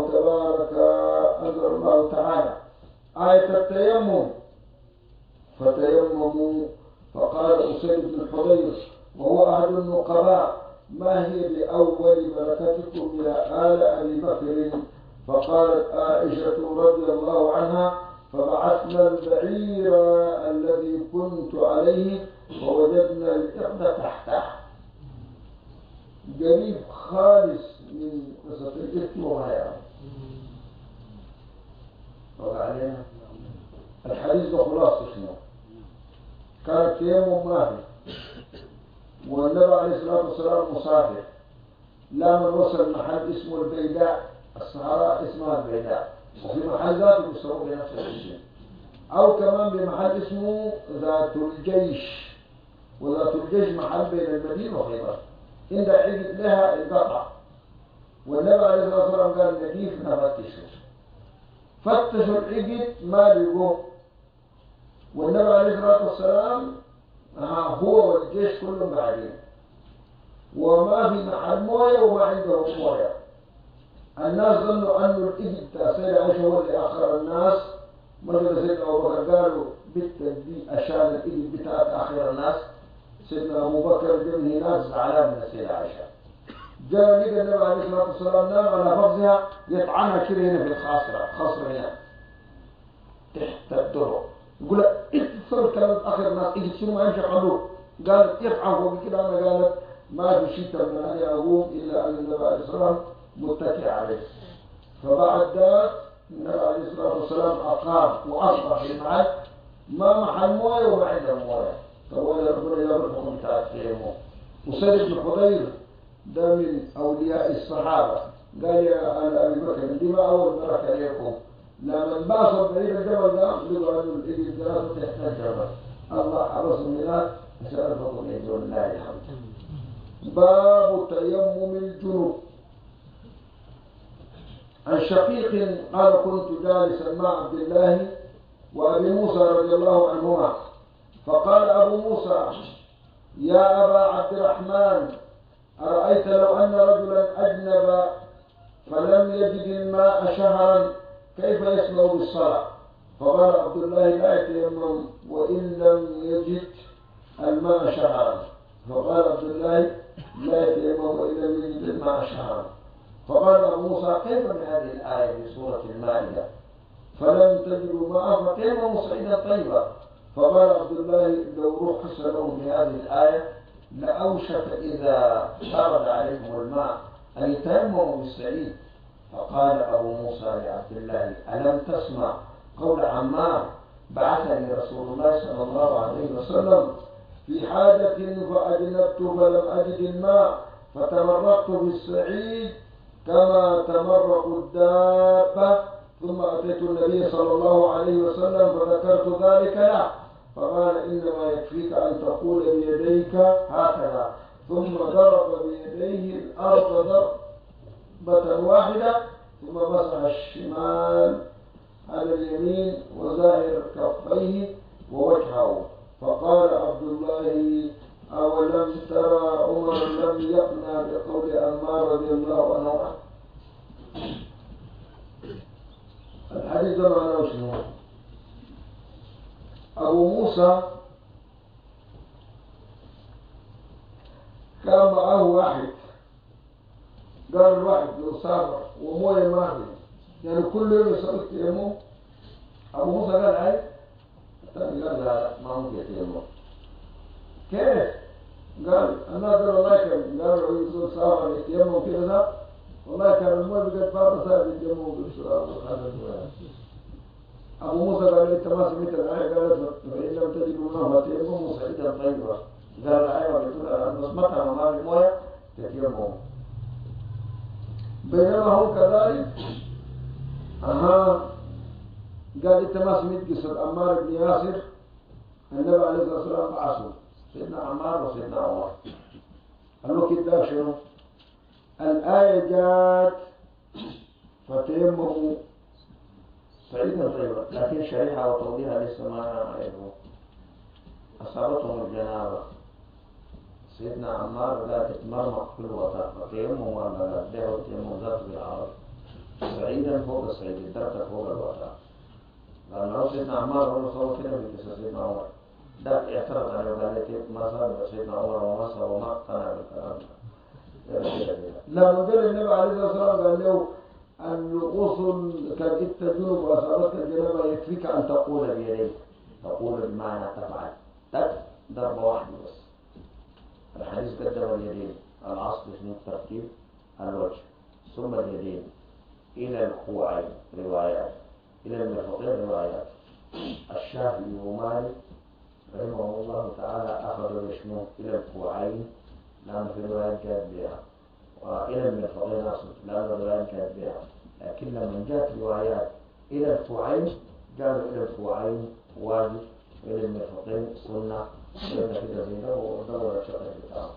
الله تعالى آية التيمم فتيمموا. فقال أسيد بن الحضير وهو أحد النقباء ما هي بأول بركتكم يا آل أبي بكر؟ فقالت عائشة رضي الله عنها فبعثنا البعير الذي كنت عليه فوجدنا الإقد تحته، قريب خالص من قصة الإثم وغيره. وعلينا الحديث ده خلاصة شنو؟ كان التيمم ماهي والنبي عليه الصلاة والسلام مسافر، لا من وصل محل اسمه البيداء، الصحراء اسمها البيداء، وفي محل ذاته يسموه بنفس الاسم، أو كمان بمحل اسمه ذات الجيش، وذات الجيش محل بين المدينة وخيبر عند عقد لها القطع. والنبي عليه الصلاة والسلام قال نجيف نفتشه، فتشوا العقد ما لقوه، والنبي عليه الصلاة والسلام هو والجيش كلهم قاعدين وما في محل مويه وما عندهم مويه. الناس ظنوا أن الإجد سيدنا عائشة هو اللي أخر الناس، مثل سيدنا أبو بكر قالوا بالتدبير أشان الإجد بتاعت آخر الناس. سيدنا أبو بكر جمه ناس زعلان من السيدة عائشة، جاء لقى النبي عليه الصلاة والسلام نام على فخذها يطعنها كده هنا في الخاصرة هنا تحت الدرع. يقول لها اتصل كلمة آخر الناس إجد شنو ما يمشي قالوا، قالت يطعن فوق كده. أنا قالت ما في شيء تمنعني أقوم إلا أن النبي عليه الصلاة والسلام متكئ عليه. فبعد ذلك النبي عليه الصلاة والسلام أقام وأصبح في المعاد ما محل مويه وما عندهم مويه. طبعا ربنا يغفر لكم تعالى. وسيد بن حضير ده من أولياء الصحابة قال يا أبي بكر دي ما أول بركة لكم لما انبعثوا بعيد الجبل ده لقوا أن الإبل دراسة تحت الجبل الله حرصهم هناك سألفكم يدون الله الحمد. باب تيمم الجنوب. عن شقيق قال كنت جالسا مع عبد الله وأبي موسى رضي الله عنهما فقال أبو موسى يا أبا عبد الرحمن أرأيت لو أن رجلا أجنب فلم يجد الماء شهرا كيف يسمع بالصلاة؟ فقال عبد الله لا يتيمم وإن لم يجد الماء شهرا. فقال عبد الله لا يتيمم وإن لم يجد الماء شهرا. فقال أبو موسى كيف بهذه الآية في سورة المائدة فلم تجدوا ماء فتيمموا صعيدا طيبا؟ فقال عبد الله لو رخص لهم بهذه الآية لأوشك إذا فرد عليهم الماء أن يتيمموا بالسعيد. فقال أبو موسى لعبد الله ألم تسمع قول عمار بعثني رسول الله صلى الله عليه وسلم في حاجة فأجنبت فلم أجد الماء فتمرقت بالسعيد كما تمرق الدابة ثم أتيت النبي صلى الله عليه وسلم فذكرت ذلك له فقال إنما يكفيك أن تقول بيديك هكذا ثم ضرب بيديه الأرض ضربة واحدة ثم مسح الشمال على اليمين وظاهر كفيه ووجهه. فقال عبد الله أولم ترى عمر لم يقنع بقول عمار رضي الله عنه؟ الحديث ده معناه شنو؟ أبو موسى كان معه واحد قال الواحد لو سافر ومويه ما في يعني كل يوم يسوي التيمم. أبو موسى قال عيب؟ الثاني قال لا ما ممكن يتيمم. كيف؟ قال الناس قالوا والله كان قالوا يسوي سافر يتيمم كذا والله كان المويه بقت فاضي صار يتيمم بالسؤال. أبو موسى قال أنت ما سمعت الآية قالت فإن لم تجدوا ماء فتيمموا صعيدا طيبا. قال الآية بتقول أن نصمتها وما بالمويه تتيمموا. بينما هو كذلك قال أنت ما سمعت قصة عمار بن ياسر النبي عليه الصلاة والسلام بعثه سيدنا عمار وسيدنا عمر قال له كده شنو؟ الآية جاءت فتيمموا صعيدا طيبا لكن شريحة وتوضيحها لسه ما يعرفون. أصابتهم الجنابة سيدنا عمار قال تتمرمق في الوطن فتيمموا ولا ده تيمموا ذات بالعرب صعيدا فوق الصعيد درجة فوق الوطن. لأنه سيدنا عمار هو صور كده في قصة سيدنا عمر ده اعترض عليه وقال لي ما صار سيدنا عمر وما صار وما اقتنع بالكلام ده. لما قال النبي عليه الصلاة والسلام قال له الغسل كان انت جنوب واصابتك الجنابه يكفيك ان تقول بيديك تقول بمعنى تفعل ضربه واحده بس. الحديث قدم اليدين الاصل في الترتيب الوجه ثم اليدين الى الكوعين روايات الى المرفقين روايات. الشافعي ومالك رحمه الله تعالى اخذوا يشمل الى الكوعين لان في روايات جاءت بها وإلى المرفقين أصلا لأن الروايات كانت بها. لكن لما جاءت روايات إلى الكوعين قالوا إلى الكوعين واجب وإلى المرفقين سنة وإلى كده زي ده ودور الشقة بتاعه.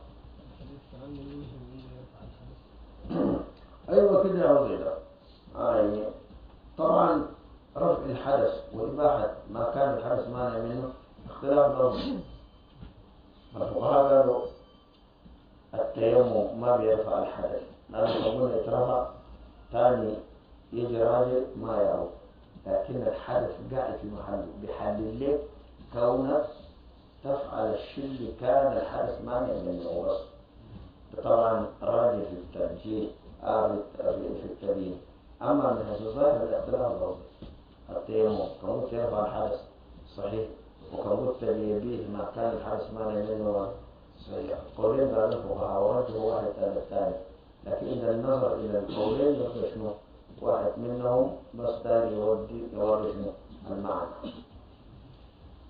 أيوة كده أو زي ده. يعني طبعا رفع الحدث وإباحة ما كان الحدث مانع منه اختلاف ضروري. الفقهاء قالوا التيمم ما بيرفع الحدث لأنه قبل يترفع ثاني يجي راجع ما يعود. لكن الحدث قاعد في محله بحل لك كونك تفعل الشيء اللي كان الحدث مانع منه بس. طبعا راجع في الترجيح في التبيين. أما من حيث الظاهر الاختلاف ضروري. التيمم كونك يرفع الحدث صحيح وكونك تبيه ما كان الحدث مانع منه صحيح. قولين قال الفقهاء ورجه واحد على الثاني. لكن إذا النظر إلى القولين يبقى شنو؟ واحد منهم بس ثاني يوري شنو؟ المعنى.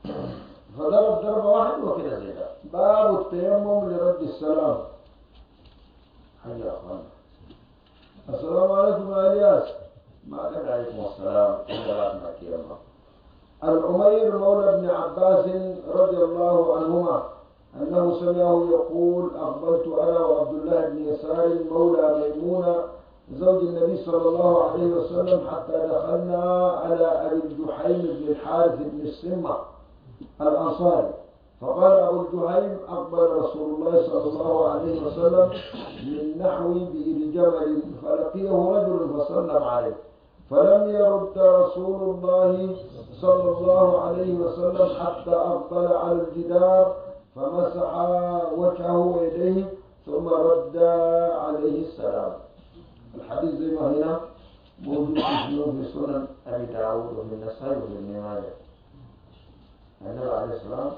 فضرب ضربة واحد وكده زي ده. باب التيمم لرد السلام. حي أخوانا. السلام عليكم يا إلياس. ما كان عليكم السلام. ما تيمم. العمير مولى ابن عباس رضي الله عنهما أنه سمعه يقول أقبلت أنا وعبد الله بن يسار مولى ميمونة زوج النبي صلى الله عليه وسلم حتى دخلنا على أبي الجحيم بن الحارث بن السمة الأنصاري، فقال أبو الجحيم أقبل رسول الله صلى الله عليه وسلم من نحو بئر جمل، فلقيه رجل فسلم عليه، فلم يرد رسول الله صلى الله عليه وسلم حتى أقبل على الجدار فمسح وجهه ويديه ثم رد عليه السلام. الحديث زي ما هنا موجود في سنن أبي داود وفي النسائي وفي ابن ماجه. النبي عليه السلام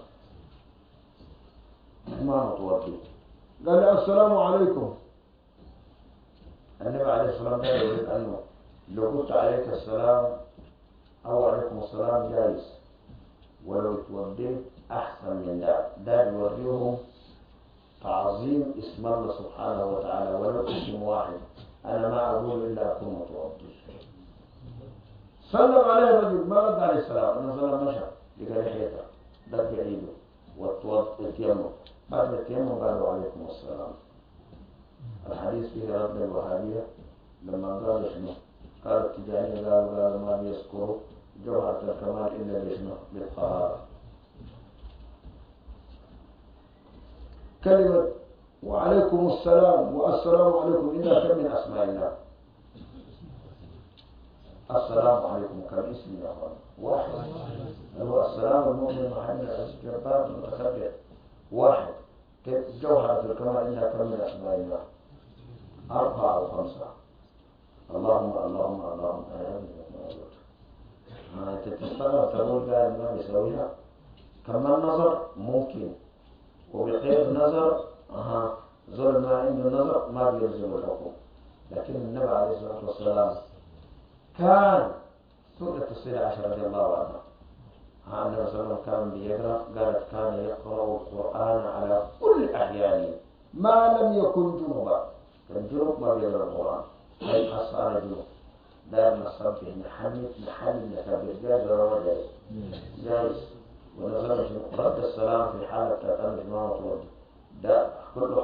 ما متوضي قال لي السلام عليكم. النبي عليه السلام قال يريد أنه لو قلت عليك السلام أو عليكم السلام جائز، ولو توضيت أحسن من ده يوريهم تعظيم اسم الله سبحانه وتعالى ولو اسم واحد. أنا ما أقول إلا أكون متوضي. سلم عليه الرجل ما رد عليه السلام، أنا سلم مشى لقى لحيته دق عيده والتيمم. بعد التيمم قالوا عليكم السلام. الحديث فيه رد الوهابية لما قالوا شنو؟ قال التجاني قالوا ما بيذكروا جوهرة الكمال إلا بشنو؟ بالطهارة. كلمة وعليكم السلام والسلام عليكم إنها كم من أسماء الله. السلام عليكم كم اسم يا أخوان؟ واحد. هو السلام المؤمن محمد الجبار المتكبر واحد. جوهرة الكمال إنها كم من أسماء الله؟ 4 أو 5. اللهم اللهم اللهم تتصرف تقول قال ما بيسويها. كما النظر ممكن وبغير نظر زول ما عنده نظر ما بيلزم الحكم. لكن النبي عليه الصلاة والسلام كان سورة السيدة عائشة رضي الله عنها النبي صلى الله عليه وسلم كان بيقرأ، قالت كان يقرأ القرآن على كل أحيانه ما لم يكن جنبا. كان جنب ما بيقرأ القرآن أي حص على جنوب دائما الصبح نحمد نكبر جائز ولا جائز؟ جائز. ونزل رد السلام في حالة تأمل ما مطلوب ده كله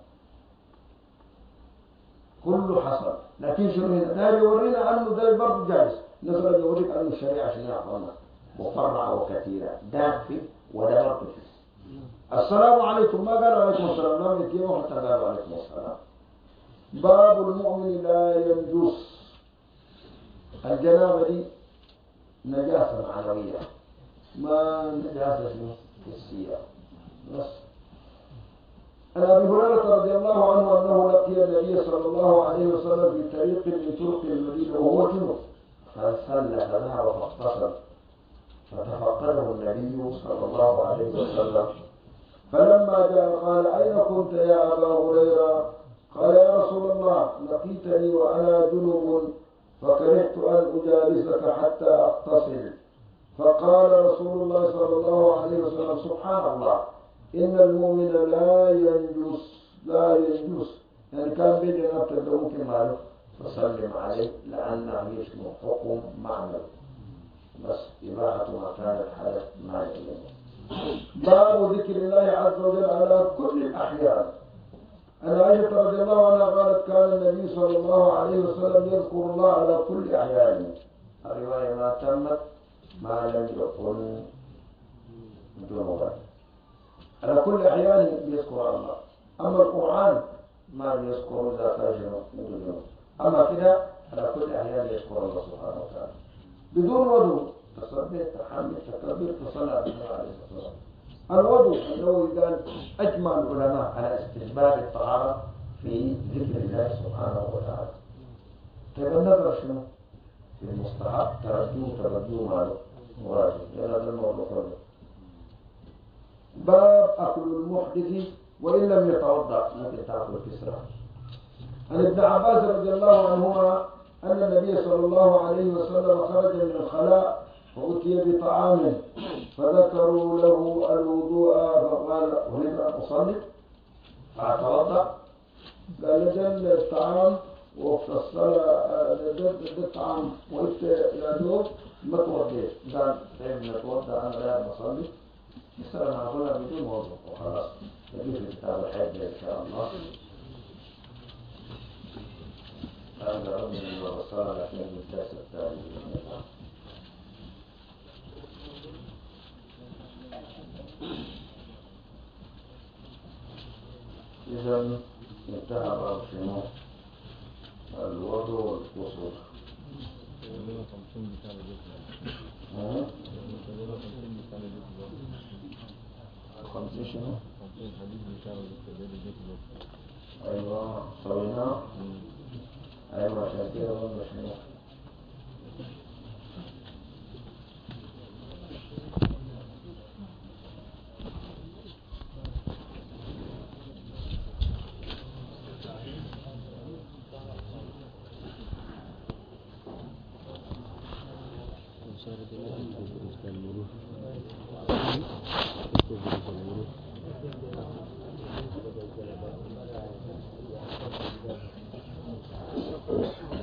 حصل. لكن شنو هنا؟ ده يورينا أنه ده برضه جائز. نزل يوريك أنه الشريعة شريعة مفرعة وكثيرة، ده في وده برضه في. السلام عليكم ما قالوا عليكم السلام، لم يتيموا حتى قالوا عليكم السلام. باب المؤمن لا ينجس. الجنابة دي نجاسة معنوية ما نجاسة حسية بس. عن أبي هريرة رضي الله عنه أنه لقي النبي صلى الله عليه وسلم في طريق من طرق المدينة وهو جنب فسلك ذهب فاغتسل، فتفقده النبي صلى الله عليه وسلم فلما جاء قال أين كنت يا أبا هريرة؟ قال يا رسول الله لقيتني وأنا جنب فكرهت أن أجالسك حتى أغتسل. فقال رسول الله صلى الله عليه وسلم سبحان الله إن المؤمن لا ينجس يعني كان بيدنا أبتدأ ممكن ماله فسلم عليه لأنه يشمل حكم معنى بس إباحة ما كانت حدث ما يعلم. باب ذكر الله عز وجل على كل الأحيان. أن عائشة رضي الله عنها قالت كان النبي صلى الله عليه وسلم يذكر الله على كل أحيانه. الرواية ما تمت ما لم يكن جنوبا. على كل أحيانه بيذكر الله. أما القرآن ما بيذكر إذا كان جنوب. أما كده على كل أحيانه يذكر الله سبحانه وتعالى بدون وضوء. تصبح تحمل تكبير تصلى على النبي عليه الصلاة والسلام. الوضوء أنه قال أجمع العلماء على استحباب الطهارة في ذكر الله سبحانه وتعالى. طيب النظر شنو؟ في المستحب ترجوه ماله واجب. هذا الموضوع كله. باب أكل المحدث وإن لم يتوضأ ممكن تأكل كسرى. عن ابن عباس رضي الله عنهما أن النبي صلى الله عليه وسلم خرج من الخلاء فأتي بطعام فذكروا له الوضوء فقال أريد أن أصلي فأتوضأ. قال ده الطعام وقت الصلاة ده الطعام وقت يا دوب ما توضيت. قال طيب نتوضأ أنا لا بصلي الصلاة نعملها بدون وضوء وخلاص. نجي في كتاب الحج إن شاء الله. هذا رب من الصلاة لكن الدرس الثاني. إذا انتهى باب شنو؟ الوضوء والقصور. خمسة شنو؟ أيوة صوينا. أيوة شاكرا ولا شنو؟ Thank you.